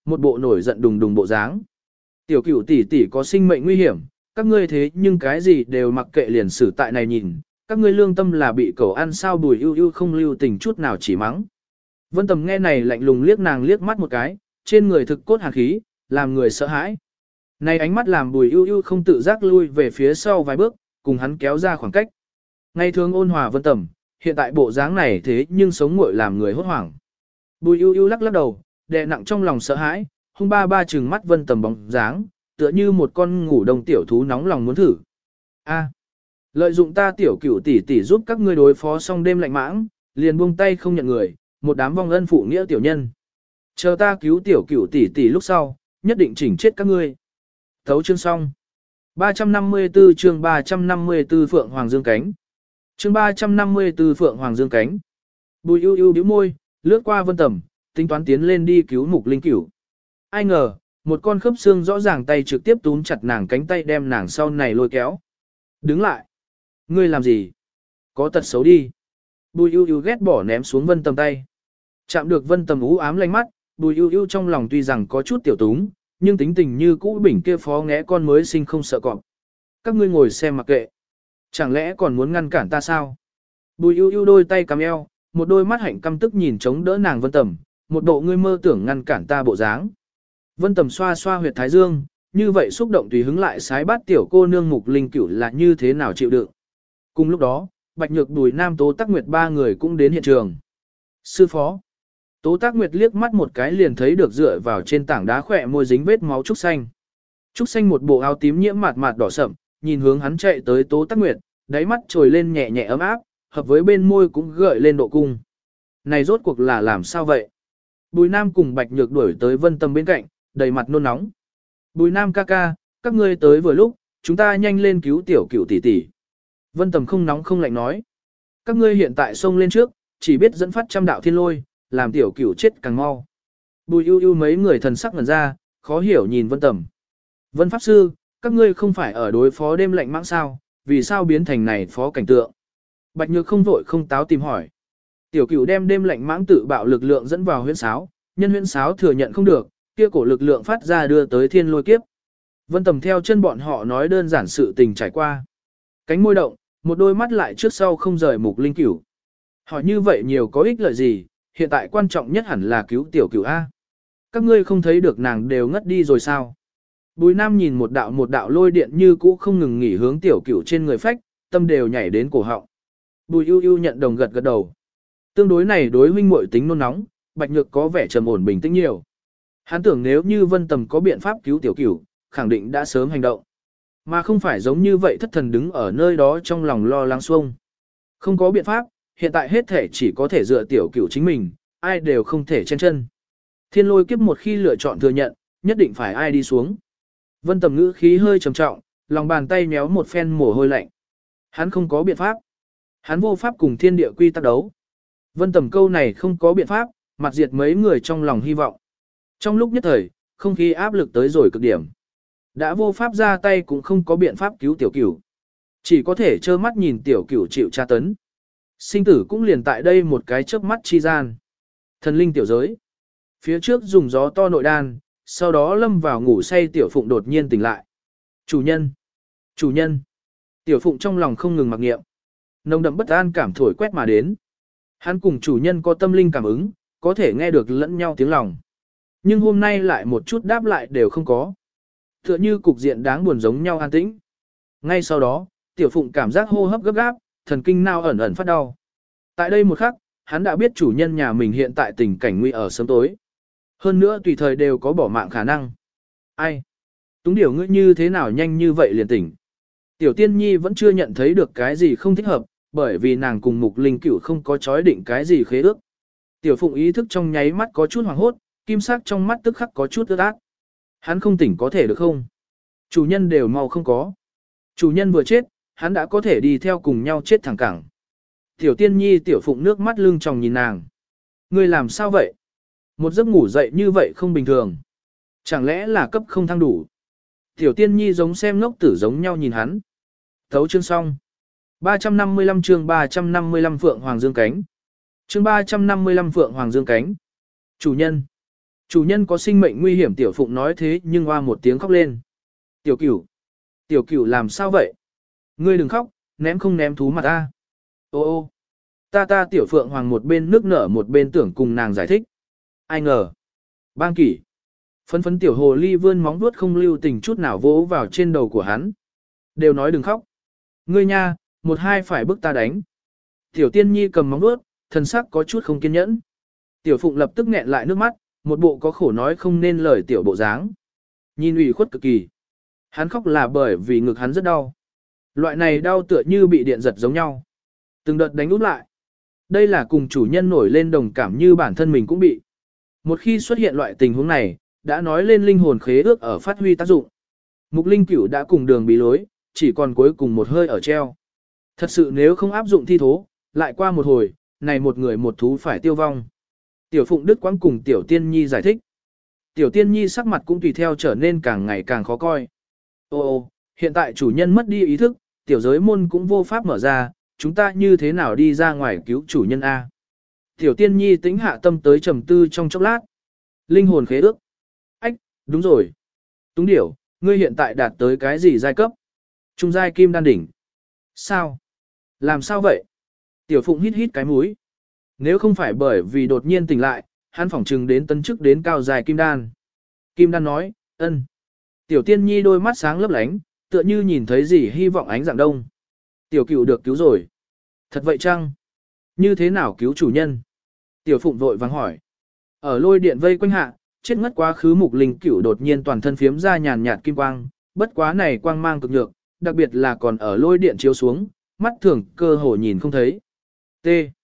một bộ nổi giận đùng đùng bộ dáng. Tiểu cửu tỷ tỷ có sinh mệnh nguy hiểm, các ngươi thế nhưng cái gì đều mặc kệ liền xử tại này nhìn, các ngươi lương tâm là bị cẩu ăn sao. Bùi ưu ưu không lưu tình chút nào chỉ mắng. Vân Tầm nghe này lạnh lùng liếc nàng liếc mắt một cái, trên người thực cốt hàn khí, làm người sợ hãi. Này ánh mắt làm Bùi ưu ưu không tự giác lui về phía sau vài bước, cùng hắn kéo ra khoảng cách. Ngày thường ôn hòa Vân Tầm, hiện tại bộ dáng này thế nhưng sống nguội làm người hốt hoảng. Bùi ưu ưu lắc lắc đầu, đè nặng trong lòng sợ hãi, hung ba ba trừng mắt Vân Tầm bóng dáng, tựa như một con ngủ đông tiểu thú nóng lòng muốn thử. A, lợi dụng ta tiểu cửu tỷ tỷ giúp các ngươi đối phó xong đêm lạnh mãng, liền buông tay không nhận người, một đám vong ân phụ nghĩa tiểu nhân. Chờ ta cứu tiểu cửu tỷ tỷ lúc sau, nhất định chỉnh chết các ngươi. Thấu chương xong. ba trăm năm mươi tư chương ba trăm năm mươi tư Phượng Hoàng Dương Cánh. Chương ba trăm năm mươi tư Phượng Hoàng Dương Cánh. Bùi ưu ưu bĩu môi, lướt qua Vân Tầm, tính toán tiến lên đi cứu Mục Linh Cửu. Ai ngờ, một con khớp xương rõ ràng tay trực tiếp túm chặt nàng cánh tay đem nàng sau này lôi kéo. Đứng lại. Ngươi làm gì? Có tật xấu đi. Bùi ưu ưu ghét bỏ ném xuống Vân Tầm tay. Chạm được Vân Tầm ú ám lanh mắt, Bùi ưu ưu trong lòng tuy rằng có chút tiểu túng, nhưng tính tình như cũ bình kia phó ngẽ con mới sinh không sợ cọp. Các ngươi ngồi xem mặc kệ. Chẳng lẽ còn muốn ngăn cản ta sao? Bùi ưu ưu đôi tay cắm eo, một đôi mắt hạnh căm tức nhìn chống đỡ nàng Vân Tầm, một bộ ngươi mơ tưởng ngăn cản ta bộ dáng. Vân Tầm xoa xoa huyệt thái dương, như vậy xúc động tùy hứng lại sái bát tiểu cô nương Mục Linh Cửu là như thế nào chịu đựng. Cùng lúc đó, Bạch Nhược Bùi Nam Tố Tác Nguyệt ba người cũng đến hiện trường. Sư phó. Tố Tác Nguyệt liếc mắt một cái liền thấy được dựa vào trên tảng đá khỏe môi dính vết máu Trúc Xanh. Trúc Xanh một bộ áo tím nhiễm mạt mạt đỏ sậm, nhìn hướng hắn chạy tới Tố Tác Nguyệt, đáy mắt trồi lên nhẹ nhẹ ấm áp, hợp với bên môi cũng gợi lên độ cung. Này rốt cuộc là làm sao vậy? Bùi Nam cùng Bạch Nhược đuổi tới Vân Tầm bên cạnh, đầy mặt nôn nóng. Bùi Nam ca ca, các ngươi tới vừa lúc, chúng ta nhanh lên cứu tiểu cửu tỷ tỷ. Vân Tầm không nóng không lạnh nói. Các ngươi hiện tại xông lên trước, chỉ biết dẫn phát trăm đạo thiên lôi, làm tiểu cửu chết càng mau. Bùi ưu ưu mấy người thần sắc ngẩn ra, khó hiểu nhìn Vân Tầm. Vân Pháp Sư, các ngươi không phải ở đối phó đêm lạnh mãng sao, vì sao biến thành này phó cảnh tượng? Bạch Nhược không vội không táo tìm hỏi. Tiểu cửu đem đêm lạnh mãng tự bạo lực lượng dẫn vào huyễn sáo, nhân huyễn sáo thừa nhận không được, kia cổ lực lượng phát ra đưa tới thiên lôi kiếp. Vân Tầm theo chân bọn họ nói đơn giản sự tình trải qua. Cánh môi động, một đôi mắt lại trước sau không rời Mục Linh Cửu. Hỏi như vậy nhiều có ích lợi gì, hiện tại quan trọng nhất hẳn là cứu tiểu cửu A. Các ngươi không thấy được nàng đều ngất đi rồi sao? Bùi Nam nhìn một đạo một đạo lôi điện như cũ không ngừng nghỉ hướng tiểu cửu trên người phách, tâm đều nhảy đến cổ họng. Bùi ưu ưu nhận đồng gật gật đầu. Tương đối này đối huynh muội tính nôn nóng, Bạch Nhược có vẻ trầm ổn bình tĩnh nhiều. Hắn tưởng nếu như Vân Tầm có biện pháp cứu tiểu cửu, khẳng định đã sớm hành động. Mà không phải giống như vậy thất thần đứng ở nơi đó trong lòng lo lắng xuông. Không có biện pháp, hiện tại hết thể chỉ có thể dựa tiểu cửu chính mình, ai đều không thể chen chân. Thiên lôi kiếp một khi lựa chọn thừa nhận, nhất định phải ai đi xuống. Vân Tầm ngữ khí hơi trầm trọng, lòng bàn tay méo một phen mồ hôi lạnh. Hắn không có biện pháp. Hắn vô pháp cùng thiên địa quy tắc đấu. Vân Tầm câu này không có biện pháp, mặt diệt mấy người trong lòng hy vọng. Trong lúc nhất thời, không khí áp lực tới rồi cực điểm. Đã vô pháp ra tay cũng không có biện pháp cứu tiểu cửu. Chỉ có thể trơ mắt nhìn tiểu cửu chịu tra tấn. Sinh tử cũng liền tại đây một cái chớp mắt chi gian. Thần linh tiểu giới. Phía trước dùng gió to nội đan, sau đó lâm vào ngủ say tiểu phụng đột nhiên tỉnh lại. Chủ nhân! Chủ nhân! Tiểu phụng trong lòng không ngừng mặc niệm. Nồng đậm bất an cảm thổi quét mà đến. Hắn cùng chủ nhân có tâm linh cảm ứng, có thể nghe được lẫn nhau tiếng lòng. Nhưng hôm nay lại một chút đáp lại đều không có. Tựa như cục diện đáng buồn giống nhau an tĩnh. Ngay sau đó, tiểu phụng cảm giác hô hấp gấp gáp, thần kinh nao ẩn ẩn phát đau. Tại đây một khắc, hắn đã biết chủ nhân nhà mình hiện tại tình cảnh nguy ở sớm tối. Hơn nữa tùy thời đều có bỏ mạng khả năng. Ai? Túng điểu ngươi như thế nào nhanh như vậy liền tỉnh. Tiểu tiên nhi vẫn chưa nhận thấy được cái gì không thích hợp, bởi vì nàng cùng Mục Linh Cửu không có chói định cái gì khế ước. Tiểu phụng ý thức trong nháy mắt có chút hoảng hốt, kim sắc trong mắt tức khắc có chút ướt át. Hắn không tỉnh có thể được không? Chủ nhân đều mau không có. Chủ nhân vừa chết, hắn đã có thể đi theo cùng nhau chết thẳng cẳng. Tiểu tiên nhi tiểu phụng nước mắt lưng tròng nhìn nàng. Ngươi làm sao vậy? Một giấc ngủ dậy như vậy không bình thường. Chẳng lẽ là cấp không thăng đủ? Tiểu tiên nhi giống xem ngốc tử giống nhau nhìn hắn. Thấu chương xong. ba trăm năm mươi lăm chương ba trăm năm mươi lăm Phượng Hoàng Dương Cánh. Chương ba trăm năm mươi lăm Phượng Hoàng Dương Cánh. Chủ nhân. Chủ nhân có sinh mệnh nguy hiểm tiểu phụng nói thế nhưng hoa một tiếng khóc lên. Tiểu cửu, tiểu cửu làm sao vậy? Ngươi đừng khóc, ném không ném thú mặt ta. Ô ô, ta ta tiểu phượng hoàng một bên nước nở một bên tưởng cùng nàng giải thích. Ai ngờ, bang kỷ. Phấn phấn tiểu hồ ly vươn móng vuốt không lưu tình chút nào vỗ vào trên đầu của hắn. Đều nói đừng khóc. Ngươi nha, một hai phải bức ta đánh. Tiểu tiên nhi cầm móng vuốt, thần sắc có chút không kiên nhẫn. Tiểu phụng lập tức nghẹn lại nước mắt, một bộ có khổ nói không nên lời tiểu bộ dáng. Nhìn ủy khuất cực kỳ. Hắn khóc là bởi vì ngực hắn rất đau. Loại này đau tựa như bị điện giật giống nhau. Từng đợt đánh úp lại. Đây là cùng chủ nhân nổi lên đồng cảm như bản thân mình cũng bị. Một khi xuất hiện loại tình huống này, đã nói lên linh hồn khế ước ở phát huy tác dụng. Mục linh cửu đã cùng đường bí lối, chỉ còn cuối cùng một hơi ở treo. Thật sự nếu không áp dụng thi thố, lại qua một hồi, này một người một thú phải tiêu vong. Tiểu Phụng Đức Quang cùng Tiểu Tiên Nhi giải thích. Tiểu Tiên Nhi sắc mặt cũng tùy theo trở nên càng ngày càng khó coi. Ô ô, hiện tại chủ nhân mất đi ý thức, tiểu giới môn cũng vô pháp mở ra, chúng ta như thế nào đi ra ngoài cứu chủ nhân A. Tiểu Tiên Nhi tính hạ tâm tới trầm tư trong chốc lát. Linh hồn khế ước. Ách, đúng rồi. Túng điểu, ngươi hiện tại đạt tới cái gì giai cấp? Trung giai kim đan đỉnh. Sao? Làm sao vậy? Tiểu Phụng hít hít cái mũi. Nếu không phải bởi vì đột nhiên tỉnh lại, hắn phỏng trừng đến tân chức đến cao dài kim đan. Kim đan nói, ân. Tiểu Tiên Nhi đôi mắt sáng lấp lánh, tựa như nhìn thấy gì hy vọng ánh dạng đông. Tiểu Cửu được cứu rồi. Thật vậy chăng? Như thế nào cứu chủ nhân? Tiểu Phụng vội vàng hỏi. Ở lôi điện vây quanh hạ, chết ngất quá khứ Mục Linh Cửu đột nhiên toàn thân phiếm ra nhàn nhạt kim quang, bất quá này quang mang cực nhược, đặc biệt là còn ở lôi điện chiếu xuống, mắt thường cơ hồ nhìn không thấy. T.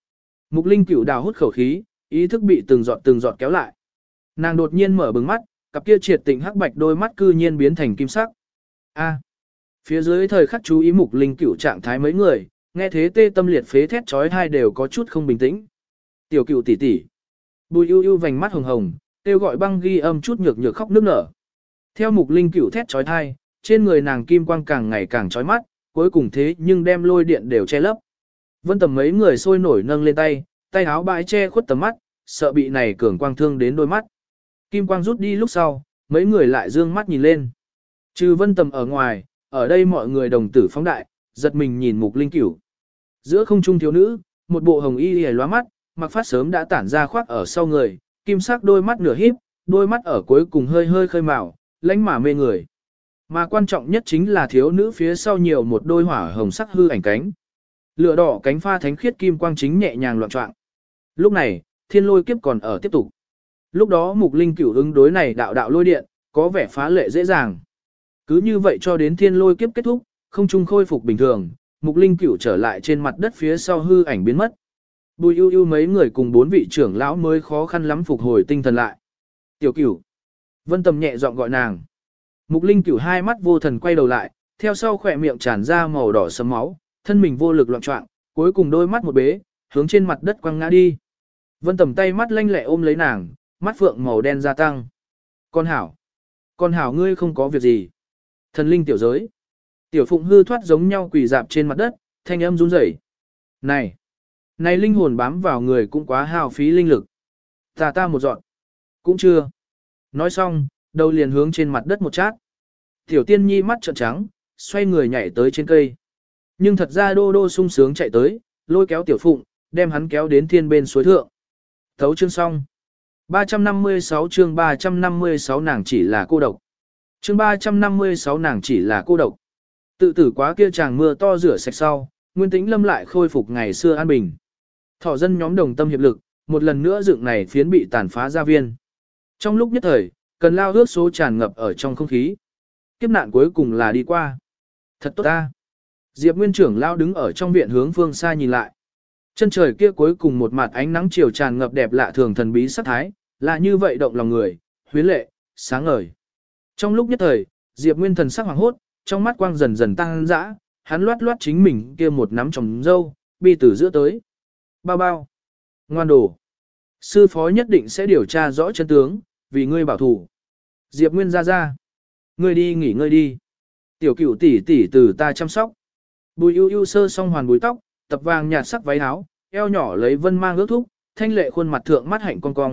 Mục Linh Cửu đào hút khẩu khí, ý thức bị từng giọt từng giọt kéo lại. Nàng đột nhiên mở bừng mắt, cặp kia triệt tịnh hắc bạch đôi mắt cư nhiên biến thành kim sắc. A. Phía dưới thời khắc chú ý Mục Linh Cửu trạng thái mấy người, nghe thế tê tâm liệt phế thét chói tai đều có chút không bình tĩnh. Tiểu Cửu tỷ tỷ. Bùi ưu ưu vành mắt hồng hồng, kêu gọi băng ghi âm chút nhược nhược khóc nức nở. Theo Mục Linh Cửu thét chói tai, trên người nàng kim quang càng ngày càng chói mắt, cuối cùng thế nhưng đem lôi điện đều che lấp. Vân Tầm mấy người sôi nổi nâng lên tay, tay áo bãi che khuất tầm mắt, sợ bị này cường quang thương đến đôi mắt. Kim quang rút đi lúc sau, mấy người lại dương mắt nhìn lên. Trừ Vân Tầm ở ngoài, ở đây mọi người đồng tử phóng đại, giật mình nhìn Mục Linh Cửu. Giữa không trung thiếu nữ, một bộ hồng y hề lóa mắt, mặc phát sớm đã tản ra khoác ở sau người, kim sắc đôi mắt nửa híp, đôi mắt ở cuối cùng hơi hơi khơi màu, lánh mà mê người. Mà quan trọng nhất chính là thiếu nữ phía sau nhiều một đôi hỏa hồng sắc hư ảnh cánh. Lửa đỏ cánh pha thánh khiết kim quang chính nhẹ nhàng loạn trọng. Lúc này, thiên lôi kiếp còn ở tiếp tục. Lúc đó Mục Linh Cửu ứng đối này đạo đạo lôi điện, có vẻ phá lệ dễ dàng. Cứ như vậy cho đến thiên lôi kiếp kết thúc, không trung khôi phục bình thường, Mục Linh Cửu trở lại trên mặt đất phía sau hư ảnh biến mất. Bùi ưu ưu mấy người cùng bốn vị trưởng lão mới khó khăn lắm phục hồi tinh thần lại. Tiểu Cửu. Vân Tầm nhẹ giọng gọi nàng. Mục Linh Cửu hai mắt vô thần quay đầu lại, theo sau khỏe miệng tràn ra màu đỏ sẫm máu, thân mình vô lực loạn choạng, cuối cùng đôi mắt một bế, hướng trên mặt đất quăng ngã đi. Vân Tầm tay mắt lanh lẹ ôm lấy nàng, mắt phượng màu đen gia tăng. Con hảo. Con hảo ngươi không có việc gì. Thần linh tiểu giới. Tiểu Phụng hư thoát giống nhau quỳ dạp trên mặt đất, thanh âm run rẩy. Này. Này linh hồn bám vào người cũng quá hao phí linh lực. Ta ta một dọn. Cũng chưa. Nói xong, đầu liền hướng trên mặt đất một chát. Tiểu Tiên Nhi mắt trợn trắng, xoay người nhảy tới trên cây. Nhưng thật ra đô đô sung sướng chạy tới, lôi kéo Tiểu Phụng, đem hắn kéo đến thiên bên suối thượng. Thấu chương xong. ba trăm năm mươi sáu chương ba trăm năm mươi sáu nàng chỉ là cô độc. Chương ba trăm năm mươi sáu nàng chỉ là cô độc. Tự tử quá kia chàng mưa to rửa sạch sau, Nguyên Tĩnh Lâm lại khôi phục ngày xưa an bình. Thọ dân nhóm đồng tâm hiệp lực, một lần nữa dựng này phiến bị tàn phá gia viên. Trong lúc nhất thời, cần lao ước số tràn ngập ở trong không khí. Kiếp nạn cuối cùng là đi qua. Thật tốt ta. Diệp Nguyên trưởng lao đứng ở trong viện hướng phương xa nhìn lại. Chân trời kia cuối cùng một mặt ánh nắng chiều tràn ngập đẹp lạ thường thần bí sắc thái, là như vậy động lòng người, huyến lệ, sáng ngời. Trong lúc nhất thời, Diệp Nguyên thần sắc hoàng hốt, trong mắt quang dần dần tăng dã, hắn loát loát chính mình kia một nắm trồng dâu, bi từ giữa tới. Bao bao. Ngoan đồ. Sư phó nhất định sẽ điều tra rõ chân tướng, vì ngươi bảo thủ. Diệp Nguyên ra ra. Ngươi đi nghỉ ngơi đi. Tiểu Cửu tỷ tỷ từ ta chăm sóc. Bùi ưu ưu sơ xong hoàn búi tóc, tập vàng nhạt sắc váy áo, eo nhỏ lấy vân mang ước thúc, thanh lệ khuôn mặt thượng mắt hạnh cong cong,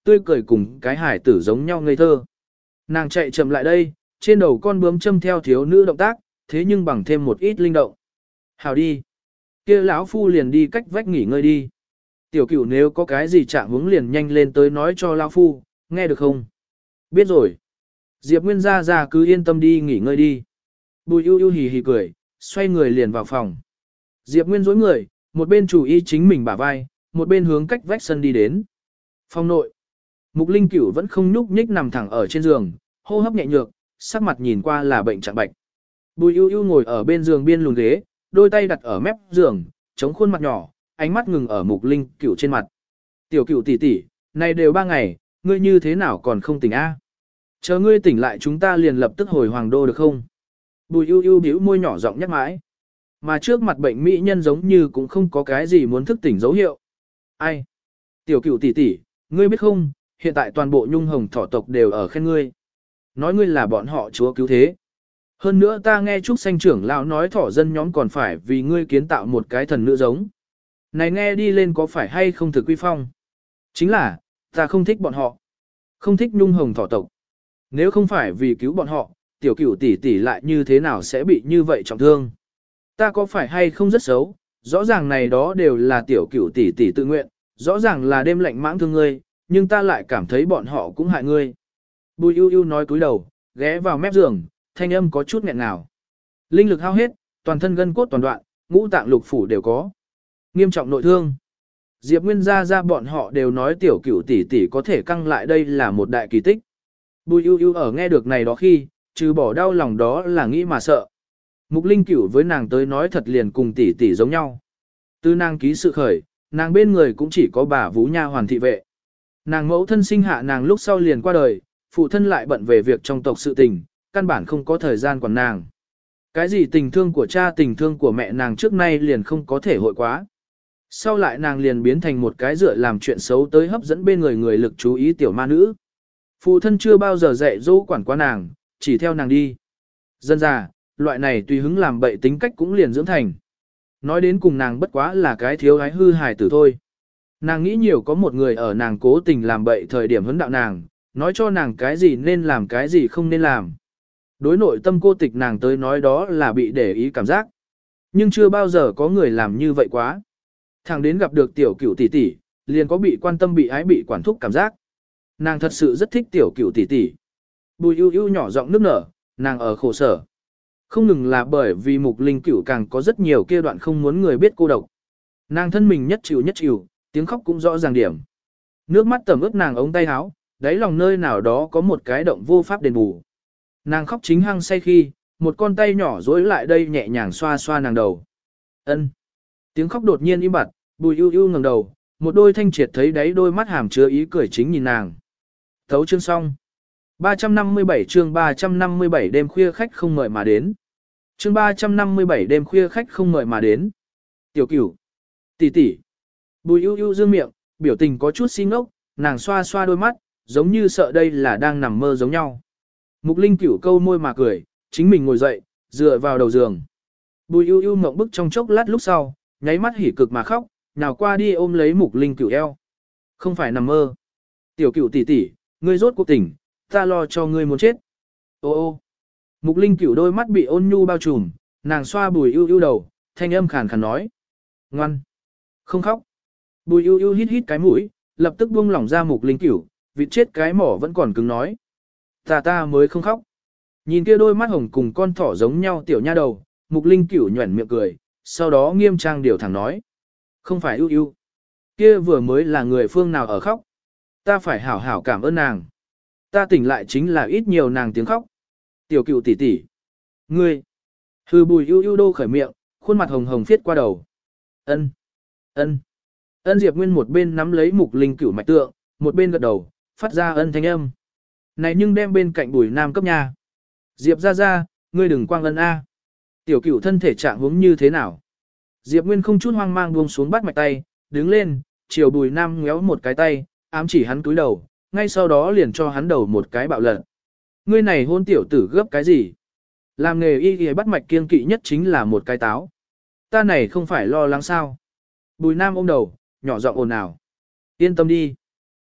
tươi cười cùng cái hải tử giống nhau ngây thơ. Nàng chạy chậm lại đây, trên đầu con bướm châm theo thiếu nữ động tác, thế nhưng bằng thêm một ít linh động. Hào đi. Kia lão phu liền đi cách vách nghỉ ngơi đi. Tiểu cửu nếu có cái gì trạng hướng liền nhanh lên tới nói cho lão phu, nghe được không? Biết rồi. Diệp Nguyên ra ra cứ yên tâm đi nghỉ ngơi đi. Bùi ưu ưu hì hì cười, xoay người liền vào phòng. Diệp Nguyên dối người, một bên chủ y chính mình bả vai, một bên hướng cách vách sân đi đến. Phòng nội. Mục Linh Cửu vẫn không nhúc nhích nằm thẳng ở trên giường, hô hấp nhẹ nhược, sắc mặt nhìn qua là bệnh trạng bạch. Bùi ưu ưu ngồi ở bên giường biên lùn ghế, đôi tay đặt ở mép giường, chống khuôn mặt nhỏ, ánh mắt ngừng ở Mục Linh Cửu trên mặt. Tiểu Cửu tỷ tỷ, này đều ba ngày, ngươi như thế nào còn không tỉnh a? Chờ ngươi tỉnh lại chúng ta liền lập tức hồi hoàng đô được không? Bùi ưu ưu bĩu môi nhỏ giọng nhắc mãi. Mà trước mặt bệnh mỹ nhân giống như cũng không có cái gì muốn thức tỉnh dấu hiệu. Ai? Tiểu Cửu tỷ tỷ, ngươi biết không, hiện tại toàn bộ nhung hồng thỏ tộc đều ở khen ngươi. Nói ngươi là bọn họ chúa cứu thế. Hơn nữa ta nghe Trúc Xanh trưởng lão nói thỏ dân nhóm còn phải vì ngươi kiến tạo một cái thần nữ giống. Này nghe đi lên có phải hay không thực quy phong? Chính là, ta không thích bọn họ. Không thích nhung hồng thỏ tộc. Nếu không phải vì cứu bọn họ, tiểu cửu tỷ tỷ lại như thế nào sẽ bị như vậy trọng thương? Ta có phải hay không rất xấu? Rõ ràng này đó đều là tiểu cửu tỷ tỷ tự nguyện, rõ ràng là đêm lạnh mãng thương ngươi, nhưng ta lại cảm thấy bọn họ cũng hại ngươi. Bùi ưu ưu nói cúi đầu, ghé vào mép giường, thanh âm có chút nghẹn ngào. Linh lực hao hết, toàn thân gân cốt toàn đoạn, ngũ tạng lục phủ đều có. Nghiêm trọng nội thương. Diệp Nguyên gia gia bọn họ đều nói tiểu cửu tỷ tỷ có thể căng lại đây là một đại kỳ tích. Bùi ưu ưu ở nghe được này đó khi, trừ bỏ đau lòng đó là nghĩ mà sợ. Mục Linh Cửu với nàng tới nói thật liền cùng tỷ tỷ giống nhau. Từ nàng ký sự khởi, nàng bên người cũng chỉ có bà Vũ Nha hoàn thị vệ. Nàng mẫu thân sinh hạ nàng lúc sau liền qua đời, phụ thân lại bận về việc trong tộc sự tình, căn bản không có thời gian quản nàng. Cái gì tình thương của cha tình thương của mẹ nàng trước nay liền không có thể hội quá. Sau lại nàng liền biến thành một cái dựa làm chuyện xấu tới hấp dẫn bên người người lực chú ý tiểu ma nữ. Phụ thân chưa bao giờ dạy dỗ quản quá nàng, chỉ theo nàng đi. Dân già, loại này tùy hứng làm bậy tính cách cũng liền dưỡng thành. Nói đến cùng nàng bất quá là cái thiếu gái hư hài tử thôi. Nàng nghĩ nhiều có một người ở nàng cố tình làm bậy thời điểm huấn đạo nàng, nói cho nàng cái gì nên làm cái gì không nên làm. Đối nội tâm cô tịch nàng tới nói đó là bị để ý cảm giác. Nhưng chưa bao giờ có người làm như vậy quá. Thằng đến gặp được tiểu cửu tỷ tỷ, liền có bị quan tâm bị ái bị quản thúc cảm giác. Nàng thật sự rất thích tiểu cửu tỷ tỷ. Bùi ưu ưu nhỏ giọng nước nở, nàng ở khổ sở. Không ngừng là bởi vì Mục Linh Cửu càng có rất nhiều kia đoạn không muốn người biết cô độc. Nàng thân mình nhất chịu nhất chịu, tiếng khóc cũng rõ ràng điểm. Nước mắt tẩm ướt nàng ống tay áo, đáy lòng nơi nào đó có một cái động vô pháp đền bù. Nàng khóc chính hăng say khi, một con tay nhỏ duỗi lại đây nhẹ nhàng xoa xoa nàng đầu. Ân. Tiếng khóc đột nhiên im bặt, Bùi ưu ưu ngẩng đầu, một đôi thanh triệt thấy đáy đôi mắt hàm chứa ý cười chính nhìn nàng. Thấu chương xong. ba trăm năm mươi bảy chương ba trăm năm mươi bảy đêm khuya khách không mời mà đến. Chương ba trăm năm mươi bảy đêm khuya khách không mời mà đến. Tiểu Cửu. Tỷ tỷ. Bùi ưu ưu dương miệng, biểu tình có chút si ngốc, nàng xoa xoa đôi mắt, giống như sợ đây là đang nằm mơ giống nhau. Mục Linh Cửu câu môi mà cười, chính mình ngồi dậy, dựa vào đầu giường. Bùi ưu ưu mộng bức trong chốc lát lúc sau, nháy mắt hỉ cực mà khóc, nào qua đi ôm lấy Mục Linh Cửu eo. Không phải nằm mơ. Tiểu Cửu tỷ tỷ, ngươi rốt cuộc tỉnh, ta lo cho ngươi muốn chết. Ô ô. Mục Linh Cửu đôi mắt bị ôn nhu bao trùm, nàng xoa Bùi ưu ưu đầu, thanh âm khàn khàn nói. Ngoan. Không khóc. Bùi ưu ưu hít hít cái mũi, lập tức buông lỏng ra Mục Linh Cửu, vịt chết cái mỏ vẫn còn cứng nói. Ta ta mới không khóc. Nhìn kia đôi mắt hồng cùng con thỏ giống nhau tiểu nha đầu, Mục Linh Cửu nhuẩn miệng cười, sau đó nghiêm trang điều thẳng nói. Không phải ưu ưu. Kia vừa mới là người phương nào ở khóc. Ta phải hảo hảo cảm ơn nàng. Ta tỉnh lại chính là ít nhiều nàng tiếng khóc. Tiểu Cửu tỷ tỷ. Ngươi. Hừ Bùi ưu ưu đô khởi miệng, khuôn mặt hồng hồng phiết qua đầu. Ân. Ân. Ân Diệp Nguyên một bên nắm lấy Mục Linh Cửu mạch tượng, một bên gật đầu, phát ra ân thanh âm. Này nhưng đem bên cạnh Bùi Nam cấp nhà. Diệp ra ra, ngươi đừng quang ân a. Tiểu Cửu thân thể trạng huống như thế nào? Diệp Nguyên không chút hoang mang buông xuống bắt mạch tay, đứng lên, chiều Bùi Nam ngéo một cái tay, ám chỉ hắn túi đầu, ngay sau đó liền cho hắn đầu một cái bạo lật. Ngươi này hôn tiểu tử gấp cái gì? Làm nghề y y bắt mạch kiêng kỵ nhất chính là một cái táo. Ta này không phải lo lắng sao? Bùi Nam ôm đầu, nhỏ giọng ồn ào. Yên tâm đi.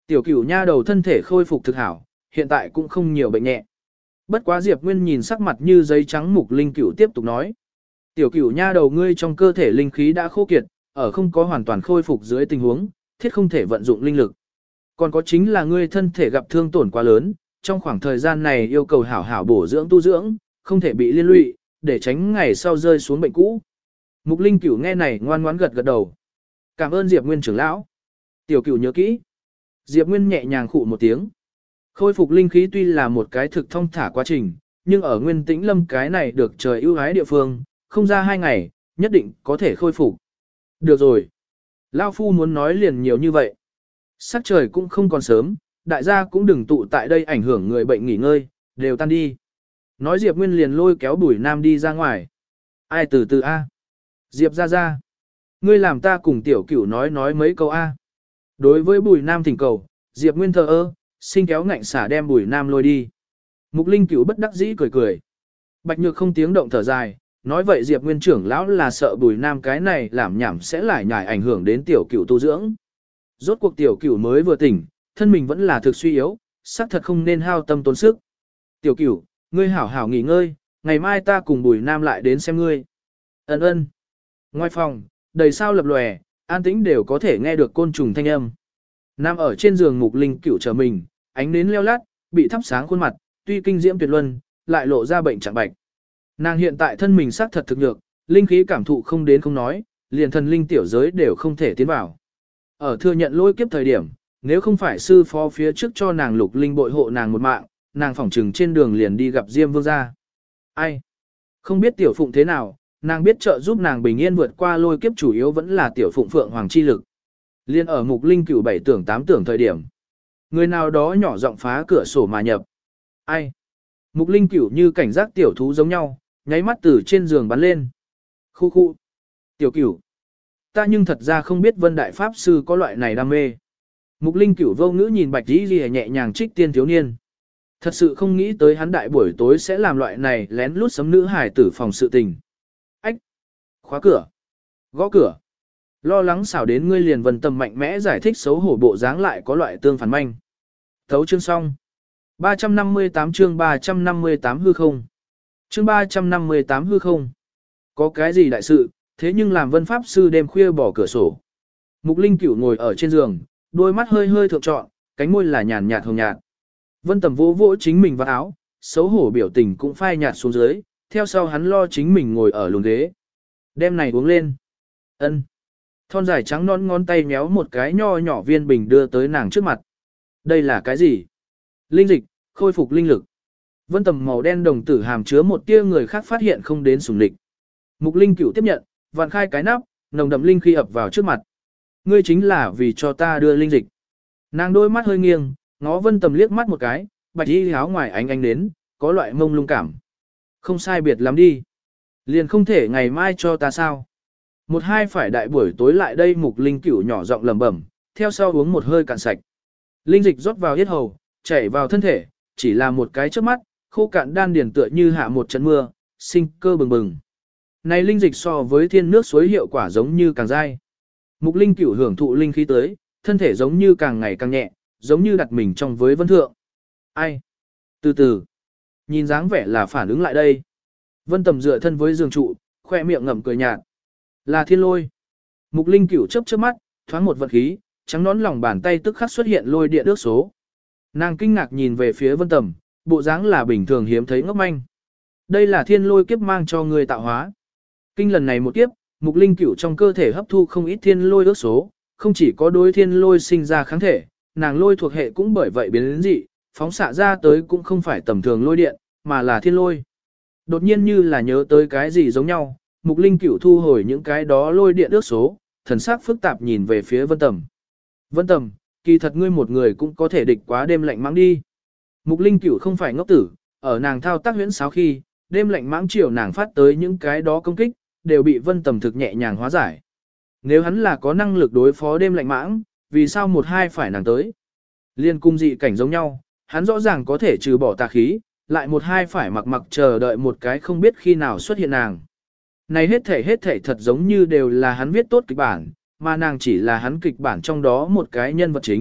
Tiểu cửu nha đầu thân thể khôi phục thực hảo, hiện tại cũng không nhiều bệnh nhẹ. Bất quá Diệp Nguyên nhìn sắc mặt như giấy trắng Mục Linh Cửu tiếp tục nói. Tiểu cửu nha đầu ngươi trong cơ thể linh khí đã khô kiệt, ở không có hoàn toàn khôi phục dưới tình huống, thiết không thể vận dụng linh lực. Còn có chính là ngươi thân thể gặp thương tổn quá lớn, trong khoảng thời gian này yêu cầu hảo hảo bổ dưỡng tu dưỡng, không thể bị liên lụy, để tránh ngày sau rơi xuống bệnh cũ. Mục Linh Cửu nghe này ngoan ngoãn gật gật đầu. Cảm ơn Diệp Nguyên trưởng lão. Tiểu Cửu nhớ kỹ. Diệp Nguyên nhẹ nhàng khụ một tiếng. Khôi phục linh khí tuy là một cái thực thông thả quá trình, nhưng ở Nguyên Tĩnh Lâm cái này được trời ưu ái địa phương, không ra hai ngày, nhất định có thể khôi phục. Được rồi. Lão phu muốn nói liền nhiều như vậy. Sắc trời cũng không còn sớm, đại gia cũng đừng tụ tại đây ảnh hưởng người bệnh nghỉ ngơi, đều tan đi. Nói Diệp Nguyên liền lôi kéo Bùi Nam đi ra ngoài. Ai từ từ A? Diệp ra ra. Ngươi làm ta cùng tiểu cửu nói nói mấy câu A. Đối với Bùi Nam thỉnh cầu, Diệp Nguyên thờ ơ, xin kéo ngạnh xả đem Bùi Nam lôi đi. Mục Linh Cửu bất đắc dĩ cười cười. Bạch Nhược không tiếng động thở dài, nói vậy Diệp Nguyên trưởng lão là sợ Bùi Nam cái này làm nhảm sẽ lại nhải ảnh hưởng đến tiểu cửu tu dưỡng. Rốt cuộc tiểu cửu mới vừa tỉnh, thân mình vẫn là thực suy yếu, xác thật không nên hao tâm tốn sức. Tiểu cửu, ngươi hảo hảo nghỉ ngơi, ngày mai ta cùng Bùi Nam lại đến xem ngươi. Ấn ơn. Ngoài phòng, đầy sao lập lòe, an tĩnh đều có thể nghe được côn trùng thanh âm. Nam ở trên giường Mục Linh Cửu chờ mình, ánh nến leo lát, bị thắp sáng khuôn mặt, tuy kinh diễm tuyệt luân, lại lộ ra bệnh trạng bạch. Nàng hiện tại thân mình xác thật thực nhược, linh khí cảm thụ không đến không nói, liền thần linh tiểu giới đều không thể tiến vào. Ở thừa nhận lôi kiếp thời điểm, nếu không phải sư phó phía trước cho nàng Lục Linh bội hộ nàng một mạng, nàng phỏng trừng trên đường liền đi gặp Diêm Vương gia. Ai? Không biết tiểu phụng thế nào, nàng biết trợ giúp nàng bình yên vượt qua lôi kiếp chủ yếu vẫn là tiểu phụng phượng hoàng chi lực. Liên ở Mục Linh cửu bảy tưởng tám tưởng thời điểm. Người nào đó nhỏ giọng phá cửa sổ mà nhập. Ai? Mục Linh cửu như cảnh giác tiểu thú giống nhau, nháy mắt từ trên giường bắn lên. Khu khu. Tiểu cửu. Ta nhưng thật ra không biết Vân Đại Pháp Sư có loại này đam mê. Mục Linh cửu vô ngữ nhìn Bạch Dĩ Ghi nhẹ nhàng trích tiên thiếu niên. Thật sự không nghĩ tới hắn đại buổi tối sẽ làm loại này lén lút sấm nữ hải tử phòng sự tình. Ách! Khóa cửa! Gõ cửa! Lo lắng xảo đến ngươi liền Vân Tầm mạnh mẽ giải thích xấu hổ bộ dáng lại có loại tương phản manh. Thấu chương xong. ba trăm năm mươi tám chương ba trăm năm mươi tám hư không. Chương ba trăm năm mươi tám hư không. Có cái gì đại sự, thế nhưng làm Vân Pháp Sư đêm khuya bỏ cửa sổ. Mục Linh cửu ngồi ở trên giường, đôi mắt hơi hơi thượng trọn, cánh môi là nhàn nhạt hồng nhạt. Vân Tầm vỗ vỗ chính mình vào áo, xấu hổ biểu tình cũng phai nhạt xuống dưới, theo sau hắn lo chính mình ngồi ở lùn ghế. Đem này uống lên. Ân. Thon dài trắng non ngón tay méo một cái nho nhỏ viên bình đưa tới nàng trước mặt. Đây là cái gì? Linh dịch, khôi phục linh lực. Vân Tầm màu đen đồng tử hàm chứa một tia người khác phát hiện không đến sủng lịch. Mục Linh cửu tiếp nhận, vặn khai cái nắp, nồng đậm linh khí ập vào trước mặt. Ngươi chính là vì cho ta đưa linh dịch. Nàng đôi mắt hơi nghiêng, ngó Vân Tầm liếc mắt một cái, bạch y áo ngoài ánh ánh đến, có loại mông lung cảm. Không sai biệt lắm đi. Liền không thể ngày mai cho ta sao. Một hai phải đại buổi tối lại đây Mục Linh cửu nhỏ giọng lẩm bẩm, theo sau uống một hơi cạn sạch. Linh dịch rót vào yết hầu, chảy vào thân thể, chỉ là một cái trước mắt, khô cạn đan điền tựa như hạ một trận mưa, sinh cơ bừng bừng. Này linh dịch so với thiên nước suối hiệu quả giống như càng dai. Mục Linh cửu hưởng thụ linh khí tới, thân thể giống như càng ngày càng nhẹ, giống như đặt mình trong với vân thượng. Ai? Từ từ. Nhìn dáng vẻ là phản ứng lại đây. Vân Tầm dựa thân với giường trụ, khoe miệng ngậm cười nhạt. Là thiên lôi. Mục Linh cửu chớp chớp mắt, thoáng một vận khí, trắng nón lòng bàn tay tức khắc xuất hiện lôi điện ước số. Nàng kinh ngạc nhìn về phía Vân Tầm, bộ dáng là bình thường hiếm thấy ngốc manh. Đây là thiên lôi kiếp mang cho người tạo hóa. Kinh lần này một kiếp, Mục Linh cửu trong cơ thể hấp thu không ít thiên lôi ước số, không chỉ có đối thiên lôi sinh ra kháng thể, nàng lôi thuộc hệ cũng bởi vậy biến đến dị, phóng xạ ra tới cũng không phải tầm thường lôi điện, mà là thiên lôi. Đột nhiên như là nhớ tới cái gì giống nhau, Mục Linh cửu thu hồi những cái đó lôi điện ước số, thần sắc phức tạp nhìn về phía Vân Tầm. Vân Tầm, kỳ thật ngươi một người cũng có thể địch quá đêm lạnh mãng đi. Mục Linh cửu không phải ngốc tử, ở nàng thao tác huyễn sáo khi, đêm lạnh mãng chiều nàng phát tới những cái đó công kích, đều bị Vân Tầm thực nhẹ nhàng hóa giải. Nếu hắn là có năng lực đối phó đêm lạnh mãng, vì sao một hai phải nàng tới? Liên cung dị cảnh giống nhau, hắn rõ ràng có thể trừ bỏ tà khí, lại một hai phải mặc mặc chờ đợi một cái không biết khi nào xuất hiện nàng. Này hết thể hết thể thật giống như đều là hắn viết tốt kịch bản, mà nàng chỉ là hắn kịch bản trong đó một cái nhân vật chính,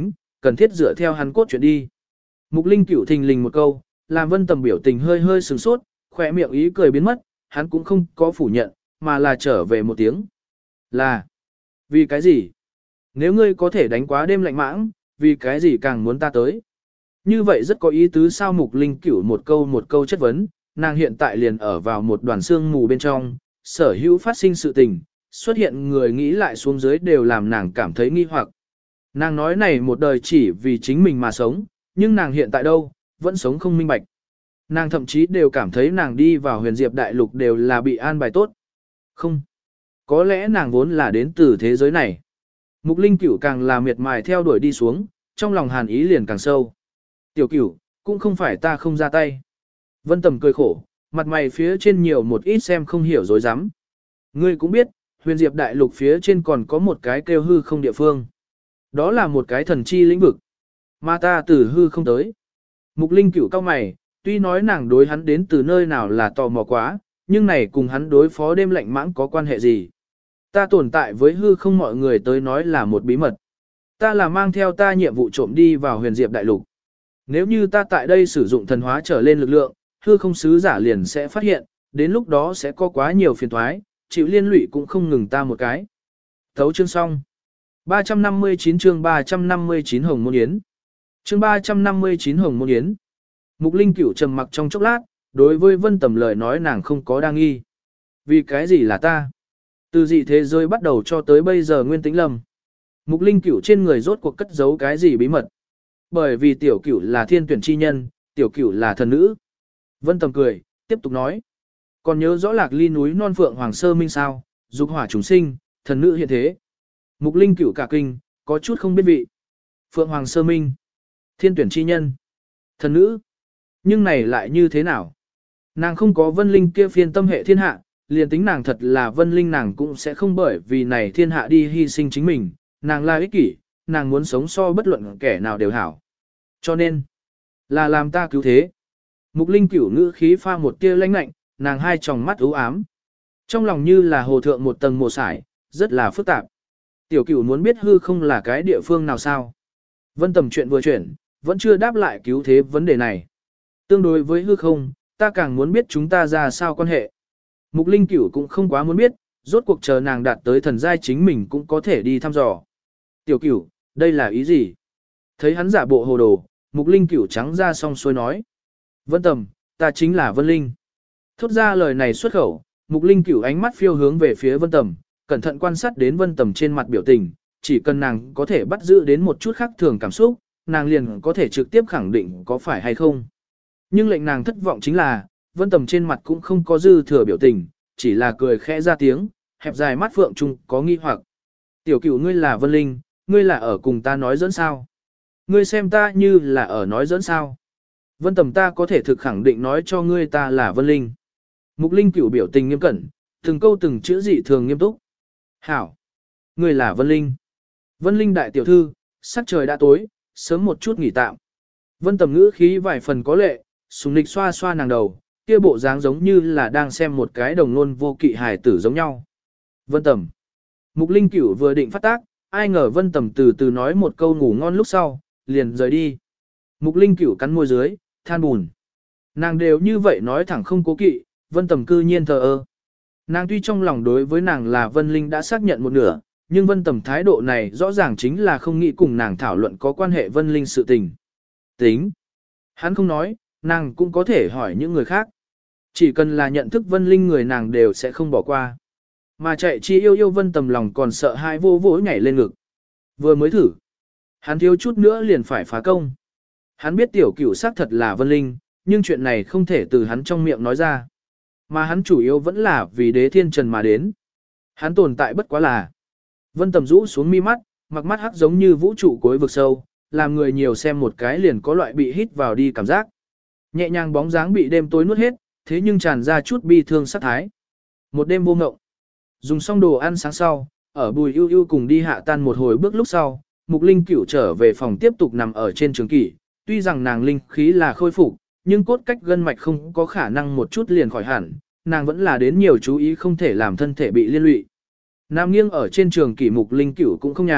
cần thiết dựa theo hắn cốt chuyện đi. Mục Linh Cửu thình lình một câu, làm Vân Tầm biểu tình hơi hơi sửng sốt, khỏe miệng ý cười biến mất, hắn cũng không có phủ nhận, mà là trở về một tiếng. Là, vì cái gì? Nếu ngươi có thể đánh quá đêm lạnh mãng, vì cái gì càng muốn ta tới? Như vậy rất có ý tứ sao Mục Linh Cửu một câu một câu chất vấn, nàng hiện tại liền ở vào một đoàn xương mù bên trong, sở hữu phát sinh sự tình, xuất hiện người nghĩ lại xuống dưới đều làm nàng cảm thấy nghi hoặc. Nàng nói này một đời chỉ vì chính mình mà sống, nhưng nàng hiện tại đâu, vẫn sống không minh bạch. Nàng thậm chí đều cảm thấy nàng đi vào huyền diệp đại lục đều là bị an bài tốt. Không. Có lẽ nàng vốn là đến từ thế giới này. Mục Linh Cửu càng là miệt mài theo đuổi đi xuống, trong lòng hàn ý liền càng sâu. Tiểu Cửu, cũng không phải ta không ra tay. Vân Tầm cười khổ, mặt mày phía trên nhiều một ít xem không hiểu dối rắm. Ngươi cũng biết, huyền diệp đại lục phía trên còn có một cái kêu hư không địa phương. Đó là một cái thần chi lĩnh vực. Mà ta từ hư không tới. Mục Linh Cửu cao mày, tuy nói nàng đối hắn đến từ nơi nào là tò mò quá, nhưng này cùng hắn đối phó đêm lạnh mãng có quan hệ gì. Ta tồn tại với hư không mọi người tới nói là một bí mật. Ta là mang theo ta nhiệm vụ trộm đi vào huyền diệp đại lục. Nếu như ta tại đây sử dụng thần hóa trở lên lực lượng, hư không sứ giả liền sẽ phát hiện, đến lúc đó sẽ có quá nhiều phiền toái, chịu liên lụy cũng không ngừng ta một cái. Thấu chương xong. ba trăm năm mươi chín chương ba trăm năm mươi chín Hồng Môn Yến. Chương ba trăm năm mươi chín Hồng Môn Yến. Mục Linh Cửu trầm mặc trong chốc lát, đối với Vân Tầm lời nói nàng không có đa nghi. Vì cái gì là ta? Từ dị thế giới bắt đầu cho tới bây giờ Nguyên Tĩnh Lâm. Mục Linh Cửu trên người rốt cuộc cất giấu cái gì bí mật? Bởi vì tiểu Cửu là thiên tuyển chi nhân, tiểu Cửu là thần nữ. Vân Tầm cười, tiếp tục nói. Còn nhớ rõ Lạc Ly núi non phượng hoàng sơ minh sao, dục hỏa chúng sinh, thần nữ hiện thế. Mục Linh Cửu cả kinh, có chút không biết vị. Phượng hoàng sơ minh, thiên tuyển chi nhân, thần nữ. Nhưng này lại như thế nào? Nàng không có Vân Linh kia phiên tâm hệ thiên hạ, liền tính nàng thật là Vân Linh nàng cũng sẽ không bởi vì này thiên hạ đi hy sinh chính mình, nàng là ích kỷ, nàng muốn sống so bất luận kẻ nào đều hảo. Cho nên, là làm ta cứu thế. Mục Linh Cửu ngữ khí pha một tia lãnh lạnh, nàng hai tròng mắt u ám. Trong lòng như là hồ thượng một tầng mồ sải, rất là phức tạp. Tiểu Cửu muốn biết hư không là cái địa phương nào sao? Vân Tầm chuyện vừa chuyển, vẫn chưa đáp lại cứu thế vấn đề này. Tương đối với hư không, ta càng muốn biết chúng ta ra sao quan hệ. Mục Linh Cửu cũng không quá muốn biết, rốt cuộc chờ nàng đạt tới thần giai chính mình cũng có thể đi thăm dò. Tiểu Cửu, đây là ý gì? Thấy hắn giả bộ hồ đồ, Mục Linh Cửu trắng ra xong xuôi nói. Vân Tầm, ta chính là Vân Linh. Thốt ra lời này xuất khẩu, Mục Linh Cửu ánh mắt phiêu hướng về phía Vân Tầm, cẩn thận quan sát đến Vân Tầm trên mặt biểu tình, chỉ cần nàng có thể bắt giữ đến một chút khác thường cảm xúc, nàng liền có thể trực tiếp khẳng định có phải hay không. Nhưng lệnh nàng thất vọng chính là, Vân Tầm trên mặt cũng không có dư thừa biểu tình, chỉ là cười khẽ ra tiếng, hẹp dài mắt phượng trung có nghi hoặc. Tiểu Cửu ngươi là Vân Linh, ngươi là ở cùng ta nói dẫn sao? Ngươi xem ta như là ở nói dẫn sao? Vân Tầm ta có thể thực khẳng định nói cho ngươi ta là Vân Linh. Mục Linh Cửu biểu tình nghiêm cẩn, từng câu từng chữ dị thường nghiêm túc. Hảo! Ngươi là Vân Linh. Vân Linh đại tiểu thư, sắc trời đã tối, sớm một chút nghỉ tạm. Vân Tầm ngữ khí vài phần có lệ, sùng nịch xoa xoa nàng đầu, kia bộ dáng giống như là đang xem một cái đồng nôn vô kỵ hài tử giống nhau. Vân Tầm. Mục Linh Cửu vừa định phát tác, ai ngờ Vân Tầm từ từ nói một câu ngủ ngon lúc sau, liền rời đi. Mục Linh Cửu cắn môi dưới, than buồn. Nàng đều như vậy nói thẳng không cố kỵ, Vân Tầm cư nhiên thờ ơ. Nàng tuy trong lòng đối với nàng là Vân Linh đã xác nhận một nửa, nhưng Vân Tầm thái độ này rõ ràng chính là không nghĩ cùng nàng thảo luận có quan hệ Vân Linh sự tình. Tính. Hắn không nói, nàng cũng có thể hỏi những người khác. Chỉ cần là nhận thức Vân Linh người nàng đều sẽ không bỏ qua. Mà chạy chi yêu yêu Vân Tầm lòng còn sợ hai vô vỗ nhảy lên ngực. Vừa mới thử. Hắn thiếu chút nữa liền phải phá công. Hắn biết tiểu Cửu xác thật là Vân Linh, nhưng chuyện này không thể từ hắn trong miệng nói ra. Mà hắn chủ yếu vẫn là vì đế thiên trần mà đến. Hắn tồn tại bất quá là. Vân Tầm rũ xuống mi mắt, mặc mắt hắc giống như vũ trụ cuối vực sâu, làm người nhiều xem một cái liền có loại bị hít vào đi cảm giác. Nhẹ nhàng bóng dáng bị đêm tối nuốt hết, thế nhưng tràn ra chút bi thương sát thái. Một đêm vô ngộng. Dùng xong đồ ăn sáng sau, ở Bùi Ưu Ưu cùng đi hạ tan một hồi bước lúc sau, Mục Linh Cửu trở về phòng tiếp tục nằm ở trên trường kỷ, tuy rằng nàng linh khí là khôi phục, nhưng cốt cách gân mạch không có khả năng một chút liền khỏi hẳn, nàng vẫn là đến nhiều chú ý không thể làm thân thể bị liên lụy. Nam nghiêng ở trên trường kỷ Mục Linh Cửu cũng không nhàn,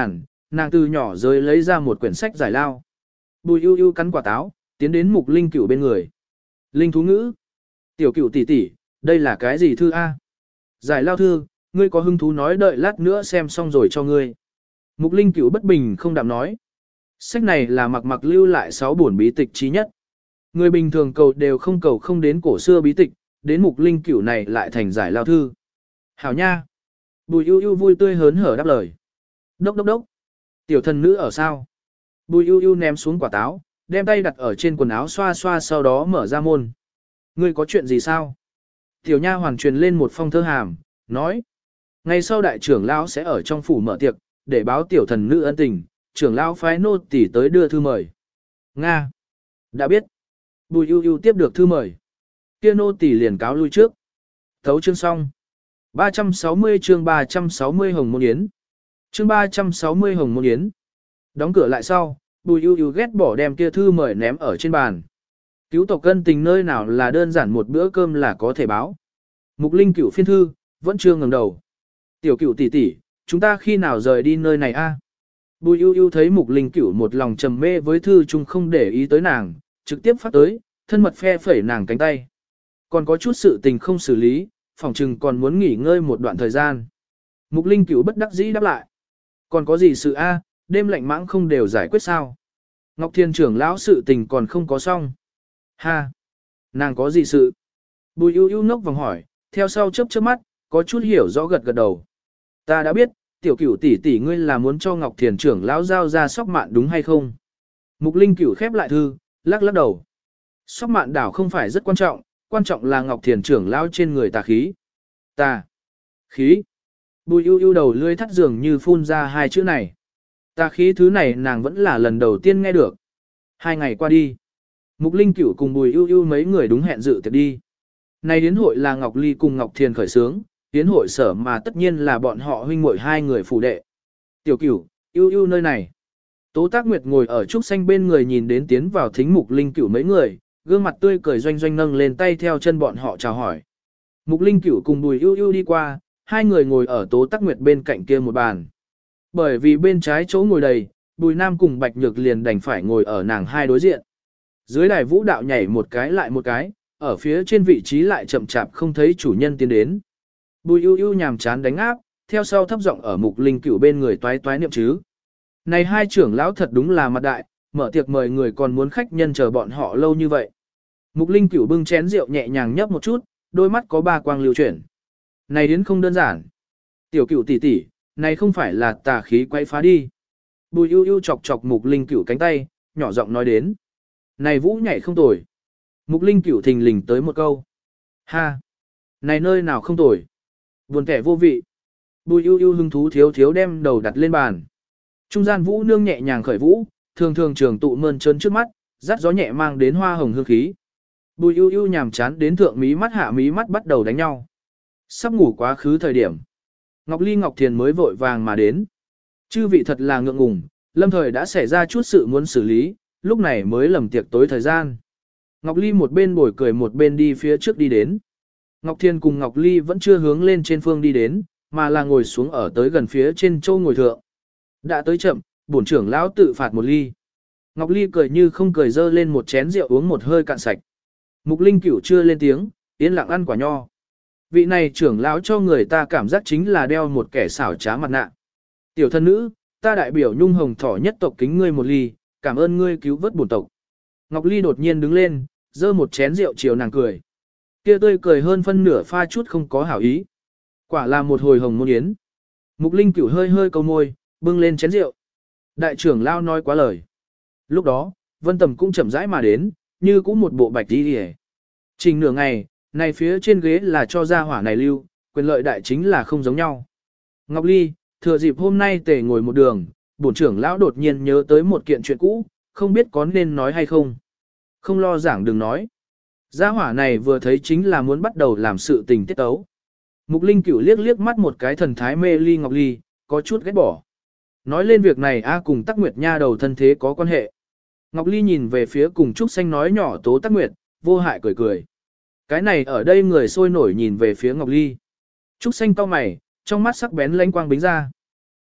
nàng từ nhỏ giới lấy ra một quyển sách giải lao. Bùi ưu ưu cắn quả táo, tiến đến Mục Linh Cửu bên người. Linh thú ngữ. Tiểu Cửu tỷ tỷ, đây là cái gì thư A? Giải lao thư, ngươi có hứng thú nói đợi lát nữa xem xong rồi cho ngươi. Mục Linh Cửu bất bình không đạm nói. Sách này là mặc mặc lưu lại sáu bổn bí tịch chí nhất. Người bình thường cầu đều không cầu không đến cổ xưa bí tịch, đến Mục Linh Cửu này lại thành giải lao thư. Hảo nha. Bùi ưu ưu vui tươi hớn hở đáp lời. Đốc đốc đốc. Tiểu thần nữ ở sao? Bùi ưu ưu ném xuống quả táo, đem tay đặt ở trên quần áo xoa xoa sau đó mở ra môn. Ngươi có chuyện gì sao? Tiểu nha hoàn truyền lên một phong thơ hàm, nói. Ngày sau đại trưởng lão sẽ ở trong phủ mở tiệc, để báo tiểu thần nữ ân tình, trưởng lão phái nô tỳ tới đưa thư mời. Nga. Đã biết. Bùi ưu ưu tiếp được thư mời. Kia nô tỳ liền cáo lui trước. Thấu chương xong. ba trăm sáu mươi chương ba trăm sáu mươi Hồng Môn Yến. Chương ba trăm sáu mươi Hồng Môn Yến. Đóng cửa lại sau, Bùi ưu ưu ghét bỏ đem kia thư mời ném ở trên bàn. Cứu tộc cân tình nơi nào là đơn giản một bữa cơm là có thể báo. Mục Linh Cửu phiên thư, vẫn chưa ngẩng đầu. Tiểu Cửu tỷ tỷ, chúng ta khi nào rời đi nơi này a? Bùi ưu ưu thấy Mục Linh Cửu một lòng trầm mê với thư chung không để ý tới nàng, trực tiếp phát tới, thân mật phe phẩy nàng cánh tay. Còn có chút sự tình không xử lý, phỏng chừng còn muốn nghỉ ngơi một đoạn thời gian. Mục Linh Cửu bất đắc dĩ đáp lại. Còn có gì sự a, đêm lạnh mãng không đều giải quyết sao? Ngọc Thiên trưởng lão sự tình còn không có xong. Ha! Nàng có gì sự? Bùi ưu ưu ngốc vòng hỏi, theo sau chớp chớp mắt, có chút hiểu rõ gật gật đầu. Ta đã biết, tiểu Cửu tỷ tỷ ngươi là muốn cho Ngọc Thiền trưởng lão giao ra sóc mạn đúng hay không? Mục Linh Cửu khép lại thư, lắc lắc đầu. Sóc mạn đảo không phải rất quan trọng, quan trọng là Ngọc Thiền trưởng lão trên người tà khí. Tà khí. Bùi ưu ưu đầu lưỡi thắt dường như phun ra hai chữ này. Tà khí thứ này nàng vẫn là lần đầu tiên nghe được. Hai ngày qua đi, Mục Linh Cửu cùng Bùi ưu ưu mấy người đúng hẹn dự tiệc đi. Này yến hội là Ngọc Ly cùng Ngọc Thiền khởi xướng, yến hội sở mà tất nhiên là bọn họ huynh muội hai người phụ đệ. Tiểu Cửu, ưu ưu nơi này. Tố Tác Nguyệt ngồi ở trúc xanh bên người nhìn đến tiến vào thính Mục Linh Cửu mấy người, gương mặt tươi cười doanh doanh nâng lên tay theo chân bọn họ chào hỏi. Mục Linh Cửu cùng Bùi ưu ưu đi qua, hai người ngồi ở Tố Tác Nguyệt bên cạnh kia một bàn. Bởi vì bên trái chỗ ngồi đầy, Bùi Nam cùng Bạch Nhược liền đành phải ngồi ở nàng hai đối diện. Dưới đài vũ đạo nhảy một cái lại một cái, ở phía trên vị trí lại chậm chạp không thấy chủ nhân tiến đến. Bùi ưu ưu nhàm chán đánh áp, theo sau thấp giọng ở Mục Linh Cửu bên người toái toái niệm chứ. Này hai trưởng lão thật đúng là mặt đại, mở tiệc mời người còn muốn khách nhân chờ bọn họ lâu như vậy. Mục Linh Cửu bưng chén rượu nhẹ nhàng nhấp một chút, đôi mắt có ba quang lưu chuyển. Này đến không đơn giản. Tiểu Cửu tỷ tỷ, này không phải là tà khí quay phá đi. Bùi ưu ưu chọc chọc Mục Linh Cửu cánh tay, nhỏ giọng nói đến. Này vũ nhảy không tồi. Mục Linh Cửu thình lình tới một câu. Ha! Này nơi nào không tồi. Buồn kẻ vô vị. Bùi ưu ưu hứng thú thiếu thiếu đem đầu đặt lên bàn. Trung gian vũ nương nhẹ nhàng khởi vũ, thường thường trường tụ mơn trớn trước mắt, dắt gió nhẹ mang đến hoa hồng hương khí. Bùi ưu ưu nhàm chán đến thượng mí mắt hạ mí mắt bắt đầu đánh nhau. Sắp ngủ quá khứ thời điểm. Ngọc Ly Ngọc Thiền mới vội vàng mà đến. Chư vị thật là ngượng ngùng, lâm thời đã xảy ra chút sự muốn xử lý, lúc này mới lầm tiệc tối thời gian. Ngọc Ly một bên bồi cười một bên đi phía trước đi đến. Ngọc Thiền cùng Ngọc Ly vẫn chưa hướng lên trên phương đi đến, mà là ngồi xuống ở tới gần phía trên châu ngồi thượng. Đã tới chậm, bổn trưởng lão tự phạt một ly. Ngọc Ly cười như không cười dơ lên một chén rượu uống một hơi cạn sạch. Mục Linh Cửu chưa lên tiếng, yên lặng ăn quả nho. Vị này trưởng lão cho người ta cảm giác chính là đeo một kẻ xảo trá mặt nạ. Tiểu thân nữ, ta đại biểu Nhung Hồng Thỏ nhất tộc kính ngươi một ly, cảm ơn ngươi cứu vớt bổn tộc. Ngọc Ly đột nhiên đứng lên, dơ một chén rượu chiều nàng cười. Kia tươi cười hơn phân nửa pha chút không có hảo ý. Quả là một hồi hồng môn yến. Mục Linh Cửu hơi hơi câu môi, bưng lên chén rượu. Đại trưởng lão nói quá lời. Lúc đó, Vân Tầm cũng chậm rãi mà đến, như cũng một bộ bạch đi hề. Trình nửa ngày, này phía trên ghế là cho gia hỏa này lưu, quyền lợi đại chính là không giống nhau. Ngọc Ly, thừa dịp hôm nay tề ngồi một đường, bổn trưởng lão đột nhiên nhớ tới một kiện chuyện cũ, không biết có nên nói hay không. Không lo giảng đừng nói. Gia hỏa này vừa thấy chính là muốn bắt đầu làm sự tình tiết tấu. Mục Linh Cửu liếc liếc mắt một cái thần thái mê ly Ngọc Ly, có chút ghét bỏ. Nói lên việc này A cùng Tắc Nguyệt nha đầu thân thế có quan hệ. Ngọc Ly nhìn về phía cùng Trúc Xanh nói nhỏ Tố Tắc Nguyệt, vô hại cười cười. Cái này ở đây người sôi nổi nhìn về phía Ngọc Ly. Trúc Xanh cau mày, trong mắt sắc bén lanh quang bính ra.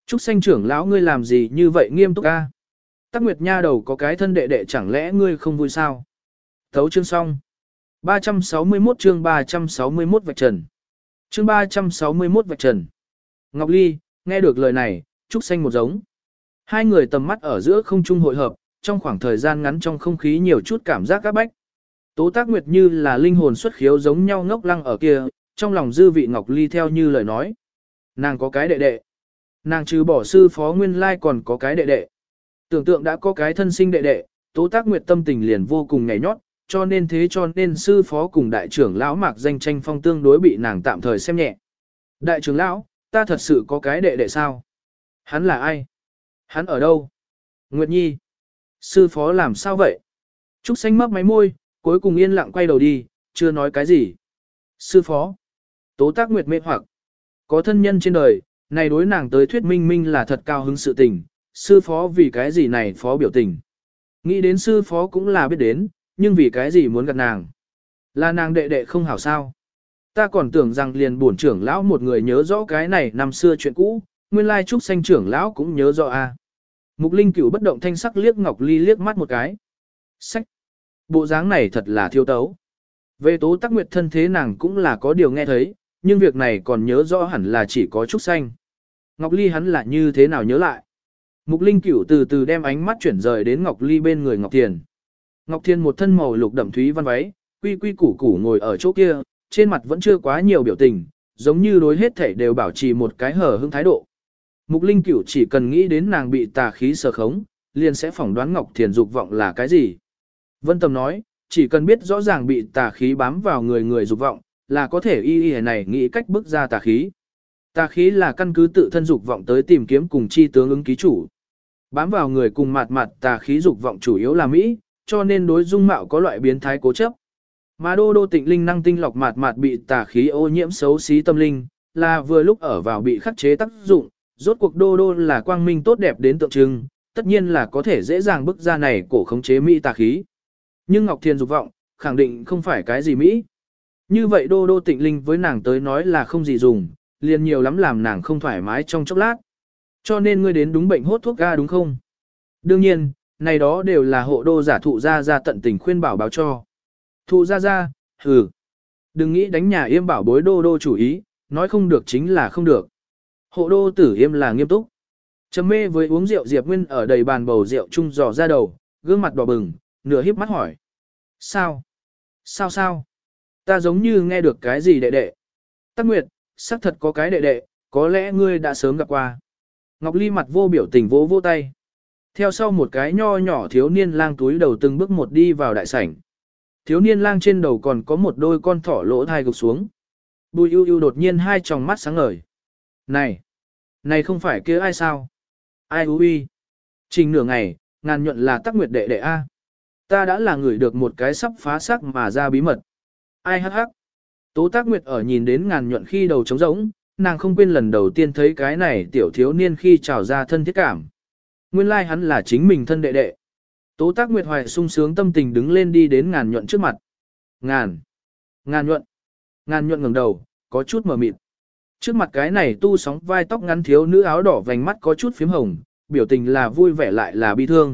Trúc Xanh trưởng lão ngươi làm gì như vậy nghiêm túc a? Tắc Nguyệt nha đầu có cái thân đệ đệ chẳng lẽ ngươi không vui sao? Thấu chương xong. ba trăm sáu mươi mốt chương ba trăm sáu mươi mốt vạch trần. Chương ba trăm sáu mươi mốt vạch trần. Ngọc Ly, nghe được lời này, Trúc Xanh một giống. Hai người tầm mắt ở giữa không trung hội hợp, trong khoảng thời gian ngắn trong không khí nhiều chút cảm giác các bách. Tố Tác Nguyệt như là linh hồn xuất khiếu giống nhau ngốc lăng ở kia, trong lòng dư vị Ngọc Ly theo như lời nói. Nàng có cái đệ đệ. Nàng trừ bỏ sư phó nguyên lai còn có cái đệ đệ. Tưởng tượng đã có cái thân sinh đệ đệ, Tố Tác Nguyệt tâm tình liền vô cùng nhảy nhót, cho nên thế cho nên sư phó cùng đại trưởng lão Mạc Danh tranh phong tương đối bị nàng tạm thời xem nhẹ. Đại trưởng lão, ta thật sự có cái đệ đệ sao? Hắn là ai? Hắn ở đâu? Nguyệt Nhi. Sư phó làm sao vậy? Trúc Xanh mấp máy môi, cuối cùng yên lặng quay đầu đi, chưa nói cái gì. Sư phó. Tố Tác Nguyệt mê hoặc. Có thân nhân trên đời, này đối nàng tới thuyết minh minh là thật cao hứng sự tình. Sư phó vì cái gì này phó biểu tình. Nghĩ đến sư phó cũng là biết đến, nhưng vì cái gì muốn gặp nàng. Là nàng đệ đệ không hảo sao. Ta còn tưởng rằng liền bổn trưởng lão một người nhớ rõ cái này năm xưa chuyện cũ, nguyên lai Trúc Xanh trưởng lão cũng nhớ rõ a. Mục Linh Cửu bất động thanh sắc liếc Ngọc Ly liếc mắt một cái. Sách. Bộ dáng này thật là thiêu tấu. Về Tố Tác Nguyệt thân thế nàng cũng là có điều nghe thấy, nhưng việc này còn nhớ rõ hẳn là chỉ có Trúc Xanh. Ngọc Ly hắn là như thế nào nhớ lại. Mục Linh Cửu từ từ đem ánh mắt chuyển rời đến Ngọc Ly bên người Ngọc Thiền. Ngọc Thiền một thân màu lục đậm thúy văn váy, quy quy củ củ ngồi ở chỗ kia, trên mặt vẫn chưa quá nhiều biểu tình, giống như đối hết thể đều bảo trì một cái hở hững thái độ. Mục Linh Cửu chỉ cần nghĩ đến nàng bị tà khí sở khống, liền sẽ phỏng đoán Ngọc Thiền dục vọng là cái gì. Vân Tầm nói, chỉ cần biết rõ ràng bị tà khí bám vào người người dục vọng, là có thể y y này nghĩ cách bức ra tà khí. Tà khí là căn cứ tự thân dục vọng tới tìm kiếm cùng chi tướng ứng ký chủ. Bám vào người cùng mạt mạt tà khí dục vọng chủ yếu là Mỹ, cho nên đối dung mạo có loại biến thái cố chấp. Mà đô đô tịnh linh năng tinh lọc mạt mạt bị tà khí ô nhiễm xấu xí tâm linh, là vừa lúc ở vào bị khắc chế tác dụng, rốt cuộc đô đô là quang minh tốt đẹp đến tượng trưng, tất nhiên là có thể dễ dàng bức ra này cổ khống chế Mỹ tà khí. Nhưng Ngọc Thiền dục vọng, khẳng định không phải cái gì Mỹ. Như vậy đô đô tịnh linh với nàng tới nói là không gì dùng, liền nhiều lắm làm nàng không thoải mái trong chốc lát. Cho nên ngươi đến đúng bệnh hốt thuốc ga đúng không? Đương nhiên, này đó đều là hộ đô giả thụ ra ra tận tình khuyên bảo báo cho. Thụ ra ra, hừ. Đừng nghĩ đánh nhà yêm bảo bối đô đô chủ ý, nói không được chính là không được. Hộ đô tử yêm là nghiêm túc. Trầm mê với uống rượu Diệp Nguyên ở đầy bàn bầu rượu chung dò ra đầu, gương mặt đỏ bừng, nửa híp mắt hỏi. Sao? Sao sao? Ta giống như nghe được cái gì đệ đệ. Tắc Nguyệt, xác thật có cái đệ đệ, có lẽ ngươi đã sớm gặp qua. Ngọc Ly mặt vô biểu tình vỗ vỗ tay. Theo sau một cái nho nhỏ thiếu niên lang túi đầu từng bước một đi vào đại sảnh. Thiếu niên lang trên đầu còn có một đôi con thỏ lỗ thai gục xuống. Bùi ưu ưu đột nhiên hai tròng mắt sáng ngời. Này! Này không phải kia ai sao? Ai ưu uy? Trình nửa ngày, Ngàn Nhuận là Tắc Nguyệt đệ đệ A. Ta đã là người được một cái sắp phá xác mà ra bí mật. Ai hắc hắc? Tố Tác Nguyệt ở nhìn đến Ngàn Nhuận khi đầu trống rỗng, nàng không quên lần đầu tiên thấy cái này tiểu thiếu niên khi trào ra thân thiết cảm. Nguyên lai like hắn là chính mình thân đệ đệ. Tố Tác Nguyệt hoài sung sướng tâm tình đứng lên đi đến Ngàn Nhuận trước mặt. Ngàn! Ngàn Nhuận! Ngàn Nhuận ngẩng đầu, có chút mờ mịt. Trước mặt cái này tu sóng vai tóc ngắn thiếu nữ áo đỏ vành mắt có chút phím hồng, biểu tình là vui vẻ lại là bi thương.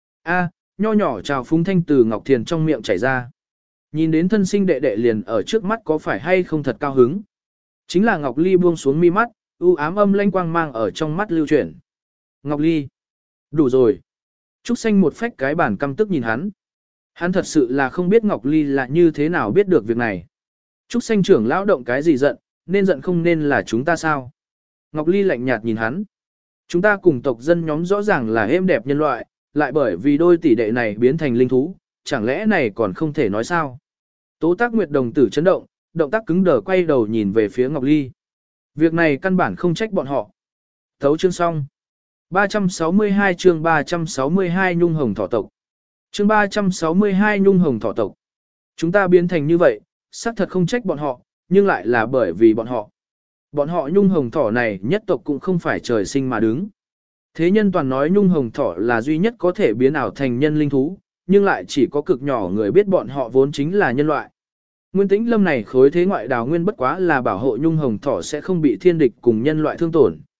A, nho nhỏ trào phúng thanh từ Ngọc Thiền trong miệng chảy ra. Nhìn đến thân sinh đệ đệ liền ở trước mắt có phải hay không thật cao hứng. Chính là Ngọc Ly buông xuống mi mắt, u ám âm lanh quang mang ở trong mắt lưu chuyển. Ngọc Ly! Đủ rồi! Trúc Xanh một phách cái bản căm tức nhìn hắn. Hắn thật sự là không biết Ngọc Ly là như thế nào biết được việc này. Trúc Xanh trưởng lão động cái gì giận, nên giận không nên là chúng ta sao? Ngọc Ly lạnh nhạt nhìn hắn. Chúng ta cùng tộc dân nhóm rõ ràng là êm đẹp nhân loại, lại bởi vì đôi tỷ đệ này biến thành linh thú, chẳng lẽ này còn không thể nói sao? Tố Tác Nguyệt đồng tử chấn động, động tác cứng đờ quay đầu nhìn về phía Ngọc Ly. Việc này căn bản không trách bọn họ. Thấu chương xong. ba trăm sáu mươi hai chương ba trăm sáu mươi hai Nhung Hồng Thỏ Tộc. Chương ba trăm sáu mươi hai Nhung Hồng Thỏ Tộc. Chúng ta biến thành như vậy, xác thật không trách bọn họ, nhưng lại là bởi vì bọn họ. Bọn họ Nhung Hồng Thỏ này nhất tộc cũng không phải trời sinh mà đứng. Thế nhân toàn nói Nhung Hồng Thỏ là duy nhất có thể biến ảo thành nhân linh thú, nhưng lại chỉ có cực nhỏ người biết bọn họ vốn chính là nhân loại. Nguyên Tĩnh Lâm này khối thế ngoại đào nguyên bất quá là bảo hộ Nhung Hồng Thỏ sẽ không bị thiên địch cùng nhân loại thương tổn.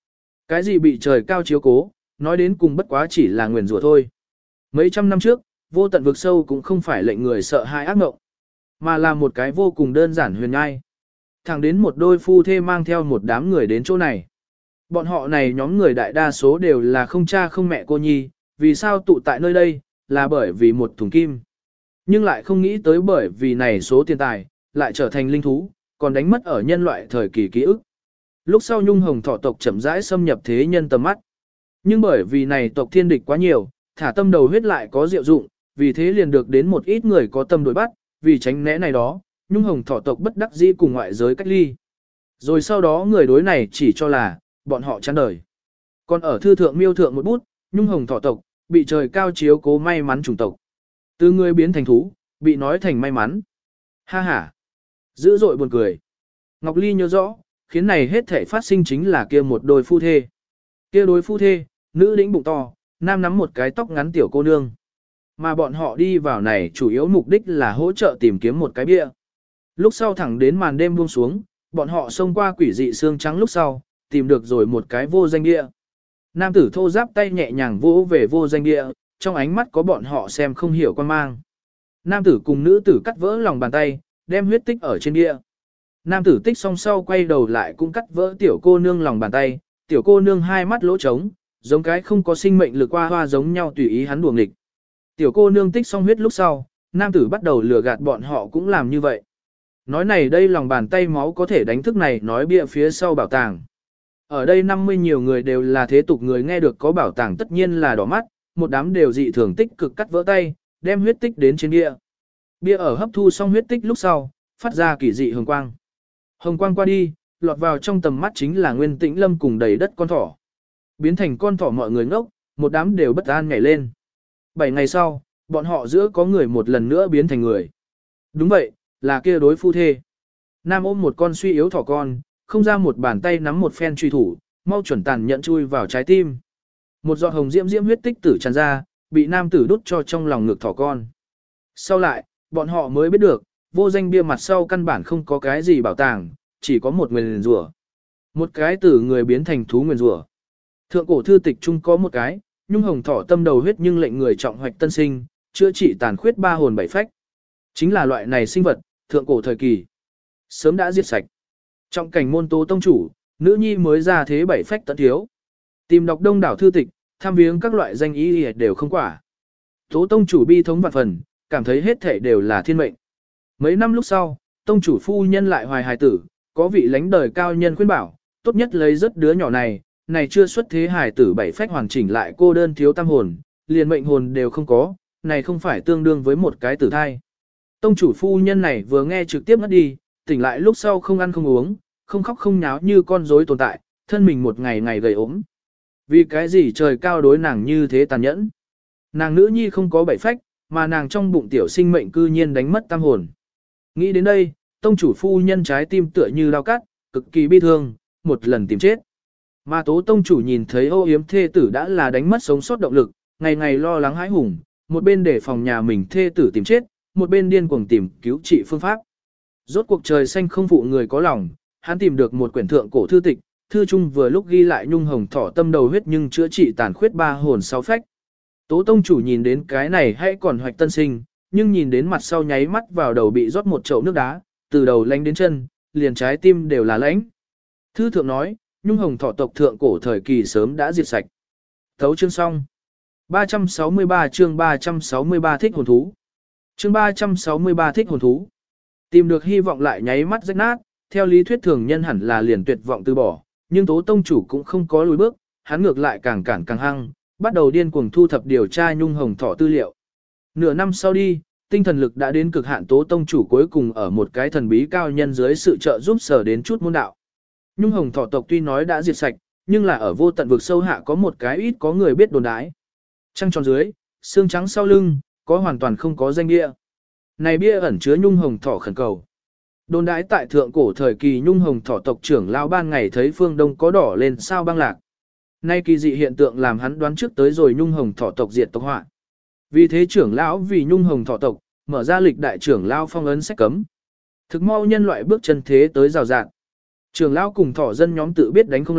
Cái gì bị trời cao chiếu cố, nói đến cùng bất quá chỉ là nguyền rủa thôi. Mấy trăm năm trước, vô tận vực sâu cũng không phải lệnh người sợ hãi ác mộng, mà là một cái vô cùng đơn giản huyền ngai. Thẳng đến một đôi phu thê mang theo một đám người đến chỗ này. Bọn họ này nhóm người đại đa số đều là không cha không mẹ cô nhi, vì sao tụ tại nơi đây, là bởi vì một thùng kim. Nhưng lại không nghĩ tới bởi vì này số tiền tài, lại trở thành linh thú, còn đánh mất ở nhân loại thời kỳ ký ức. Lúc sau nhung hồng thọ tộc chậm rãi xâm nhập thế nhân tầm mắt. Nhưng bởi vì này tộc thiên địch quá nhiều, thả tâm đầu huyết lại có diệu dụng, vì thế liền được đến một ít người có tâm đối bắt, vì tránh né này đó, nhung hồng thọ tộc bất đắc dĩ cùng ngoại giới cách ly. Rồi sau đó người đối này chỉ cho là, bọn họ chán đời. Còn ở thư thượng miêu thượng một bút, nhung hồng thọ tộc, bị trời cao chiếu cố may mắn chủng tộc. Từ người biến thành thú, bị nói thành may mắn. Ha ha. Dữ dội buồn cười. Ngọc Ly nhớ rõ, khiến này hết thể phát sinh chính là kia một đôi phu thê. Kia đối phu thê, nữ đĩnh bụng to, nam nắm một cái tóc ngắn tiểu cô nương. Mà bọn họ đi vào này chủ yếu mục đích là hỗ trợ tìm kiếm một cái bia. Lúc sau thẳng đến màn đêm buông xuống, bọn họ xông qua quỷ dị xương trắng lúc sau, tìm được rồi một cái vô danh bia. Nam tử thô giáp tay nhẹ nhàng vỗ về vô danh bia, trong ánh mắt có bọn họ xem không hiểu quan mang. Nam tử cùng nữ tử cắt vỡ lòng bàn tay, đem huyết tích ở trên bia. Nam tử tích xong sau quay đầu lại cũng cắt vỡ tiểu cô nương lòng bàn tay, tiểu cô nương hai mắt lỗ trống, giống cái không có sinh mệnh lực qua hoa giống nhau tùy ý hắn đuổi nghịch. Tiểu cô nương tích xong huyết lúc sau, nam tử bắt đầu lừa gạt bọn họ cũng làm như vậy. Nói này đây lòng bàn tay máu có thể đánh thức này nói bịa phía sau bảo tàng. Ở đây năm mươi nhiều người đều là thế tục người nghe được có bảo tàng tất nhiên là đỏ mắt, một đám đều dị thường tích cực cắt vỡ tay, đem huyết tích đến trên bia. Bia ở hấp thu xong huyết tích lúc sau, phát ra kỳ dị hồng quang. Hồng quang qua đi, lọt vào trong tầm mắt chính là Nguyên Tĩnh Lâm cùng đầy đất con thỏ. Biến thành con thỏ mọi người ngốc, một đám đều bất an nhảy lên. Bảy ngày sau, bọn họ giữa có người một lần nữa biến thành người. Đúng vậy, là kia đối phu thê. Nam ôm một con suy yếu thỏ con, không ra một bàn tay nắm một phen truy thủ, mau chuẩn tàn nhận chui vào trái tim. Một giọt hồng diễm diễm huyết tích tử tràn ra, bị nam tử đút cho trong lòng ngực thỏ con. Sau lại, bọn họ mới biết được, vô danh bia mặt sau căn bản không có cái gì bảo tàng, chỉ có một nguyền rủa. Một cái từ người biến thành thú nguyền rủa. Thượng cổ thư tịch chung có một cái, nhung hồng thỏ tâm đầu huyết nhưng lệnh người trọng hoạch tân sinh, chữa trị tàn khuyết ba hồn bảy phách. Chính là loại này sinh vật, thượng cổ thời kỳ. Sớm đã giết sạch. Trong cảnh môn tố tông chủ, nữ nhi mới ra thế bảy phách tận thiếu. Tìm đọc đông đảo thư tịch, tham viếng các loại danh ý đều không quả. Tố tông chủ bi thống vạn phần, cảm thấy hết thể đều là thiên mệnh. Mấy năm lúc sau, tông chủ phu nhân lại hoài hài tử, có vị lãnh đời cao nhân khuyên bảo, tốt nhất lấy rất đứa nhỏ này, này chưa xuất thế hài tử bảy phách hoàn chỉnh lại cô đơn thiếu tam hồn, liền mệnh hồn đều không có, này không phải tương đương với một cái tử thai. Tông chủ phu nhân này vừa nghe trực tiếp ngất đi, tỉnh lại lúc sau không ăn không uống, không khóc không nháo như con rối tồn tại, thân mình một ngày ngày gầy ốm. Vì cái gì trời cao đối nàng như thế tàn nhẫn? Nàng nữ nhi không có bảy phách, mà nàng trong bụng tiểu sinh mệnh cư nhiên đánh mất tam hồn. Nghĩ đến đây, tông chủ phu nhân trái tim tựa như lao cắt, cực kỳ bi thương, một lần tìm chết. Mà tố tông chủ nhìn thấy ô yếm thê tử đã là đánh mất sống sót động lực, ngày ngày lo lắng hãi hùng, một bên để phòng nhà mình thê tử tìm chết, một bên điên cuồng tìm cứu trị phương pháp. Rốt cuộc trời xanh không phụ người có lòng, hắn tìm được một quyển thượng cổ thư tịch, thư chung vừa lúc ghi lại nhung hồng thỏ tâm đầu huyết nhưng chữa trị tàn khuyết ba hồn sáu phách. Tố tông chủ nhìn đến cái này hay còn hoạch tân sinh, nhưng nhìn đến mặt sau nháy mắt vào đầu bị rót một chậu nước đá, từ đầu lánh đến chân, liền trái tim đều là lãnh. Thư thượng nói, nhung hồng thỏ tộc thượng cổ thời kỳ sớm đã diệt sạch. Thấu chương xong. ba trăm sáu mươi ba chương ba trăm sáu mươi ba thích hồn thú. Chương ba trăm sáu mươi ba thích hồn thú. Tìm được hy vọng lại nháy mắt rách nát, theo lý thuyết thường nhân hẳn là liền tuyệt vọng từ bỏ, nhưng tố tông chủ cũng không có lùi bước, hắn ngược lại càng cản càng hăng, bắt đầu điên cuồng thu thập điều tra nhung hồng thỏ tư liệu. Nửa năm sau đi, tinh thần lực đã đến cực hạn, tố tông chủ cuối cùng ở một cái thần bí cao nhân dưới sự trợ giúp sở đến chút môn đạo. Nhung hồng thỏ tộc tuy nói đã diệt sạch, nhưng là ở vô tận vực sâu hạ có một cái ít có người biết đồn đái. Trăng tròn dưới, xương trắng sau lưng, có hoàn toàn không có danh bia. Này bia ẩn chứa nhung hồng thỏ khẩn cầu. Đồn đái tại thượng cổ thời kỳ nhung hồng thỏ tộc trưởng lao ban ngày thấy phương đông có đỏ lên sao băng lạc. Nay kỳ dị hiện tượng làm hắn đoán trước tới rồi nhung hồng thỏ tộc diệt tộc họa. Vì thế trưởng lão vì nhung hồng thỏ tộc, mở ra lịch đại trưởng lao phong ấn sách cấm. Thực mau nhân loại bước chân thế tới rào rạng. Trưởng lão cùng thỏ dân nhóm tự biết đánh không lại,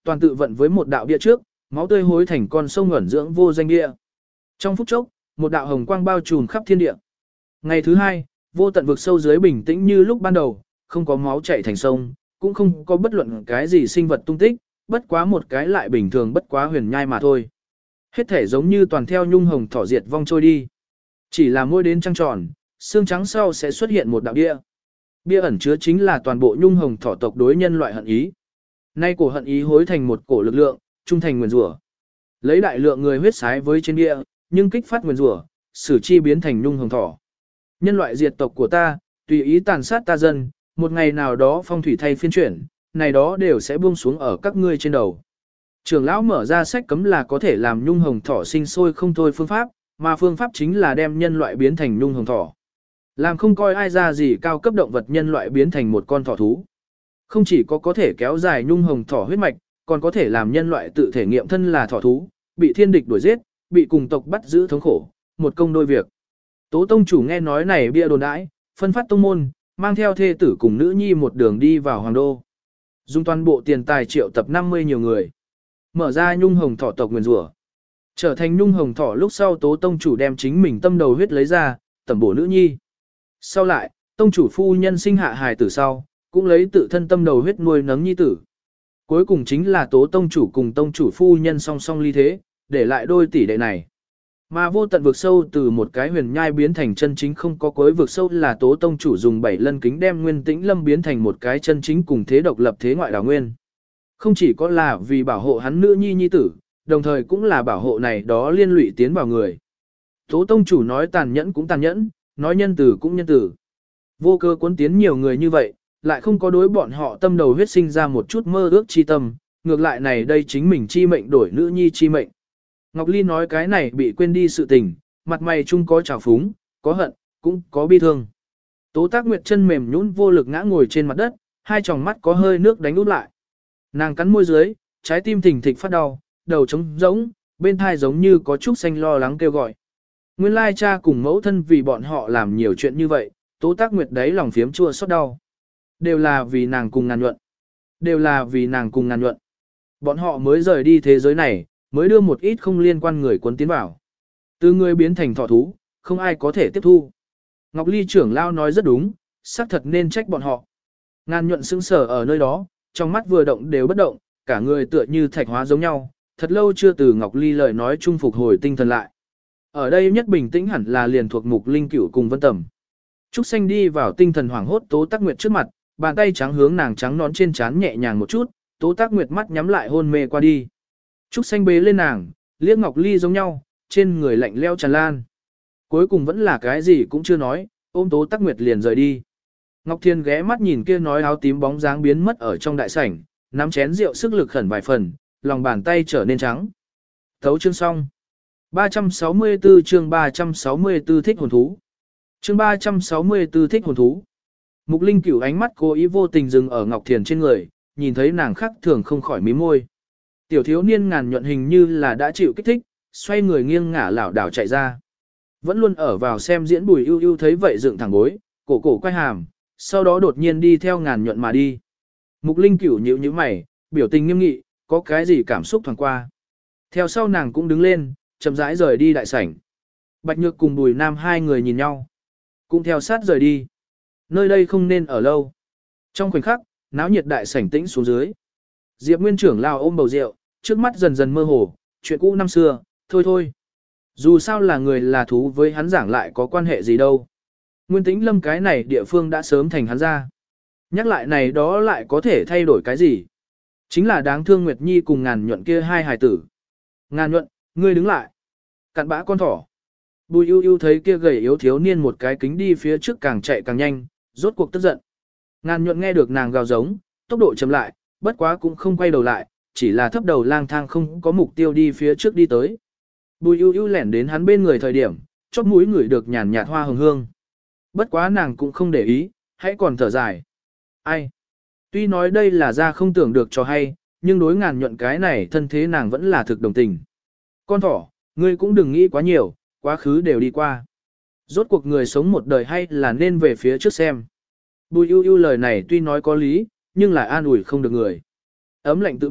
toàn tự vận với một đạo bia trước, máu tươi hối thành con sông ẩn dưỡng vô danh địa. Trong phút chốc, một đạo hồng quang bao trùm khắp thiên địa. Ngày thứ hai, vô tận vực sâu dưới bình tĩnh như lúc ban đầu, không có máu chảy thành sông, cũng không có bất luận cái gì sinh vật tung tích, bất quá một cái lại bình thường bất quá huyền nhai mà thôi. Hết thể giống như toàn theo nhung hồng thỏ diệt vong trôi đi. Chỉ là môi đến trăng tròn, xương trắng sau sẽ xuất hiện một đạo bia. Bia ẩn chứa chính là toàn bộ nhung hồng thỏ tộc đối nhân loại hận ý. Nay cổ hận ý hối thành một cổ lực lượng, trung thành nguyền rủa. Lấy đại lượng người huyết sái với trên bia, nhưng kích phát nguyền rủa, sử chi biến thành nhung hồng thỏ. Nhân loại diệt tộc của ta, tùy ý tàn sát ta dân, một ngày nào đó phong thủy thay phiên chuyển, này đó đều sẽ buông xuống ở các ngươi trên đầu. Trưởng lão mở ra sách cấm là có thể làm nhung hồng thỏ sinh sôi không thôi phương pháp, mà phương pháp chính là đem nhân loại biến thành nhung hồng thỏ. Làm không coi ai ra gì cao cấp động vật nhân loại biến thành một con thỏ thú. Không chỉ có có thể kéo dài nhung hồng thỏ huyết mạch, còn có thể làm nhân loại tự thể nghiệm thân là thỏ thú, bị thiên địch đuổi giết, bị cùng tộc bắt giữ thống khổ, một công đôi việc. Tố tông chủ nghe nói này bia đồn đãi, phân phát tông môn, mang theo thê tử cùng nữ nhi một đường đi vào hoàng đô. Dùng toàn bộ tiền tài triệu tập năm mươi nhiều người. Mở ra nhung hồng thỏ tộc nguyền rủa. Trở thành nhung hồng thỏ lúc sau tố tông chủ đem chính mình tâm đầu huyết lấy ra, tẩm bổ nữ nhi. Sau lại, tông chủ phu nhân sinh hạ hài tử sau, cũng lấy tự thân tâm đầu huyết nuôi nấng nhi tử. Cuối cùng chính là tố tông chủ cùng tông chủ phu nhân song song ly thế, để lại đôi tỷ đệ này. Mà vô tận vực sâu từ một cái huyền nhai biến thành chân chính không có cuối vực sâu là tố tông chủ dùng bảy lân kính đem nguyên tĩnh lâm biến thành một cái chân chính cùng thế độc lập thế ngoại đảo nguyên. Không chỉ có là vì bảo hộ hắn nữ nhi nhi tử, đồng thời cũng là bảo hộ này đó liên lụy tiến vào người. Tố tông chủ nói tàn nhẫn cũng tàn nhẫn, nói nhân tử cũng nhân tử. Vô cơ cuốn tiến nhiều người như vậy, lại không có đối bọn họ tâm đầu huyết sinh ra một chút mơ ước chi tâm, ngược lại này đây chính mình chi mệnh đổi nữ nhi chi mệnh. Ngọc Ly nói cái này bị quên đi sự tình, mặt mày chung có trào phúng, có hận, cũng có bi thương. Tố Tác Nguyệt chân mềm nhũn vô lực ngã ngồi trên mặt đất, hai tròng mắt có hơi nước đánh út lại. Nàng cắn môi dưới, trái tim thình thịch phát đau, đầu trống rỗng, bên thai giống như có chút xanh lo lắng kêu gọi. Nguyên lai cha cùng mẫu thân vì bọn họ làm nhiều chuyện như vậy, Tố Tác Nguyệt đấy lòng phiếm chua xót đau. Đều là vì nàng cùng ngàn nhuận. Đều là vì nàng cùng ngàn nhuận. Bọn họ mới rời đi thế giới này, mới đưa một ít không liên quan người cuốn tiến vào. Từ người biến thành thỏ thú, không ai có thể tiếp thu. Ngọc Ly trưởng lao nói rất đúng, xác thật nên trách bọn họ. Ngàn nhuận sững sờ ở nơi đó, trong mắt vừa động đều bất động, cả người tựa như thạch hóa giống nhau, thật lâu chưa từ Ngọc Ly lời nói chung phục hồi tinh thần lại. Ở đây nhất bình tĩnh hẳn là liền thuộc Mục Linh Cửu cùng Vân Tầm. Trúc Xanh đi vào tinh thần hoảng hốt Tố Tác Nguyệt trước mặt, bàn tay trắng hướng nàng trắng nón trên trán nhẹ nhàng một chút, Tố Tác Nguyệt mắt nhắm lại hôn mê qua đi. Trúc Xanh bế lên nàng, liếc Ngọc Ly giống nhau, trên người lạnh leo tràn lan. Cuối cùng vẫn là cái gì cũng chưa nói, ôm Tố Tác Nguyệt liền rời đi. Ngọc Thiên ghé mắt nhìn kia nói áo tím bóng dáng biến mất ở trong đại sảnh, nắm chén rượu sức lực khẩn vài phần, lòng bàn tay trở nên trắng. Thấu chương xong. ba trăm sáu mươi tư chương ba trăm sáu mươi tư thích hồn thú. Chương ba trăm sáu mươi tư thích hồn thú. Mục Linh Cửu ánh mắt cố ý vô tình dừng ở Ngọc Thiền trên người, nhìn thấy nàng khắc thường không khỏi mím môi. Tiểu thiếu niên ngàn nhuận hình như là đã chịu kích thích, xoay người nghiêng ngả lảo đảo chạy ra. Vẫn luôn ở vào xem diễn Bùi Ưu Ưu thấy vậy dựng thẳng gối, cổ cổ quay hàm, sau đó đột nhiên đi theo ngàn nhuận mà đi. Mục Linh Cửu nhíu nhíu mày, biểu tình nghiêm nghị, có cái gì cảm xúc thoáng qua. Theo sau nàng cũng đứng lên, chậm rãi rời đi đại sảnh. Bạch Nhược cùng Bùi Nam hai người nhìn nhau, cũng theo sát rời đi. Nơi đây không nên ở lâu. Trong khoảnh khắc, náo nhiệt đại sảnh tĩnh xuống dưới. Diệp Nguyên trưởng lao ôm bầu rượu, trước mắt dần dần mơ hồ, chuyện cũ năm xưa, thôi thôi. Dù sao là người là thú với hắn giảng lại có quan hệ gì đâu. Nguyên Tĩnh Lâm cái này địa phương đã sớm thành hắn ra. Nhắc lại này đó lại có thể thay đổi cái gì? Chính là đáng thương Nguyệt Nhi cùng ngàn nhuận kia hai hài tử. Ngàn nhuận, ngươi đứng lại. Cặn bã con thỏ. Bùi Ưu Ưu thấy kia gầy yếu thiếu niên một cái kính đi phía trước càng chạy càng nhanh, rốt cuộc tức giận. Ngàn nhuận nghe được nàng gào giống, tốc độ chậm lại, bất quá cũng không quay đầu lại, chỉ là thấp đầu lang thang không có mục tiêu đi phía trước đi tới. Bùi Ưu Ưu lẻn đến hắn bên người thời điểm, chóp mũi ngửi được nhàn nhạt hoa hồng hương. Bất quá nàng cũng không để ý, hãy còn thở dài. Ai? Tuy nói đây là ra không tưởng được cho hay, nhưng đối ngàn nhuận cái này thân thế nàng vẫn là thực đồng tình. Con thỏ, ngươi cũng đừng nghĩ quá nhiều, quá khứ đều đi qua. Rốt cuộc người sống một đời hay là nên về phía trước xem. Bùi Ưu Ưu lời này tuy nói có lý, nhưng lại an ủi không được người. Ấm lạnh tự biết,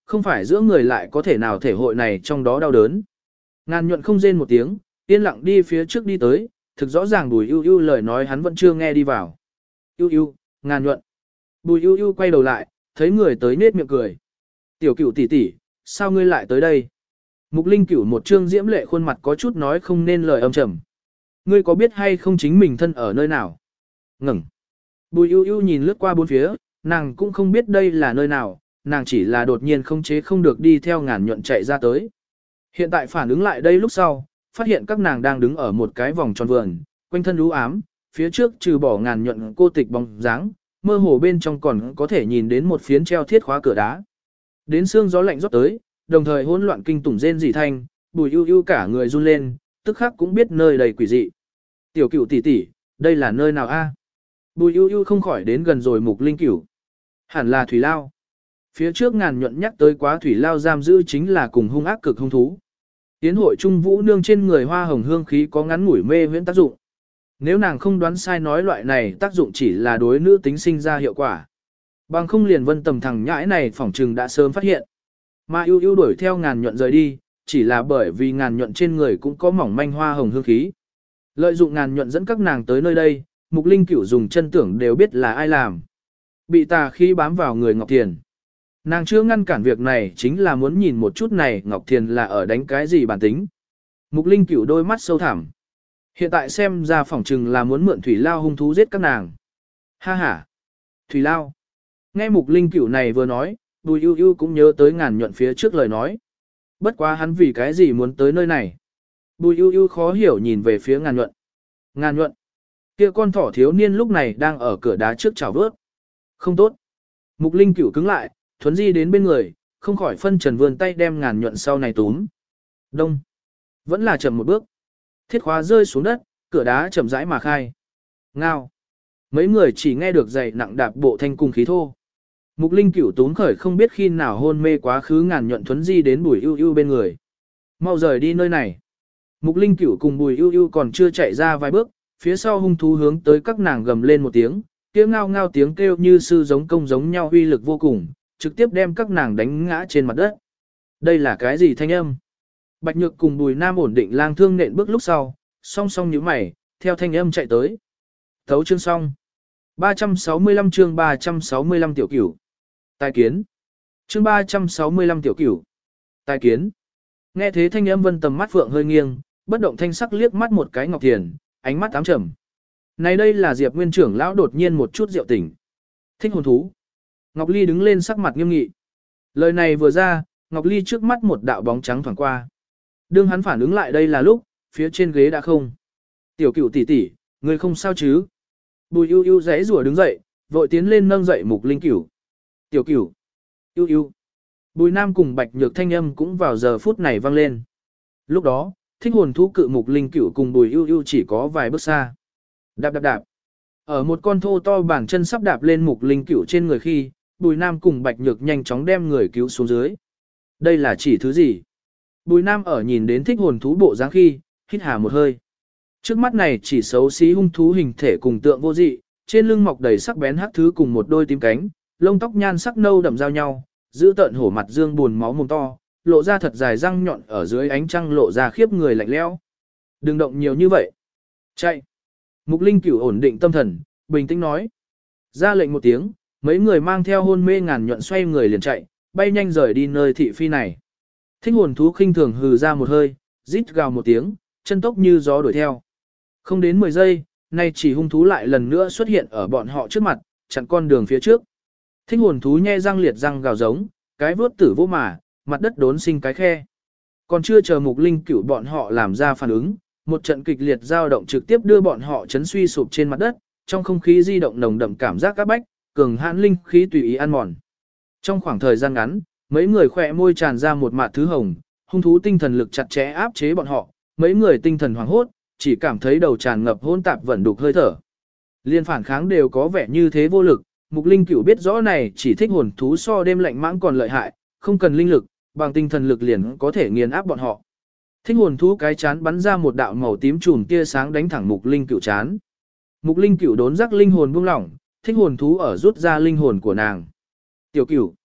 không phải giữa người lại có thể nào thể hội này trong đó đau đớn. Ngàn nhuận không rên một tiếng, yên lặng đi phía trước đi tới, thực rõ ràng Bùi Ưu Ưu lời nói hắn vẫn chưa nghe đi vào. Ưu Ưu, Ngàn nhuận. Bùi Ưu Ưu quay đầu lại, thấy người tới nết miệng cười. Tiểu Cửu tỷ tỷ, sao ngươi lại tới đây? Mục Linh Cửu một trương diễm lệ khuôn mặt có chút nói không nên lời âm trầm. Ngươi có biết hay không chính mình thân ở nơi nào? Ngừng. Bùi Ưu Ưu nhìn lướt qua bốn phía, nàng cũng không biết đây là nơi nào, nàng chỉ là đột nhiên không chế không được đi theo Ngàn nhuận chạy ra tới. Hiện tại phản ứng lại đây lúc sau, phát hiện các nàng đang đứng ở một cái vòng tròn vườn, quanh thân u ám, phía trước trừ bỏ Ngàn nhuận cô tịch bóng dáng, mơ hồ bên trong còn có thể nhìn đến một phiến treo thiết khóa cửa đá. Đến sương gió lạnh rót tới, đồng thời hỗn loạn kinh tủng rên rỉ thanh, Bùi Ưu Ưu cả người run lên, tức khắc cũng biết nơi đầy quỷ dị. Tiểu Cửu tỷ tỷ, đây là nơi nào a? Bùi Ưu Ưu không khỏi đến gần rồi Mục Linh Cửu. Hẳn là thủy lao. Phía trước Ngàn nhuận nhắc tới quá thủy lao giam giữ chính là cùng hung ác cực hung thú. Tiến hội trung vũ nương trên người hoa hồng hương khí có ngắn ngủi mê huyễn tác dụng. Nếu nàng không đoán sai nói loại này tác dụng chỉ là đối nữ tính sinh ra hiệu quả. Bằng không liền Vân Tầm thằng nhãi này phỏng trừng đã sớm phát hiện. Mà Ưu Ưu đuổi theo Ngàn nhuận rời đi, chỉ là bởi vì Ngàn nhuận trên người cũng có mỏng manh hoa hồng hương khí. Lợi dụng Ngàn nhuận dẫn các nàng tới nơi đây, Mục Linh Cửu dùng chân tưởng đều biết là ai làm. Bị tà khí bám vào người Ngọc Thiền. Nàng chưa ngăn cản việc này chính là muốn nhìn một chút này Ngọc Thiền là ở đánh cái gì bản tính. Mục Linh Cửu đôi mắt sâu thẳm. Hiện tại xem ra phỏng trừng là muốn mượn thủy lao hung thú giết các nàng. Ha ha. Thủy lao. Nghe Mục Linh Cửu này vừa nói, Bùi Ưu Ưu cũng nhớ tới Ngàn nhuận phía trước lời nói. Bất quá hắn vì cái gì muốn tới nơi này. Bùi Ưu Ưu khó hiểu nhìn về phía Ngàn nhuận. Ngàn nhuận. Kia con thỏ thiếu niên lúc này đang ở cửa đá trước chảo vớt. Không tốt. Mục Linh Cửu cứng lại, thuấn di đến bên người, không khỏi phân trần vươn tay đem Ngàn nhuận sau này túm. Đông. Vẫn là chậm một bước. Thiết khóa rơi xuống đất, cửa đá chậm rãi mà khai. Ngao. Mấy người chỉ nghe được giày nặng đạp bộ thanh cùng khí thô. Mục Linh Cửu túm khởi không biết khi nào hôn mê quá khứ Ngàn nhuận thuấn di đến Bùi Ưu Ưu bên người. Mau rời đi nơi này. Mục Linh Cửu cùng Bùi Ưu Ưu còn chưa chạy ra vài bước, phía sau hung thú hướng tới các nàng gầm lên một tiếng, tiếng ngao ngao tiếng kêu như sư giống công giống nhau uy lực vô cùng, trực tiếp đem các nàng đánh ngã trên mặt đất. Đây là cái gì thanh âm? Bạch Nhược cùng Bùi Nam ổn định lang thương nện bước lúc sau, song song nhíu mày, theo thanh âm chạy tới. Thấu chương xong. ba trăm sáu mươi lăm chương ba trăm sáu mươi lăm tiểu cửu. Tài kiến. Chương ba trăm sáu mươi lăm tiểu cửu. Tài kiến. Nghe thế thanh âm Vân Tầm mắt phượng hơi nghiêng, bất động thanh sắc liếc mắt một cái Ngọc Thiền, ánh mắt ám trầm. Này đây là Diệp Nguyên trưởng lão đột nhiên một chút rượu tỉnh. Thích hồn thú. Ngọc Ly đứng lên sắc mặt nghiêm nghị. Lời này vừa ra, Ngọc Ly trước mắt một đạo bóng trắng thoảng qua. Đương hắn phản ứng lại đây là lúc, phía trên ghế đã không. Tiểu Cửu tỷ tỷ, người không sao chứ? Bùi Ưu Ưu giãy rủa đứng dậy, vội tiến lên nâng dậy Mục Linh Cửu. Tiểu Cửu. Ưu Ưu. Bùi Nam cùng Bạch Nhược thanh âm cũng vào giờ phút này vang lên. Lúc đó, thích hồn thú cự Mục Linh Cửu cùng Bùi Ưu Ưu chỉ có vài bước xa. Đạp đạp đạp. Ở một con thô to bàn chân sắp đạp lên Mục Linh Cửu trên người khi, Bùi Nam cùng Bạch Nhược nhanh chóng đem người cứu xuống dưới. Đây là chỉ thứ gì? Bùi Nam ở nhìn đến thích hồn thú bộ dáng khi, hít hà một hơi. Trước mắt này chỉ xấu xí hung thú hình thể cùng tượng vô dị, trên lưng mọc đầy sắc bén hắc thứ cùng một đôi tím cánh, lông tóc nhan sắc nâu đậm giao nhau, giữ tợn hổ mặt dương buồn máu mồm to, lộ ra thật dài răng nhọn ở dưới ánh trăng lộ ra khiếp người lạnh lẽo. Đừng động nhiều như vậy. Chạy. Mục Linh Cửu ổn định tâm thần, bình tĩnh nói. Ra lệnh một tiếng, mấy người mang theo hôn mê Ngàn nhuận xoay người liền chạy, bay nhanh rời đi nơi thị phi này. Thích hồn thú khinh thường hừ ra một hơi, rít gào một tiếng, chân tốc như gió đuổi theo. Không đến mười giây, nay chỉ hung thú lại lần nữa xuất hiện ở bọn họ trước mặt, chặn con đường phía trước. Thích hồn thú nhe răng liệt răng gào giống, cái vớt tử vô mà, mặt đất đốn sinh cái khe. Còn chưa chờ Mục Linh Cửu bọn họ làm ra phản ứng, một trận kịch liệt dao động trực tiếp đưa bọn họ chấn suy sụp trên mặt đất, trong không khí di động nồng đậm cảm giác các bách, cường hãn linh khí tùy ý ăn mòn. Trong khoảng thời gian ngắn, mấy người khỏe môi tràn ra một mạt thứ hồng, hung thú tinh thần lực chặt chẽ áp chế bọn họ, mấy người tinh thần hoảng hốt, chỉ cảm thấy đầu tràn ngập hỗn tạp vẩn đục hơi thở. Liên phản kháng đều có vẻ như thế vô lực, Mục Linh Cửu biết rõ này chỉ thích hồn thú so đêm lạnh mãng còn lợi hại, không cần linh lực, bằng tinh thần lực liền có thể nghiền áp bọn họ. Thích hồn thú cái chán bắn ra một đạo màu tím chùm tia sáng đánh thẳng Mục Linh Cửu chán. Mục Linh Cửu đốn giác linh hồn buông lỏng, thích hồn thú ở rút ra linh hồn của nàng. Tiểu Cửu.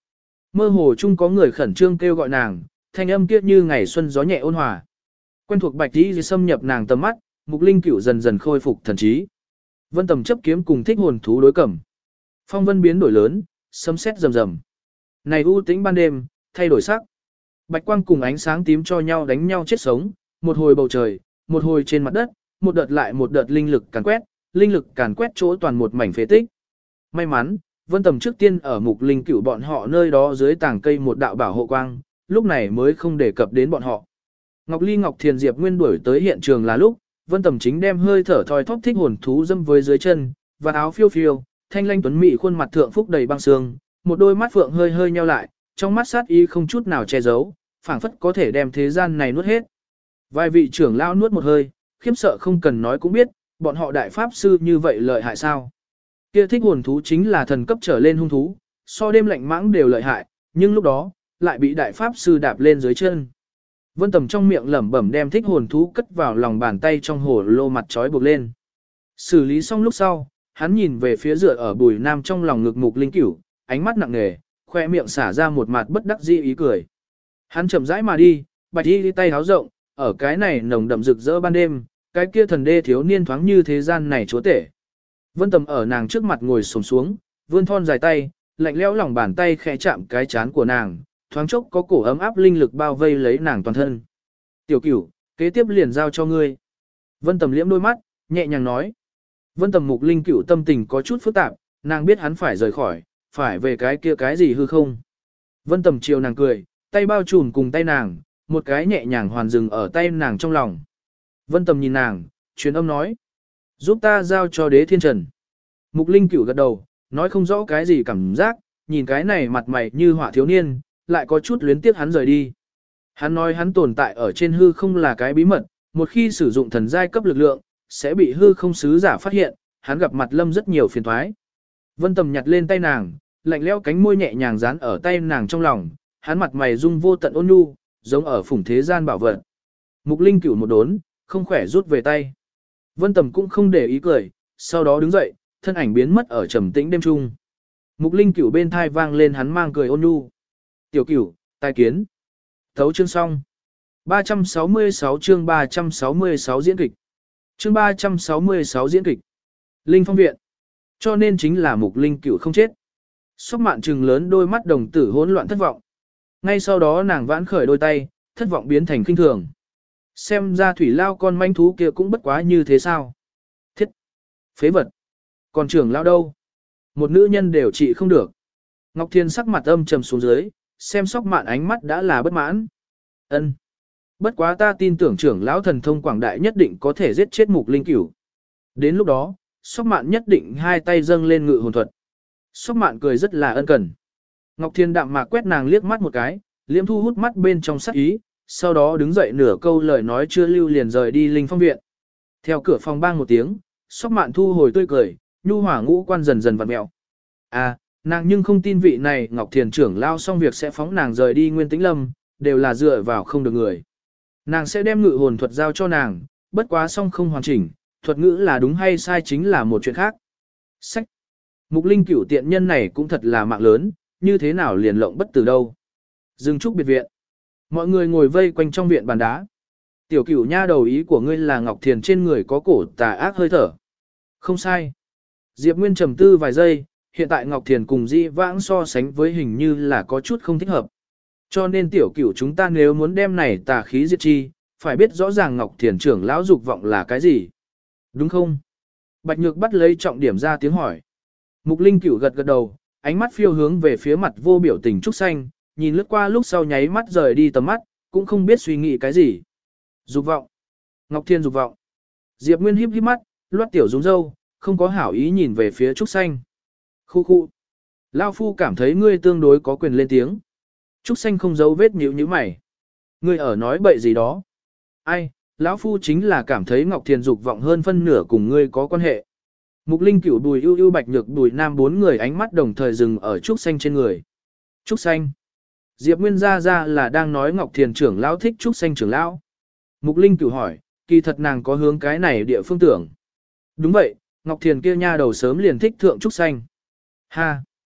mơ hồ chung có người khẩn trương kêu gọi nàng, thanh âm kia như ngày xuân gió nhẹ ôn hòa. Quen thuộc bạch tí xâm nhập nàng tầm mắt, Mục Linh Cửu dần dần khôi phục thần trí. Vân Tầm chấp kiếm cùng thích hồn thú đối cẩm. Phong vân biến đổi lớn, sấm sét rầm rầm. Này u tĩnh ban đêm, thay đổi sắc. Bạch quang cùng ánh sáng tím cho nhau đánh nhau chết sống, một hồi bầu trời, một hồi trên mặt đất, một đợt lại một đợt linh lực càn quét, linh lực càn quét chỗ toàn một mảnh phế tích. May mắn, Vân Tầm trước tiên ở Mục Linh Cửu bọn họ nơi đó dưới tàng cây một đạo bảo hộ quang, lúc này mới không đề cập đến bọn họ. Ngọc Ly Ngọc Thiền Diệp Nguyên đuổi tới hiện trường là lúc, Vân Tầm chính đem hơi thở thoi thóp thích hồn thú dâm với dưới chân, và áo phiêu phiêu, thanh lanh tuấn mỹ khuôn mặt thượng phúc đầy băng sương, một đôi mắt phượng hơi hơi nheo lại, trong mắt sát ý không chút nào che giấu, phảng phất có thể đem thế gian này nuốt hết. Vài vị trưởng lão nuốt một hơi, khiếp sợ không cần nói cũng biết, bọn họ đại pháp sư như vậy lợi hại sao? Kia thích hồn thú chính là thần cấp trở lên hung thú, so đêm lạnh mãng đều lợi hại, nhưng lúc đó, lại bị đại pháp sư đạp lên dưới chân. Vân Tầm trong miệng lẩm bẩm đem thích hồn thú cất vào lòng bàn tay trong hồ lô mặt trói buộc lên. Xử lý xong lúc sau, hắn nhìn về phía dựa ở Bùi Nam trong lòng ngực Mục Linh Cửu, ánh mắt nặng nề, khoe miệng xả ra một mặt bất đắc dĩ ý cười. Hắn chậm rãi mà đi, bạch y đi tay háo rộng, ở cái này nồng đậm rực rỡ ban đêm, cái kia thần đê thiếu niên thoáng như thế gian này chúa tể. Vân Tầm ở nàng trước mặt ngồi xổm xuống, vươn thon dài tay, lạnh lẽo lòng bàn tay khẽ chạm cái chán của nàng, thoáng chốc có cổ ấm áp linh lực bao vây lấy nàng toàn thân. Tiểu Cửu, kế tiếp liền giao cho ngươi. Vân Tầm liễm đôi mắt, nhẹ nhàng nói. Vân Tầm Mục Linh Cửu tâm tình có chút phức tạp, nàng biết hắn phải rời khỏi, phải về cái kia cái gì hư không. Vân Tầm chiều nàng cười, tay bao trùm cùng tay nàng, một cái nhẹ nhàng hoàn dừng ở tay nàng trong lòng. Vân Tầm nhìn nàng, truyền âm nói. Giúp ta giao cho đế thiên trần. Mục Linh Cửu gật đầu, nói không rõ cái gì cảm giác, nhìn cái này mặt mày như họa thiếu niên, lại có chút luyến tiếc hắn rời đi. Hắn nói hắn tồn tại ở trên hư không là cái bí mật, một khi sử dụng thần giai cấp lực lượng, sẽ bị hư không sứ giả phát hiện, hắn gặp mặt lâm rất nhiều phiền toái. Vân Tầm nhặt lên tay nàng, lạnh lẽo cánh môi nhẹ nhàng dán ở tay nàng trong lòng, hắn mặt mày dung vô tận ôn nhu, giống ở phủng thế gian bảo vật. Mục Linh Cửu một đốn, không khỏe rút về tay. Vân Tầm cũng không để ý cười, sau đó đứng dậy, thân ảnh biến mất ở trầm tĩnh đêm trung. Mục Linh Cửu bên thai vang lên hắn mang cười ôn nhu. Tiểu Cửu, tai kiến. Thấu chương xong. ba trăm sáu mươi sáu chương ba trăm sáu mươi sáu diễn kịch. Chương ba trăm sáu mươi sáu diễn kịch. Linh Phong viện. Cho nên chính là Mục Linh Cửu không chết. Sóc Mạn trừng lớn đôi mắt đồng tử hỗn loạn thất vọng. Ngay sau đó nàng vãn khởi đôi tay, thất vọng biến thành kinh thường. Xem ra thủy lao con manh thú kia cũng bất quá như thế sao. Thiết. Phế vật. Còn trưởng lao đâu? Một nữ nhân đều trị không được. Ngọc Thiên sắc mặt âm trầm xuống dưới, xem Sóc Mạn ánh mắt đã là bất mãn. Ân. Bất quá ta tin tưởng trưởng lão thần thông quảng đại nhất định có thể giết chết Mục Linh Cửu. Đến lúc đó, Sóc Mạn nhất định hai tay dâng lên ngự hồn thuật. Sóc Mạn cười rất là ân cần. Ngọc Thiên đạm mạc quét nàng liếc mắt một cái, liễm thu hút mắt bên trong sắc ý, sau đó đứng dậy nửa câu lời nói chưa lưu liền rời đi Linh Phong viện. Theo cửa phòng bang một tiếng, Sóc Mạn thu hồi tươi cười, nhu hỏa ngũ quan dần dần vặn mèo. À, nàng nhưng không tin vị này Ngọc Thiền trưởng lao xong việc sẽ phóng nàng rời đi Nguyên Tĩnh Lâm, đều là dựa vào không được người. Nàng sẽ đem ngự hồn thuật giao cho nàng, bất quá song không hoàn chỉnh, thuật ngữ là đúng hay sai chính là một chuyện khác. Sách. Mục Linh Cửu tiện nhân này cũng thật là mạng lớn, như thế nào liền lộng bất tử đâu. Dương Trúc biệt viện. Mọi người ngồi vây quanh trong viện bàn đá. Tiểu Cửu nha đầu ý của ngươi là Ngọc Thiền trên người có cổ tà ác hơi thở. Không sai. Diệp Nguyên trầm tư vài giây, hiện tại Ngọc Thiền cùng Di Vãng so sánh với hình như là có chút không thích hợp. Cho nên Tiểu Cửu chúng ta nếu muốn đem này tà khí diệt chi, phải biết rõ ràng Ngọc Thiền trưởng lão dục vọng là cái gì. Đúng không? Bạch Nhược bắt lấy trọng điểm ra tiếng hỏi. Mục Linh Cửu gật gật đầu, ánh mắt phiêu hướng về phía mặt vô biểu tình trúc xanh, nhìn lướt qua lúc sau nháy mắt rời đi tầm mắt, cũng không biết suy nghĩ cái gì. Dục vọng. Ngọc Thiên dục vọng. Diệp Nguyên híp híp mắt, loát tiểu rúng râu, không có hảo ý nhìn về phía trúc xanh. Khu khu. Lao phu cảm thấy ngươi tương đối có quyền lên tiếng. Trúc xanh không giấu vết nhíu nhíu mày. Ngươi ở nói bậy gì đó. Ai, lão phu chính là cảm thấy Ngọc Thiên dục vọng hơn phân nửa cùng ngươi có quan hệ. Mục Linh Cửu Bùi ưu ưu Bạch Nhược Bùi Nam bốn người ánh mắt đồng thời dừng ở Trúc Xanh trên người. Trúc Xanh. Diệp Nguyên ra ra là đang nói Ngọc Thiền trưởng lão thích Trúc Xanh trưởng lão. Mục Linh Cửu hỏi, kỳ thật nàng có hướng cái này địa phương tưởng. Đúng vậy, Ngọc Thiền kia nha đầu sớm liền thích thượng Trúc Xanh. Ha.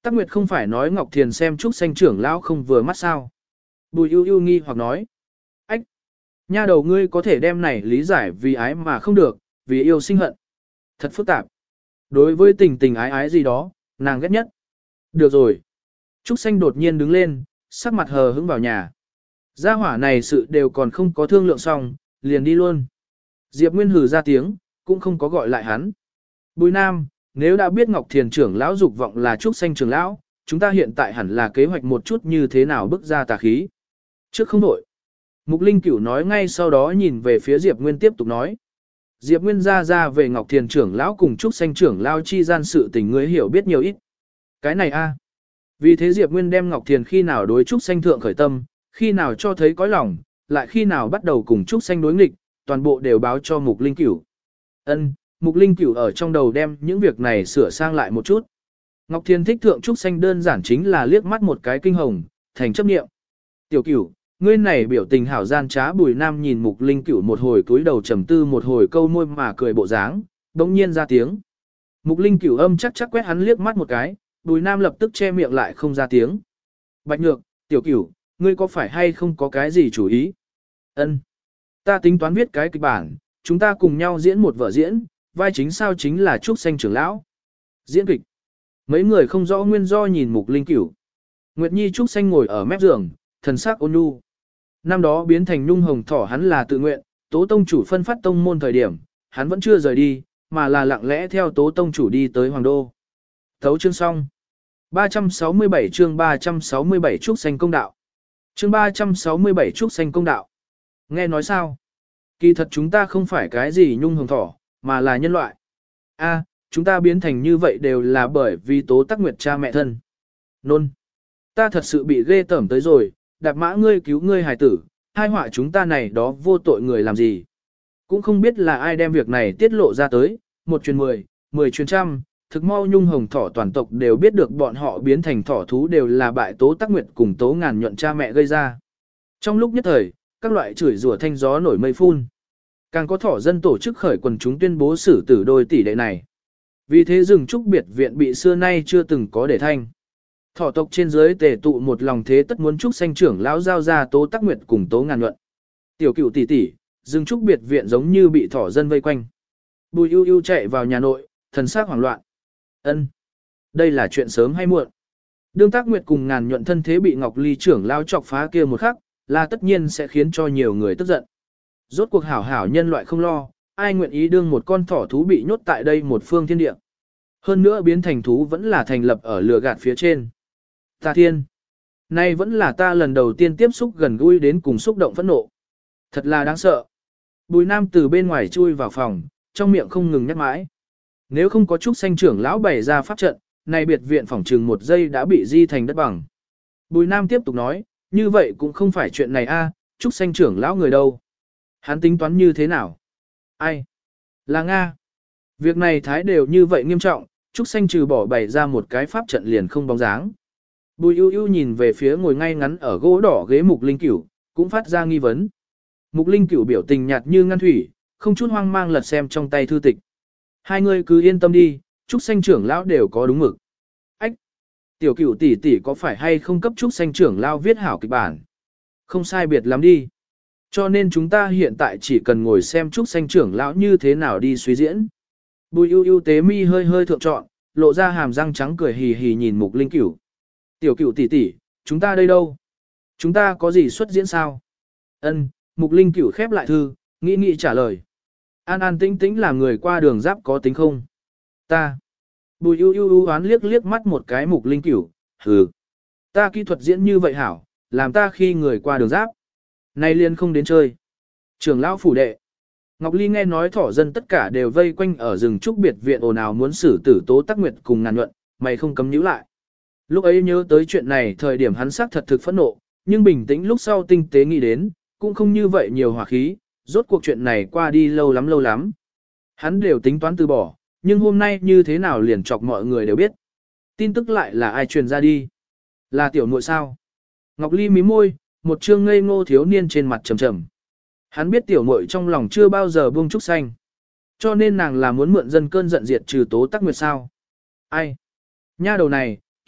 Tắc Nguyệt không phải nói Ngọc Thiền xem Trúc Xanh trưởng lão không vừa mắt sao. Bùi ưu ưu nghi hoặc nói. Ách! Nha đầu ngươi có thể đem này lý giải vì ái mà không được, vì yêu sinh hận. Thật phức tạp. Đối với tình tình ái ái gì đó, nàng ghét nhất. Được rồi. Trúc Xanh đột nhiên đứng lên, sắc mặt hờ hững vào nhà. Gia hỏa này sự đều còn không có thương lượng xong, liền đi luôn. Diệp Nguyên hừ ra tiếng, cũng không có gọi lại hắn. Bùi Nam, nếu đã biết Ngọc Thiền trưởng lão dục vọng là Trúc Xanh trưởng lão, chúng ta hiện tại hẳn là kế hoạch một chút như thế nào bức ra tà khí. Trước không đổi. Mục Linh Cửu nói ngay sau đó nhìn về phía Diệp Nguyên tiếp tục nói. Diệp Nguyên ra ra về Ngọc Thiền trưởng lão cùng Trúc Xanh trưởng lão chi gian sự tình ngươi hiểu biết nhiều ít. Cái này a. Vì thế Diệp Nguyên đem Ngọc Thiền khi nào đối Trúc Xanh thượng khởi tâm, khi nào cho thấy cõi lòng, lại khi nào bắt đầu cùng Trúc Xanh đối nghịch, toàn bộ đều báo cho Mục Linh Cửu. Ân, Mục Linh Cửu ở trong đầu đem những việc này sửa sang lại một chút. Ngọc Thiền thích thượng Trúc Xanh đơn giản chính là liếc mắt một cái kinh hồng, thành chấp niệm. Tiểu Cửu, ngươi này biểu tình hảo gian trá. Bùi Nam nhìn Mục Linh Cửu một hồi cúi đầu trầm tư một hồi câu môi mà cười bộ dáng, bỗng nhiên ra tiếng. Mục Linh Cửu âm chắc chắc quét hắn liếc mắt một cái, Bùi Nam lập tức che miệng lại không ra tiếng. Bạch Nhược, Tiểu Cửu, ngươi có phải hay không có cái gì chủ ý? Ân, ta tính toán viết cái kịch bản, chúng ta cùng nhau diễn một vở diễn, vai chính sao chính là Trúc Xanh trưởng lão. Diễn kịch. Mấy người không rõ nguyên do nhìn Mục Linh Cửu. Nguyệt Nhi Trúc Xanh ngồi ở mép giường, thần sắc ôn nhu. Năm đó biến thành nhung hồng thỏ hắn là tự nguyện, Tố tông chủ phân phát tông môn thời điểm, hắn vẫn chưa rời đi, mà là lặng lẽ theo Tố tông chủ đi tới Hoàng Đô. Thấu chương xong. ba trăm sáu mươi bảy chương ba trăm sáu mươi bảy Trúc Xanh công đạo. Chương ba trăm sáu mươi bảy Trúc Xanh công đạo. Nghe nói sao? Kỳ thật chúng ta không phải cái gì nhung hồng thỏ, mà là nhân loại. A, chúng ta biến thành như vậy đều là bởi vì Tố Tắc Nguyệt cha mẹ thân. Nôn. Ta thật sự bị ghê tởm tới rồi, đạp mã ngươi cứu ngươi hài tử, hai họa chúng ta này đó vô tội người làm gì. Cũng không biết là ai đem việc này tiết lộ ra tới, một truyền mười, mười truyền trăm, thực mau nhung hồng thỏ toàn tộc đều biết được bọn họ biến thành thỏ thú đều là bại Tố Tắc Nguyệt cùng Tố Ngàn Nhuận cha mẹ gây ra. Trong lúc nhất thời, các loại chửi rủa thanh gió nổi mây phun. Càng có thỏ dân tổ chức khởi quần chúng tuyên bố xử tử đôi tỷ đệ này. Vì thế rừng trúc biệt viện bị xưa nay chưa từng có để thanh. Thỏ tộc trên dưới tề tụ một lòng thế tất muốn Trúc Xanh trưởng lão giao ra Tố Tắc Nguyệt cùng Tố Ngàn Nhuận. Tiểu Cửu tỷ tỷ, rừng trúc biệt viện giống như bị thỏ dân vây quanh. Bùi ưu ưu chạy vào nhà nội, thần sắc hoảng loạn. Ân, đây là chuyện sớm hay muộn. Đương Tắc Nguyệt cùng Ngàn Nhuận thân thế bị Ngọc Ly trưởng lão chọc phá kia một khắc, là tất nhiên sẽ khiến cho nhiều người tức giận. Rốt cuộc hảo hảo nhân loại không lo, ai nguyện ý đương một con thỏ thú bị nhốt tại đây một phương thiên địa. Hơn nữa biến thành thú vẫn là thành lập ở lửa gạt phía trên. Ta thiên, nay vẫn là ta lần đầu tiên tiếp xúc gần gũi đến cùng xúc động phẫn nộ. Thật là đáng sợ. Bùi Nam từ bên ngoài chui vào phòng, trong miệng không ngừng nhắc mãi. Nếu không có Trúc Xanh trưởng lão bày ra pháp trận, này biệt viện phòng trừng một giây đã bị di thành đất bằng. Bùi Nam tiếp tục nói, như vậy cũng không phải chuyện này a, Trúc Xanh trưởng lão người đâu. Hắn tính toán như thế nào? Ai? Là Nga. Việc này thái đều như vậy nghiêm trọng, Trúc Xanh trừ bỏ bày ra một cái pháp trận liền không bóng dáng. Bùi ưu ưu nhìn về phía ngồi ngay ngắn ở gỗ đỏ ghế Mục Linh Cửu, cũng phát ra nghi vấn. Mục Linh Cửu biểu tình nhạt như ngăn thủy, không chút hoang mang lật xem trong tay thư tịch. Hai người cứ yên tâm đi, Trúc Xanh trưởng lão đều có đúng mực. Ách! Tiểu Cửu tỷ tỷ có phải hay không cấp Trúc Xanh trưởng lão viết hảo kịch bản? Không sai biệt lắm đi. Cho nên chúng ta hiện tại chỉ cần ngồi xem Trúc Xanh trưởng lão như thế nào đi suy diễn. Bùi ưu ưu tế mi hơi hơi thượng trọn, lộ ra hàm răng trắng cười hì hì nhìn Mục Linh Cửu. Tiểu Cửu tỷ tỷ, chúng ta đây đâu? Chúng ta có gì xuất diễn sao? Ân, Mục Linh Cửu khép lại thư, nghĩ nghĩ trả lời. An an tĩnh tĩnh là người qua đường giáp có tính không? Ta. Bùi ưu ưu ưu oán liếc liếc mắt một cái Mục Linh Cửu, hừ. Ta kỹ thuật diễn như vậy hảo, làm ta khi người qua đường giáp. Nay liên không đến chơi. Trưởng lão phủ đệ. Ngọc Ly nghe nói thỏ dân tất cả đều vây quanh ở rừng trúc biệt viện ồn ào muốn xử tử Tố Tắc Nguyệt cùng Ngàn Nhuận, mày không cấm nhíu lại. Lúc ấy nhớ tới chuyện này thời điểm hắn xác thật thực phẫn nộ, nhưng bình tĩnh lúc sau tinh tế nghĩ đến, cũng không như vậy nhiều hỏa khí, rốt cuộc chuyện này qua đi lâu lắm lâu lắm. Hắn đều tính toán từ bỏ, nhưng hôm nay như thế nào liền chọc mọi người đều biết. Tin tức lại là ai truyền ra đi? Là tiểu muội sao? Ngọc Ly mím môi, một trương ngây ngô thiếu niên trên mặt trầm trầm. Hắn biết tiểu muội trong lòng chưa bao giờ buông Trúc Xanh. Cho nên nàng là muốn mượn dân cơn giận diệt trừ Tố Tắc Nguyệt sao? Ai? Nha đầu này,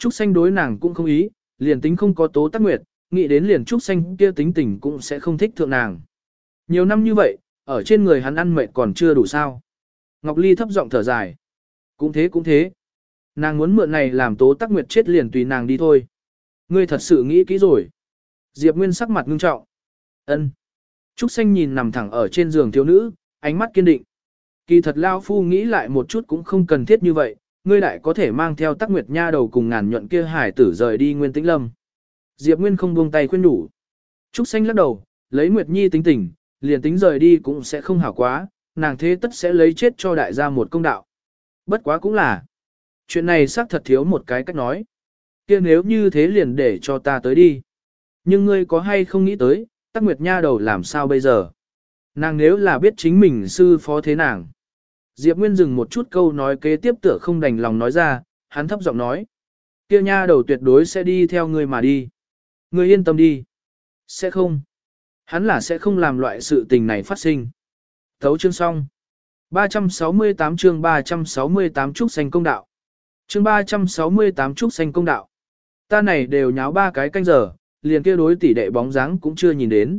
Trúc Xanh đối nàng cũng không ý, liền tính không có Tố Tắc Nguyệt, nghĩ đến liền Trúc Xanh kia tính tình cũng sẽ không thích thượng nàng. Nhiều năm như vậy, ở trên người hắn ăn mệt còn chưa đủ sao. Ngọc Ly thấp giọng thở dài. Cũng thế cũng thế. Nàng muốn mượn này làm Tố Tắc Nguyệt chết liền tùy nàng đi thôi. Ngươi thật sự nghĩ kỹ rồi. Diệp Nguyên sắc mặt ngưng trọng. Ân. Trúc Xanh nhìn nằm thẳng ở trên giường thiếu nữ, ánh mắt kiên định. Kỳ thật Lao Phu nghĩ lại một chút cũng không cần thiết như vậy, ngươi lại có thể mang theo Tắc Nguyệt nha đầu cùng ngàn nhuận kia hải tử rời đi Nguyên Tĩnh Lâm. Diệp Nguyên không buông tay khuyên nhủ. Trúc Xanh lắc đầu, lấy Nguyệt Nhi tính tình, liền tính rời đi cũng sẽ không hảo quá, nàng thế tất sẽ lấy chết cho đại gia một công đạo. Bất quá cũng là, chuyện này xác thật thiếu một cái cách nói. Kia nếu như thế liền để cho ta tới đi. Nhưng ngươi có hay không nghĩ tới, Tắc Nguyệt nha đầu làm sao bây giờ? Nàng nếu là biết chính mình sư phó thế nàng. Diệp Nguyên dừng một chút câu nói kế tiếp tựa không đành lòng nói ra, hắn thấp giọng nói. Kia nha đầu tuyệt đối sẽ đi theo ngươi mà đi. Ngươi yên tâm đi. Sẽ không. Hắn là sẽ không làm loại sự tình này phát sinh. Thấu chương xong. ba trăm sáu mươi tám chương ba trăm sáu mươi tám Trúc Xanh công đạo. Chương ba trăm sáu mươi tám Trúc Xanh công đạo. Ta này đều nháo ba cái canh giờ, liền kia đối tỷ đệ bóng dáng cũng chưa nhìn đến.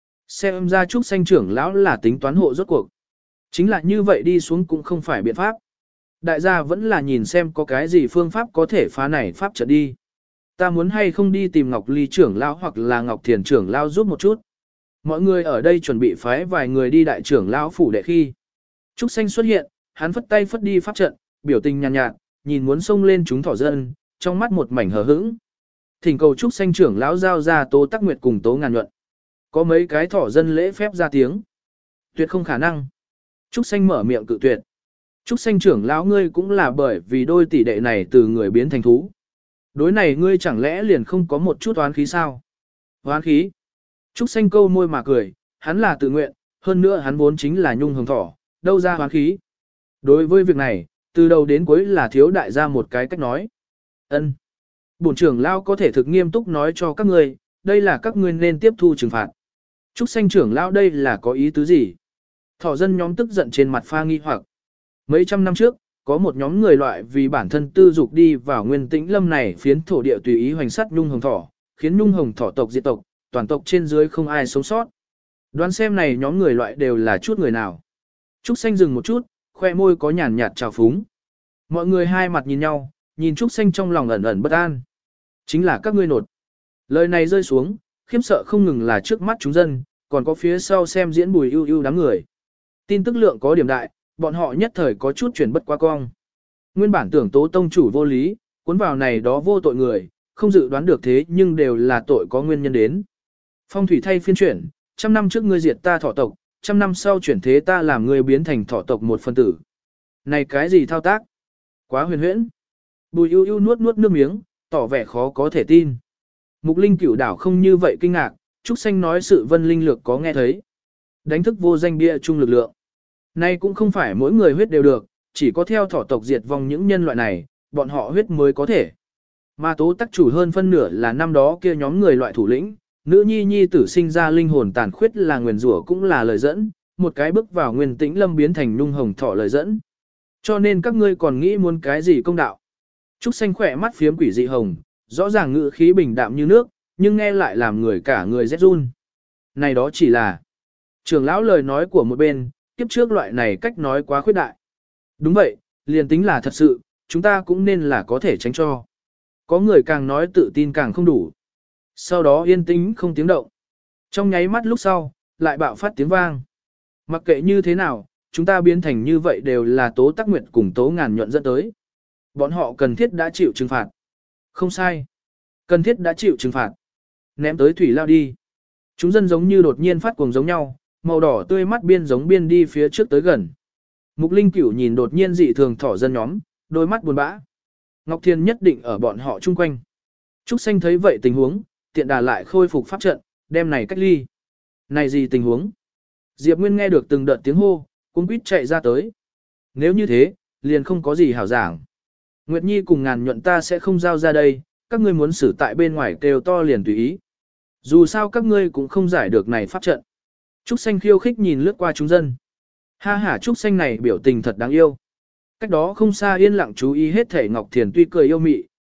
Xem ra Trúc Xanh trưởng lão là tính toán hộ rốt cuộc. Chính là như vậy đi xuống cũng không phải biện pháp. Đại gia vẫn là nhìn xem có cái gì phương pháp có thể phá này pháp trận đi. Ta muốn hay không đi tìm Ngọc Ly trưởng lão hoặc là Ngọc Thiền trưởng lão giúp một chút. Mọi người ở đây chuẩn bị phái vài người đi đại trưởng lão phủ đệ khi. Trúc Xanh xuất hiện, hắn phất tay phất đi pháp trận, biểu tình nhàn nhạt, nhạt, nhìn muốn xông lên chúng thỏ dân, trong mắt một mảnh hờ hững. Thỉnh cầu Trúc Xanh trưởng lão giao ra Tố Tắc Nguyệt cùng Tố Ngàn Nhuận. Có mấy cái thỏ dân lễ phép ra tiếng. Tuyệt không khả năng. Trúc Xanh mở miệng cự tuyệt. Trúc Xanh trưởng lão ngươi cũng là bởi vì đôi tỷ đệ này từ người biến thành thú. Đối này ngươi chẳng lẽ liền không có một chút oán khí sao? Oán khí? Trúc Xanh câu môi mà cười, hắn là tự nguyện, hơn nữa hắn vốn chính là nhung hồng thỏ, đâu ra oán khí. Đối với việc này, từ đầu đến cuối là thiếu đại gia một cái cách nói. Ân. Bổn trưởng lão có thể thực nghiêm túc nói cho các ngươi, đây là các ngươi nên tiếp thu trừng phạt. Trúc Xanh trưởng lão đây là có ý tứ gì? Thỏ dân nhóm tức giận trên mặt pha nghi hoặc. Mấy trăm năm trước, có một nhóm người loại vì bản thân tư dục đi vào Nguyên Tĩnh Lâm này phiến thổ địa tùy ý hoành sát nhung hồng thỏ, khiến nhung hồng thỏ tộc diệt tộc, toàn tộc trên dưới không ai sống sót. Đoán xem này nhóm người loại đều là chút người nào. Trúc Xanh dừng một chút, khoe môi có nhàn nhạt trào phúng. Mọi người hai mặt nhìn nhau, nhìn Trúc Xanh trong lòng ẩn ẩn bất an. Chính là các ngươi nột. Lời này rơi xuống, khiếp sợ không ngừng là trước mắt chúng dân, còn có phía sau xem diễn Bùi Ưu Ưu đám người. Tin tức lượng có điểm đại, bọn họ nhất thời có chút chuyển bất qua cong. Nguyên bản tưởng Tố tông chủ vô lý, cuốn vào này đó vô tội người, không dự đoán được thế nhưng đều là tội có nguyên nhân đến. Phong thủy thay phiên chuyển, trăm năm trước ngươi diệt ta thọ tộc, trăm năm sau chuyển thế ta làm ngươi biến thành thọ tộc một phân tử. Này cái gì thao tác? Quá huyền huyễn. Bùi Ưu Ưu nuốt nuốt nước miếng, tỏ vẻ khó có thể tin. Mục Linh Cửu đảo không như vậy kinh ngạc, Trúc Xanh nói sự vân linh lược có nghe thấy. Đánh thức vô danh bia chung lực lượng. Nay cũng không phải mỗi người huyết đều được, chỉ có theo thỏ tộc diệt vong những nhân loại này, bọn họ huyết mới có thể. Mà Tố Tắc chủ hơn phân nửa là năm đó kia nhóm người loại thủ lĩnh, nữ nhi nhi tử sinh ra linh hồn tàn khuyết là nguyền rủa cũng là lời dẫn, một cái bước vào Nguyên Tĩnh Lâm biến thành nhung hồng thỏ lời dẫn. Cho nên các ngươi còn nghĩ muốn cái gì công đạo? Trúc Xanh khỏe mắt phiếm quỷ dị hồng, rõ ràng ngữ khí bình đạm như nước, nhưng nghe lại làm người cả người rét run. Này đó chỉ là trưởng lão lời nói của một bên, kiếp trước loại này cách nói quá khuyết đại. Đúng vậy, liền tính là thật sự, chúng ta cũng nên là có thể tránh cho. Có người càng nói tự tin càng không đủ. Sau đó yên tĩnh không tiếng động. Trong nháy mắt lúc sau, lại bạo phát tiếng vang. Mặc kệ như thế nào, chúng ta biến thành như vậy đều là Tố Tắc Nguyệt cùng Tố Ngàn Nhuận dẫn tới. Bọn họ cần thiết đã chịu trừng phạt. Không sai. Cần thiết đã chịu trừng phạt. Ném tới thủy lao đi. Chúng dân giống như đột nhiên phát cuồng giống nhau, màu đỏ tươi mắt biên giống biên đi phía trước tới gần. Mục Linh Cửu nhìn đột nhiên dị thường thỏ dân nhóm, đôi mắt buồn bã. Ngọc Thiên nhất định ở bọn họ chung quanh. Trúc Xanh thấy vậy tình huống, tiện đà lại khôi phục pháp trận, đem này cách ly. Này gì tình huống? Diệp Nguyên nghe được từng đợt tiếng hô, cuống quýt chạy ra tới. Nếu như thế, liền không có gì hảo giảng. Nguyệt Nhi cùng Ngàn Nhuận ta sẽ không giao ra đây, các ngươi muốn xử tại bên ngoài kêu to liền tùy ý. Dù sao các ngươi cũng không giải được này pháp trận. Trúc Xanh khiêu khích nhìn lướt qua chúng dân. Ha ha, Trúc Xanh này biểu tình thật đáng yêu. Cách đó không xa yên lặng chú ý hết thể Ngọc Thiền tuy cười yêu mị,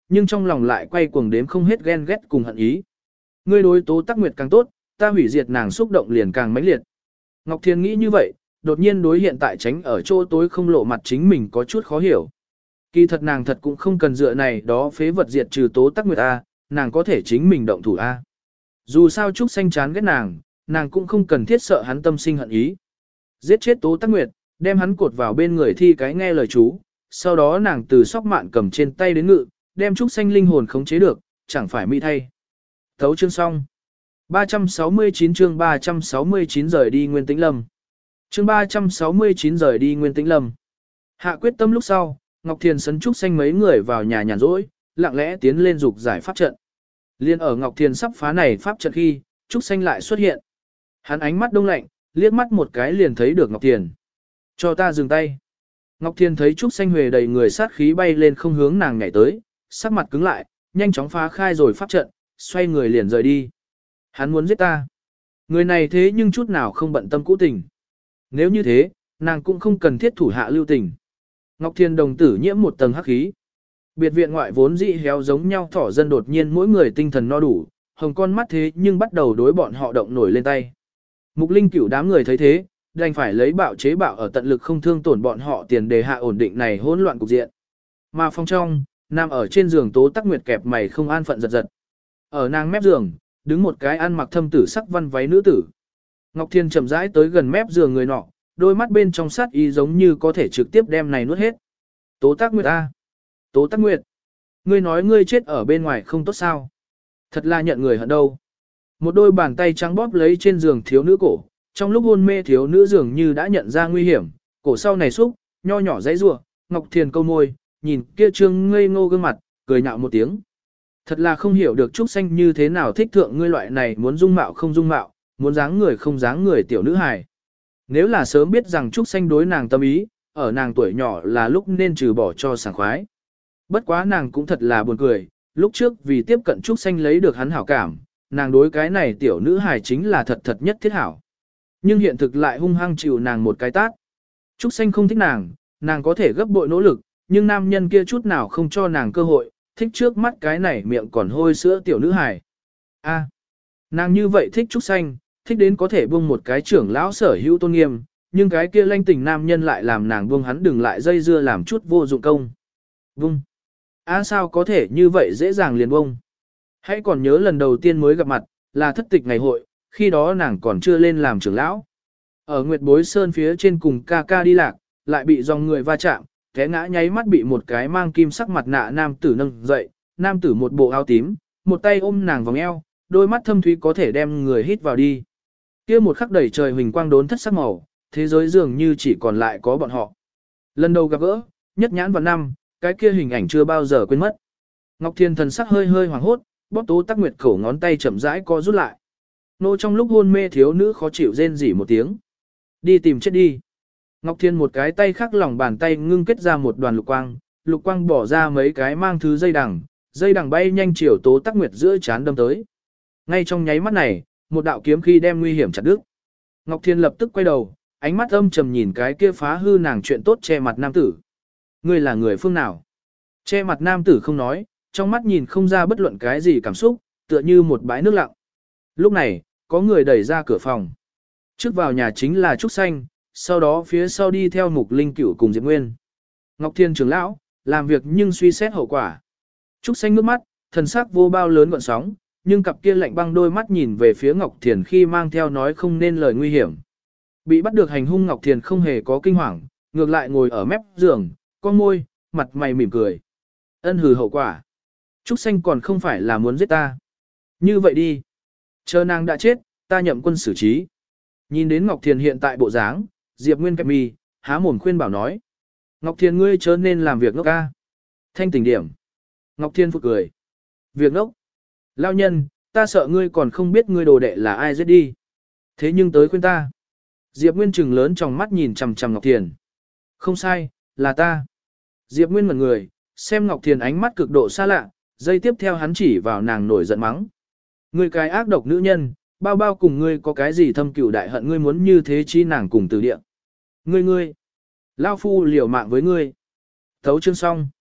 nhưng trong lòng lại quay cuồng đếm không hết ghen ghét cùng hận ý. Ngươi đối Tố Tắc Nguyệt càng tốt, ta hủy diệt nàng xúc động liền càng mãnh liệt. Ngọc Thiên nghĩ như vậy, đột nhiên đối hiện tại tránh ở chỗ tối không lộ mặt chính mình có chút khó hiểu. Kỳ thật nàng thật cũng không cần dựa này đó phế vật diệt trừ Tố Tắc Nguyệt A, nàng có thể chính mình động thủ A. Dù sao Trúc Xanh chán ghét nàng, nàng cũng không cần thiết sợ hắn tâm sinh hận ý. Giết chết Tố Tắc Nguyệt, đem hắn cột vào bên người thi cái nghe lời chú, sau đó nàng từ sóc mạn cầm trên tay đến ngự, đem Trúc Xanh linh hồn khống chế được, chẳng phải mỹ thay. Thấu chương xong. ba trăm sáu mươi chín chương ba trăm sáu mươi chín rời đi Nguyên Tĩnh Lâm. Chương ba trăm sáu mươi chín rời đi Nguyên Tĩnh Lâm. Hạ quyết tâm lúc sau, Ngọc Thiền sấn Trúc Xanh mấy người vào nhà nhàn rỗi, lặng lẽ tiến lên dục giải pháp trận. Liên ở Ngọc Thiền sắp phá này pháp trận khi, Trúc Xanh lại xuất hiện. Hắn ánh mắt đông lạnh, liếc mắt một cái liền thấy được Ngọc Thiền. Cho ta dừng tay. Ngọc Thiền thấy Trúc Xanh Huề đầy người sát khí bay lên không hướng nàng nhảy tới, sắc mặt cứng lại, nhanh chóng phá khai rồi pháp trận, xoay người liền rời đi. Hắn muốn giết ta. Người này thế nhưng chút nào không bận tâm cũ tình. Nếu như thế, nàng cũng không cần thiết thủ hạ lưu tình. Ngọc Thiền đồng tử nhiễm một tầng hắc khí. Biệt viện ngoại vốn dị héo giống nhau thỏ dân đột nhiên mỗi người tinh thần no đủ, hồng con mắt thế nhưng bắt đầu đối bọn họ động nổi lên tay. Mục Linh Cửu đám người thấy thế, đành phải lấy bạo chế bạo ở tận lực không thương tổn bọn họ tiền đề hạ ổn định này hỗn loạn cục diện. Mà phong trong, nằm ở trên giường Tố Tắc Nguyệt kẹp mày không an phận giật giật. Ở nàng mép giường, đứng một cái ăn mặc thâm tử sắc văn váy nữ tử. Ngọc Thiên chậm rãi tới gần mép giường người nọ, đôi mắt bên trong sát ý giống như có thể trực tiếp đem này nuốt hết. Tố Tắc Nguyệt a, Tố Tắc Nguyệt, ngươi nói ngươi chết ở bên ngoài không tốt sao? Thật là nhận người hận đâu. Một đôi bàn tay trắng bóp lấy trên giường thiếu nữ cổ, trong lúc hôn mê thiếu nữ dường như đã nhận ra nguy hiểm, cổ sau này xúc, nho nhỏ dãy rủa, Ngọc Thiền câu môi, nhìn kia trương ngây ngô gương mặt, cười nhạo một tiếng. Thật là không hiểu được Trúc Xanh như thế nào thích thượng ngươi loại này muốn dung mạo không dung mạo, muốn dáng người không dáng người tiểu nữ hài. Nếu là sớm biết rằng Trúc Xanh đối nàng tâm ý, ở nàng tuổi nhỏ là lúc nên trừ bỏ cho sảng khoái. Bất quá nàng cũng thật là buồn cười, lúc trước vì tiếp cận Trúc Xanh lấy được hắn hảo cảm, nàng đối cái này tiểu nữ hài chính là thật thật nhất thiết hảo. Nhưng hiện thực lại hung hăng chịu nàng một cái tát. Trúc Xanh không thích nàng, nàng có thể gấp bội nỗ lực, nhưng nam nhân kia chút nào không cho nàng cơ hội, thích trước mắt cái này miệng còn hôi sữa tiểu nữ hài. A, nàng như vậy thích Trúc Xanh, thích đến có thể buông một cái trưởng lão sở hữu tôn nghiêm, nhưng cái kia lanh tình nam nhân lại làm nàng buông hắn đừng lại dây dưa làm chút vô dụng công. Buông. A sao có thể như vậy dễ dàng liền buông. Hãy còn nhớ lần đầu tiên mới gặp mặt, là thất tịch ngày hội, khi đó nàng còn chưa lên làm trưởng lão. Ở Nguyệt Bối Sơn phía trên cùng ca ca đi lạc, lại bị dòng người va chạm, té ngã nháy mắt bị một cái mang kim sắc mặt nạ nam tử nâng dậy, nam tử một bộ áo tím, một tay ôm nàng vòng eo, đôi mắt thâm thúy có thể đem người hít vào đi. Kia một khắc đầy trời huỳnh quang đốn thất sắc màu, thế giới dường như chỉ còn lại có bọn họ. Lần đầu gặp gỡ, nhất nhãn vào năm, cái kia hình ảnh chưa bao giờ quên mất. Ngọc Thiên thần sắc hơi hơi hoảng hốt, bóp Tố Tắc Nguyệt cổ ngón tay chậm rãi co rút lại. Nô trong lúc hôn mê thiếu nữ khó chịu rên rỉ một tiếng. Đi tìm chết đi. Ngọc Thiên một cái tay khác lòng bàn tay ngưng kết ra một đoàn lục quang, lục quang bỏ ra mấy cái mang thứ dây đằng, dây đằng bay nhanh chiều Tố Tắc Nguyệt giữa chán đâm tới. Ngay trong nháy mắt này, một đạo kiếm khí đem nguy hiểm chặt đứt. Ngọc Thiên lập tức quay đầu, ánh mắt âm trầm nhìn cái kia phá hư nàng chuyện tốt che mặt nam tử. Ngươi là người phương nào? Che mặt nam tử không nói, trong mắt nhìn không ra bất luận cái gì cảm xúc, tựa như một bãi nước lặng. Lúc này, có người đẩy ra cửa phòng. Trước vào nhà chính là Trúc Xanh, sau đó phía sau đi theo Mục Linh Cửu cùng Diệp Nguyên. Ngọc Thiên trưởng lão, làm việc nhưng suy xét hậu quả. Trúc Xanh ngước mắt, thần sắc vô bao lớn gọn sóng, nhưng cặp kia lạnh băng đôi mắt nhìn về phía Ngọc Thiền khi mang theo nói không nên lời nguy hiểm. Bị bắt được hành hung Ngọc Thiền không hề có kinh hoàng, ngược lại ngồi ở mép giường, con môi, mặt mày mỉm cười. Ân hừ hậu quả. Trúc Xanh còn không phải là muốn giết ta. Như vậy đi. Chờ nàng đã chết, ta nhậm quân xử trí. Nhìn đến Ngọc Thiền hiện tại bộ dáng, Diệp Nguyên kẹp mi, há mồm khuyên bảo nói. Ngọc Thiền ngươi chớ nên làm việc ngốc ca. Thanh tỉnh điểm. Ngọc Thiên phụt cười. Việc ngốc. Lao nhân, ta sợ ngươi còn không biết ngươi đồ đệ là ai giết đi. Thế nhưng tới khuyên ta. Diệp Nguyên trừng lớn trong mắt nhìn chằm chằm Ngọc Thiền. Không sai, là ta. Diệp Nguyên ngẩn người, xem Ngọc Thiền ánh mắt cực độ xa lạ, giây tiếp theo hắn chỉ vào nàng nổi giận mắng. Ngươi cái ác độc nữ nhân, bao bao cùng ngươi có cái gì thâm cửu đại hận ngươi muốn như thế chi nàng cùng từ địa. Ngươi ngươi, Lao phu liều mạng với ngươi. Thấu chương xong.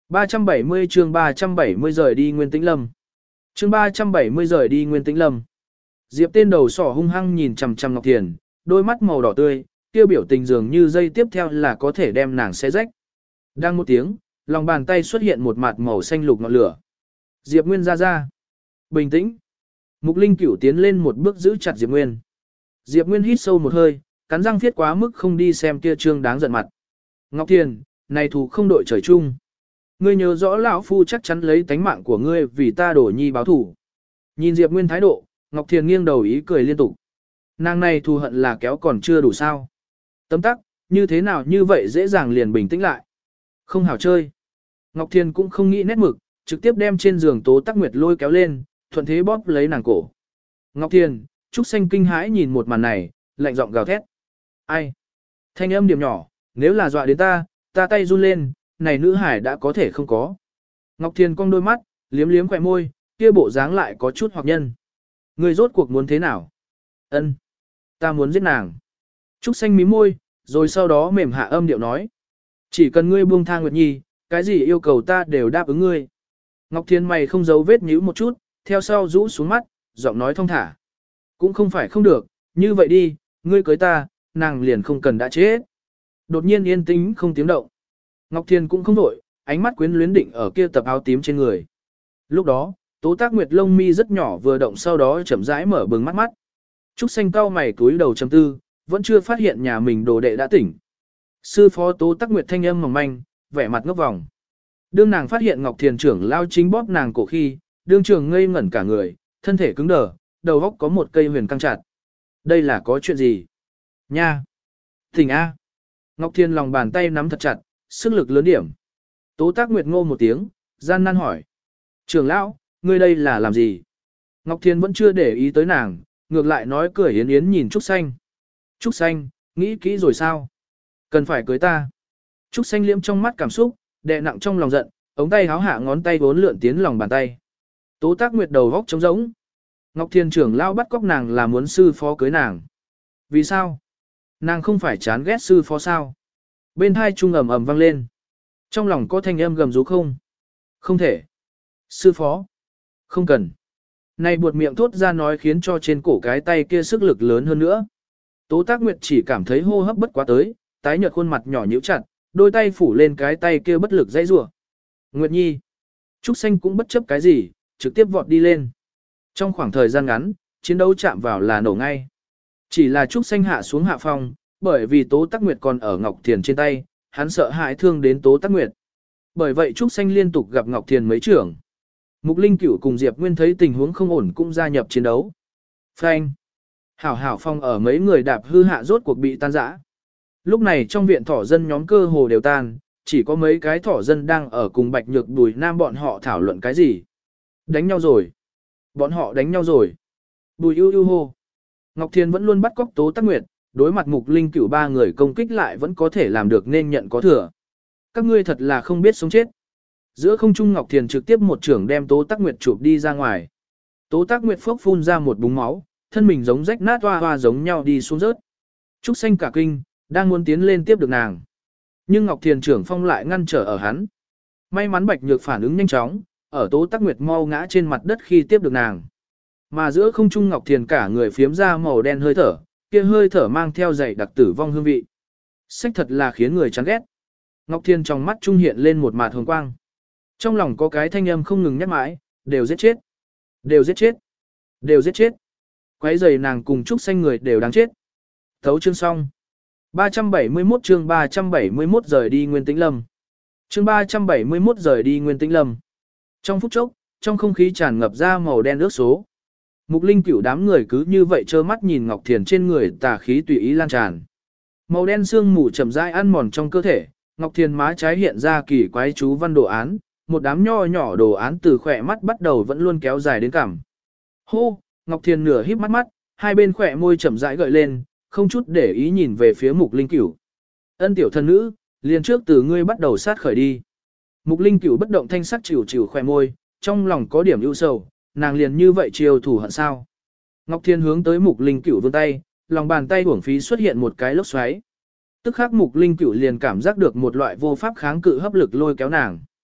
ba trăm bảy mươi chương ba trăm bảy mươi rời đi Nguyên Tĩnh Lâm. Chương ba trăm bảy mươi rời đi Nguyên Tĩnh Lâm. Diệp tên đầu sỏ hung hăng nhìn chằm chằm Ngọc Thiền, đôi mắt màu đỏ tươi, tiêu biểu tình dường như dây tiếp theo là có thể đem nàng xé rách. Đang một tiếng, lòng bàn tay xuất hiện một mặt màu xanh lục ngọn lửa. Diệp Nguyên ra ra. Bình tĩnh. Mục Linh Cửu tiến lên một bước giữ chặt Diệp Nguyên. Diệp Nguyên hít sâu một hơi, cắn răng thiết quá mức không đi xem kia trương đáng giận mặt. Ngọc Thiền, này thù không đội trời chung. Ngươi nhớ rõ lão phu chắc chắn lấy tánh mạng của ngươi vì ta đổ nhi báo thủ. Nhìn Diệp Nguyên thái độ, Ngọc Thiền nghiêng đầu ý cười liên tục. Nàng này thù hận là kéo còn chưa đủ sao. Tấm tắc, như thế nào như vậy dễ dàng liền bình tĩnh lại. Không hảo chơi. Ngọc Thiền cũng không nghĩ nét mực, trực tiếp đem trên giường Tố Tắc Nguyệt lôi kéo lên, thuận thế bóp lấy nàng cổ. Ngọc Thiền, Trúc Xanh kinh hãi nhìn một màn này, lạnh giọng gào thét. Ai? Thanh âm điểm nhỏ, nếu là dọa đến ta, ta tay run lên, này nữ hải đã có thể không có. Ngọc Thiền cong đôi mắt, liếm liếm khỏe môi, kia bộ dáng lại có chút hoặc nhân. Người rốt cuộc muốn thế nào? Ân, ta muốn giết nàng. Trúc Xanh mím môi, rồi sau đó mềm hạ âm điệu nói. Chỉ cần ngươi buông tha Nguyệt Nhi, cái gì yêu cầu ta đều đáp ứng ngươi. Ngọc Thiền mày không giấu vết nhíu một chút, theo sau rũ xuống mắt, giọng nói thong thả. Cũng không phải không được, như vậy đi, ngươi cưới ta, nàng liền không cần đã chết. Đột nhiên yên tĩnh không tiếng động. Ngọc Thiền cũng không đổi, ánh mắt quyến luyến định ở kia tập áo tím trên người. Lúc đó, Tố Tác Nguyệt lông mi rất nhỏ vừa động sau đó chậm rãi mở bừng mắt mắt. Trúc Xanh cau mày túi đầu trầm tư, vẫn chưa phát hiện nhà mình đồ đệ đã tỉnh. Sư phó Tố Tác Nguyệt thanh âm mỏng manh, vẻ mặt ngốc vòng. Đương nàng phát hiện Ngọc Thiền trưởng lao chính bóp nàng cổ khi, đương trường ngây ngẩn cả người, thân thể cứng đờ, đầu óc có một cây huyền căng chặt. Đây là có chuyện gì? Nha! Tỉnh A! Ngọc Thiền lòng bàn tay nắm thật chặt, sức lực lớn điểm. Tố Tác Nguyệt ngô một tiếng, gian nan hỏi. Trưởng lão, ngươi đây là làm gì? Ngọc Thiền vẫn chưa để ý tới nàng, ngược lại nói cười yến yến nhìn Trúc Xanh. Trúc Xanh, nghĩ kỹ rồi sao? Cần phải cưới ta. Trúc Xanh liễm trong mắt cảm xúc, đè nặng trong lòng giận, ống tay háo hạ ngón tay vốn lượn tiến lòng bàn tay. Tố Tác Nguyệt đầu góc trống rỗng. Ngọc Thiền trưởng lão bắt cóc nàng là muốn sư phó cưới nàng. Vì sao? Nàng không phải chán ghét sư phó sao? Bên hai trung ầm ầm vang lên. Trong lòng có thanh âm gầm rú không? Không thể. Sư phó. Không cần. Này buột miệng thốt ra nói khiến cho trên cổ cái tay kia sức lực lớn hơn nữa. Tố Tác Nguyệt chỉ cảm thấy hô hấp bất quá tới, tái nhợt khuôn mặt nhỏ nhíu chặt, đôi tay phủ lên cái tay kia bất lực dãy rủa. Nguyệt Nhi. Trúc Xanh cũng bất chấp cái gì, trực tiếp vọt đi lên. Trong khoảng thời gian ngắn, chiến đấu chạm vào là nổ ngay. Chỉ là Trúc Xanh hạ xuống hạ phong, bởi vì Tố Tác Nguyệt còn ở Ngọc Thiền trên tay, hắn sợ hãi thương đến Tố Tác Nguyệt. Bởi vậy Trúc Xanh liên tục gặp Ngọc Thiền mấy trưởng. Mục Linh Cửu cùng Diệp Nguyên thấy tình huống không ổn cũng gia nhập chiến đấu. Phanh. Hảo hảo phong ở mấy người đạp hư hạ rốt cuộc bị tan rã. Lúc này trong viện thỏ dân nhóm cơ hồ đều tan, chỉ có mấy cái thỏ dân đang ở cùng Bạch Nhược Bùi Nam bọn họ thảo luận cái gì. Đánh nhau rồi. Bọn họ đánh nhau rồi. Bùi ưu ưu hô. Ngọc Thiền vẫn luôn bắt cóc Tố Tác Nguyệt, đối mặt Mục Linh Cửu ba người công kích lại vẫn có thể làm được nên nhận có thừa. Các ngươi thật là không biết sống chết. Giữa không trung Ngọc Thiền trực tiếp một trưởng đem Tố Tác Nguyệt chụp đi ra ngoài. Tố Tác Nguyệt phốc phun ra một búng máu, thân mình giống rách nát hoa hoa giống nhau đi xuống rớt. Trúc Xanh cả kinh, đang muốn tiến lên tiếp được nàng. Nhưng Ngọc Thiền trưởng phong lại ngăn trở ở hắn. May mắn Bạch Nhược phản ứng nhanh chóng, ở Tố Tác Nguyệt mau ngã trên mặt đất khi tiếp được nàng. Mà giữa không trung Ngọc Thiền cả người phiếm ra màu đen hơi thở, kia hơi thở mang theo dày đặc tử vong hương vị. Sách thật là khiến người chán ghét. Ngọc Thiền trong mắt trung hiện lên một mạt hồng quang. Trong lòng có cái thanh âm không ngừng nhắc mãi, đều giết chết, đều giết chết, đều giết chết. Quấy giày nàng cùng Trúc Xanh người đều đáng chết. Thấu chương xong. ba trăm bảy mươi mốt chương ba trăm bảy mươi mốt rời đi Nguyên Tĩnh Lâm. Chương ba trăm bảy mươi mốt rời đi Nguyên Tĩnh Lâm. Trong phút chốc, trong không khí tràn ngập ra màu đen ước số. Mục Linh Cửu đám người cứ như vậy trơ mắt nhìn Ngọc Thiền trên người tà khí tùy ý lan tràn. Màu đen sương mù chậm rãi ăn mòn trong cơ thể, Ngọc Thiền má trái hiện ra kỳ quái chú văn đồ án, một đám nho nhỏ đồ án từ khỏe mắt bắt đầu vẫn luôn kéo dài đến cằm. Hô, Ngọc Thiền nửa híp mắt mắt, hai bên khỏe môi chậm rãi gợi lên, không chút để ý nhìn về phía Mục Linh Cửu. Ân tiểu thần nữ, liền trước từ ngươi bắt đầu sát khởi đi. Mục Linh Cửu bất động thanh sắc chịu chịu khỏe môi, trong lòng có điểm ưu sầu, nàng liền như vậy chiều thủ hận sao. Ngọc Thiền hướng tới Mục Linh Cửu vươn tay, lòng bàn tay uổng phí xuất hiện một cái lốc xoáy. Tức khắc Mục Linh Cửu liền cảm giác được một loại vô pháp kháng cự hấp lực lôi kéo nàng.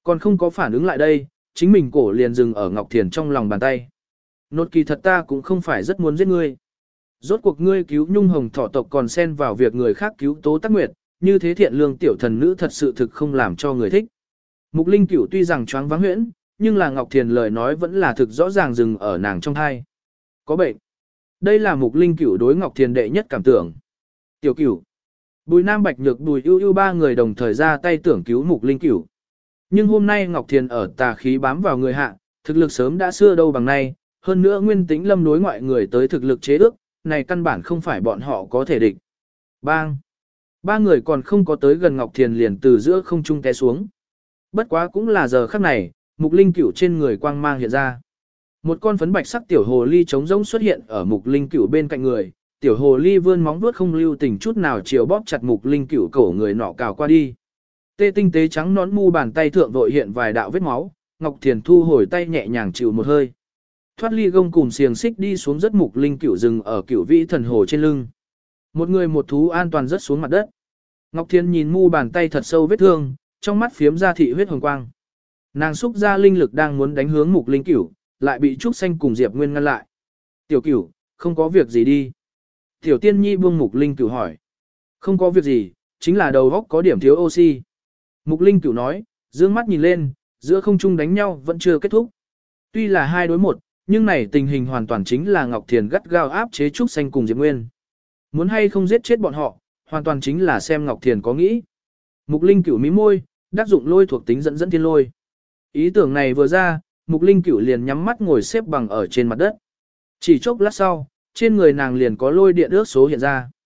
Còn không có phản ứng lại đây, chính mình cổ liền dừng ở Ngọc Thiền trong lòng bàn tay. Nột kỳ thật ta cũng không phải rất muốn giết ngươi. Rốt cuộc ngươi cứu nhung hồng thọ tộc còn xen vào việc người khác cứu tố tác nguyệt, như thế thiện lương tiểu thần nữ thật sự thực không làm cho người thích. Mục Linh Cửu tuy rằng choáng váng huyễn, nhưng là Ngọc Thiền lời nói vẫn là thực rõ ràng dừng ở nàng trong thai. Có bệnh. Đây là Mục Linh Cửu đối Ngọc Thiền đệ nhất cảm tưởng. Tiểu Cửu. Bùi Nam Bạch Nhược Bùi ưu ưu ba người đồng thời ra tay tưởng cứu Mục Linh Cửu. Nhưng hôm nay Ngọc Thiền ở tà khí bám vào người hạ, thực lực sớm đã xưa đâu bằng nay, hơn nữa Nguyên Tĩnh Lâm đối ngoại người tới thực lực chế ước, này căn bản không phải bọn họ có thể địch. Bang! Ba người còn không có tới gần Ngọc Thiền liền từ giữa không trung té xuống. Bất quá cũng là giờ khắc này, Mục Linh Cửu trên người quang mang hiện ra. Một con phấn bạch sắc tiểu hồ ly trống rỗng xuất hiện ở Mục Linh Cửu bên cạnh người, tiểu hồ ly vươn móng vuốt không lưu tình chút nào chiều bóp chặt Mục Linh Cửu cổ người nọ cào qua đi. Tê tinh tế trắng nón mu bàn tay thượng vội hiện vài đạo vết máu, Ngọc Thiền thu hồi tay nhẹ nhàng chịu một hơi. Thoát ly gông cùng xiềng xích đi xuống rất Mục Linh Cửu rừng ở Cửu Vĩ Thần Hồ trên lưng. Một người một thú an toàn rớt xuống mặt đất. Ngọc Thiền nhìn mu bàn tay thật sâu vết thương, trong mắt phiếm ra thị huyết hồng quang. Nàng xúc ra linh lực đang muốn đánh hướng Mục Linh Cửu, lại bị Trúc Xanh cùng Diệp Nguyên ngăn lại. Tiểu Cửu, không có việc gì đi. Tiểu Tiên Nhi buông Mục Linh Cửu hỏi. Không có việc gì, chính là đầu óc có điểm thiếu oxy. Mục Linh Cửu nói, dương mắt nhìn lên, giữa không trung đánh nhau vẫn chưa kết thúc. Tuy là hai đối một, nhưng này tình hình hoàn toàn chính là Ngọc Thiền gắt gao áp chế Trúc Xanh cùng Diệp Nguyên. Muốn hay không giết chết bọn họ, hoàn toàn chính là xem Ngọc Thiền có nghĩ. Mục Linh Cửu mí môi, đắc dụng lôi thuộc tính dẫn dẫn thiên lôi. Ý tưởng này vừa ra, Mục Linh Cửu liền nhắm mắt ngồi xếp bằng ở trên mặt đất. Chỉ chốc lát sau, trên người nàng liền có lôi điện ước số hiện ra.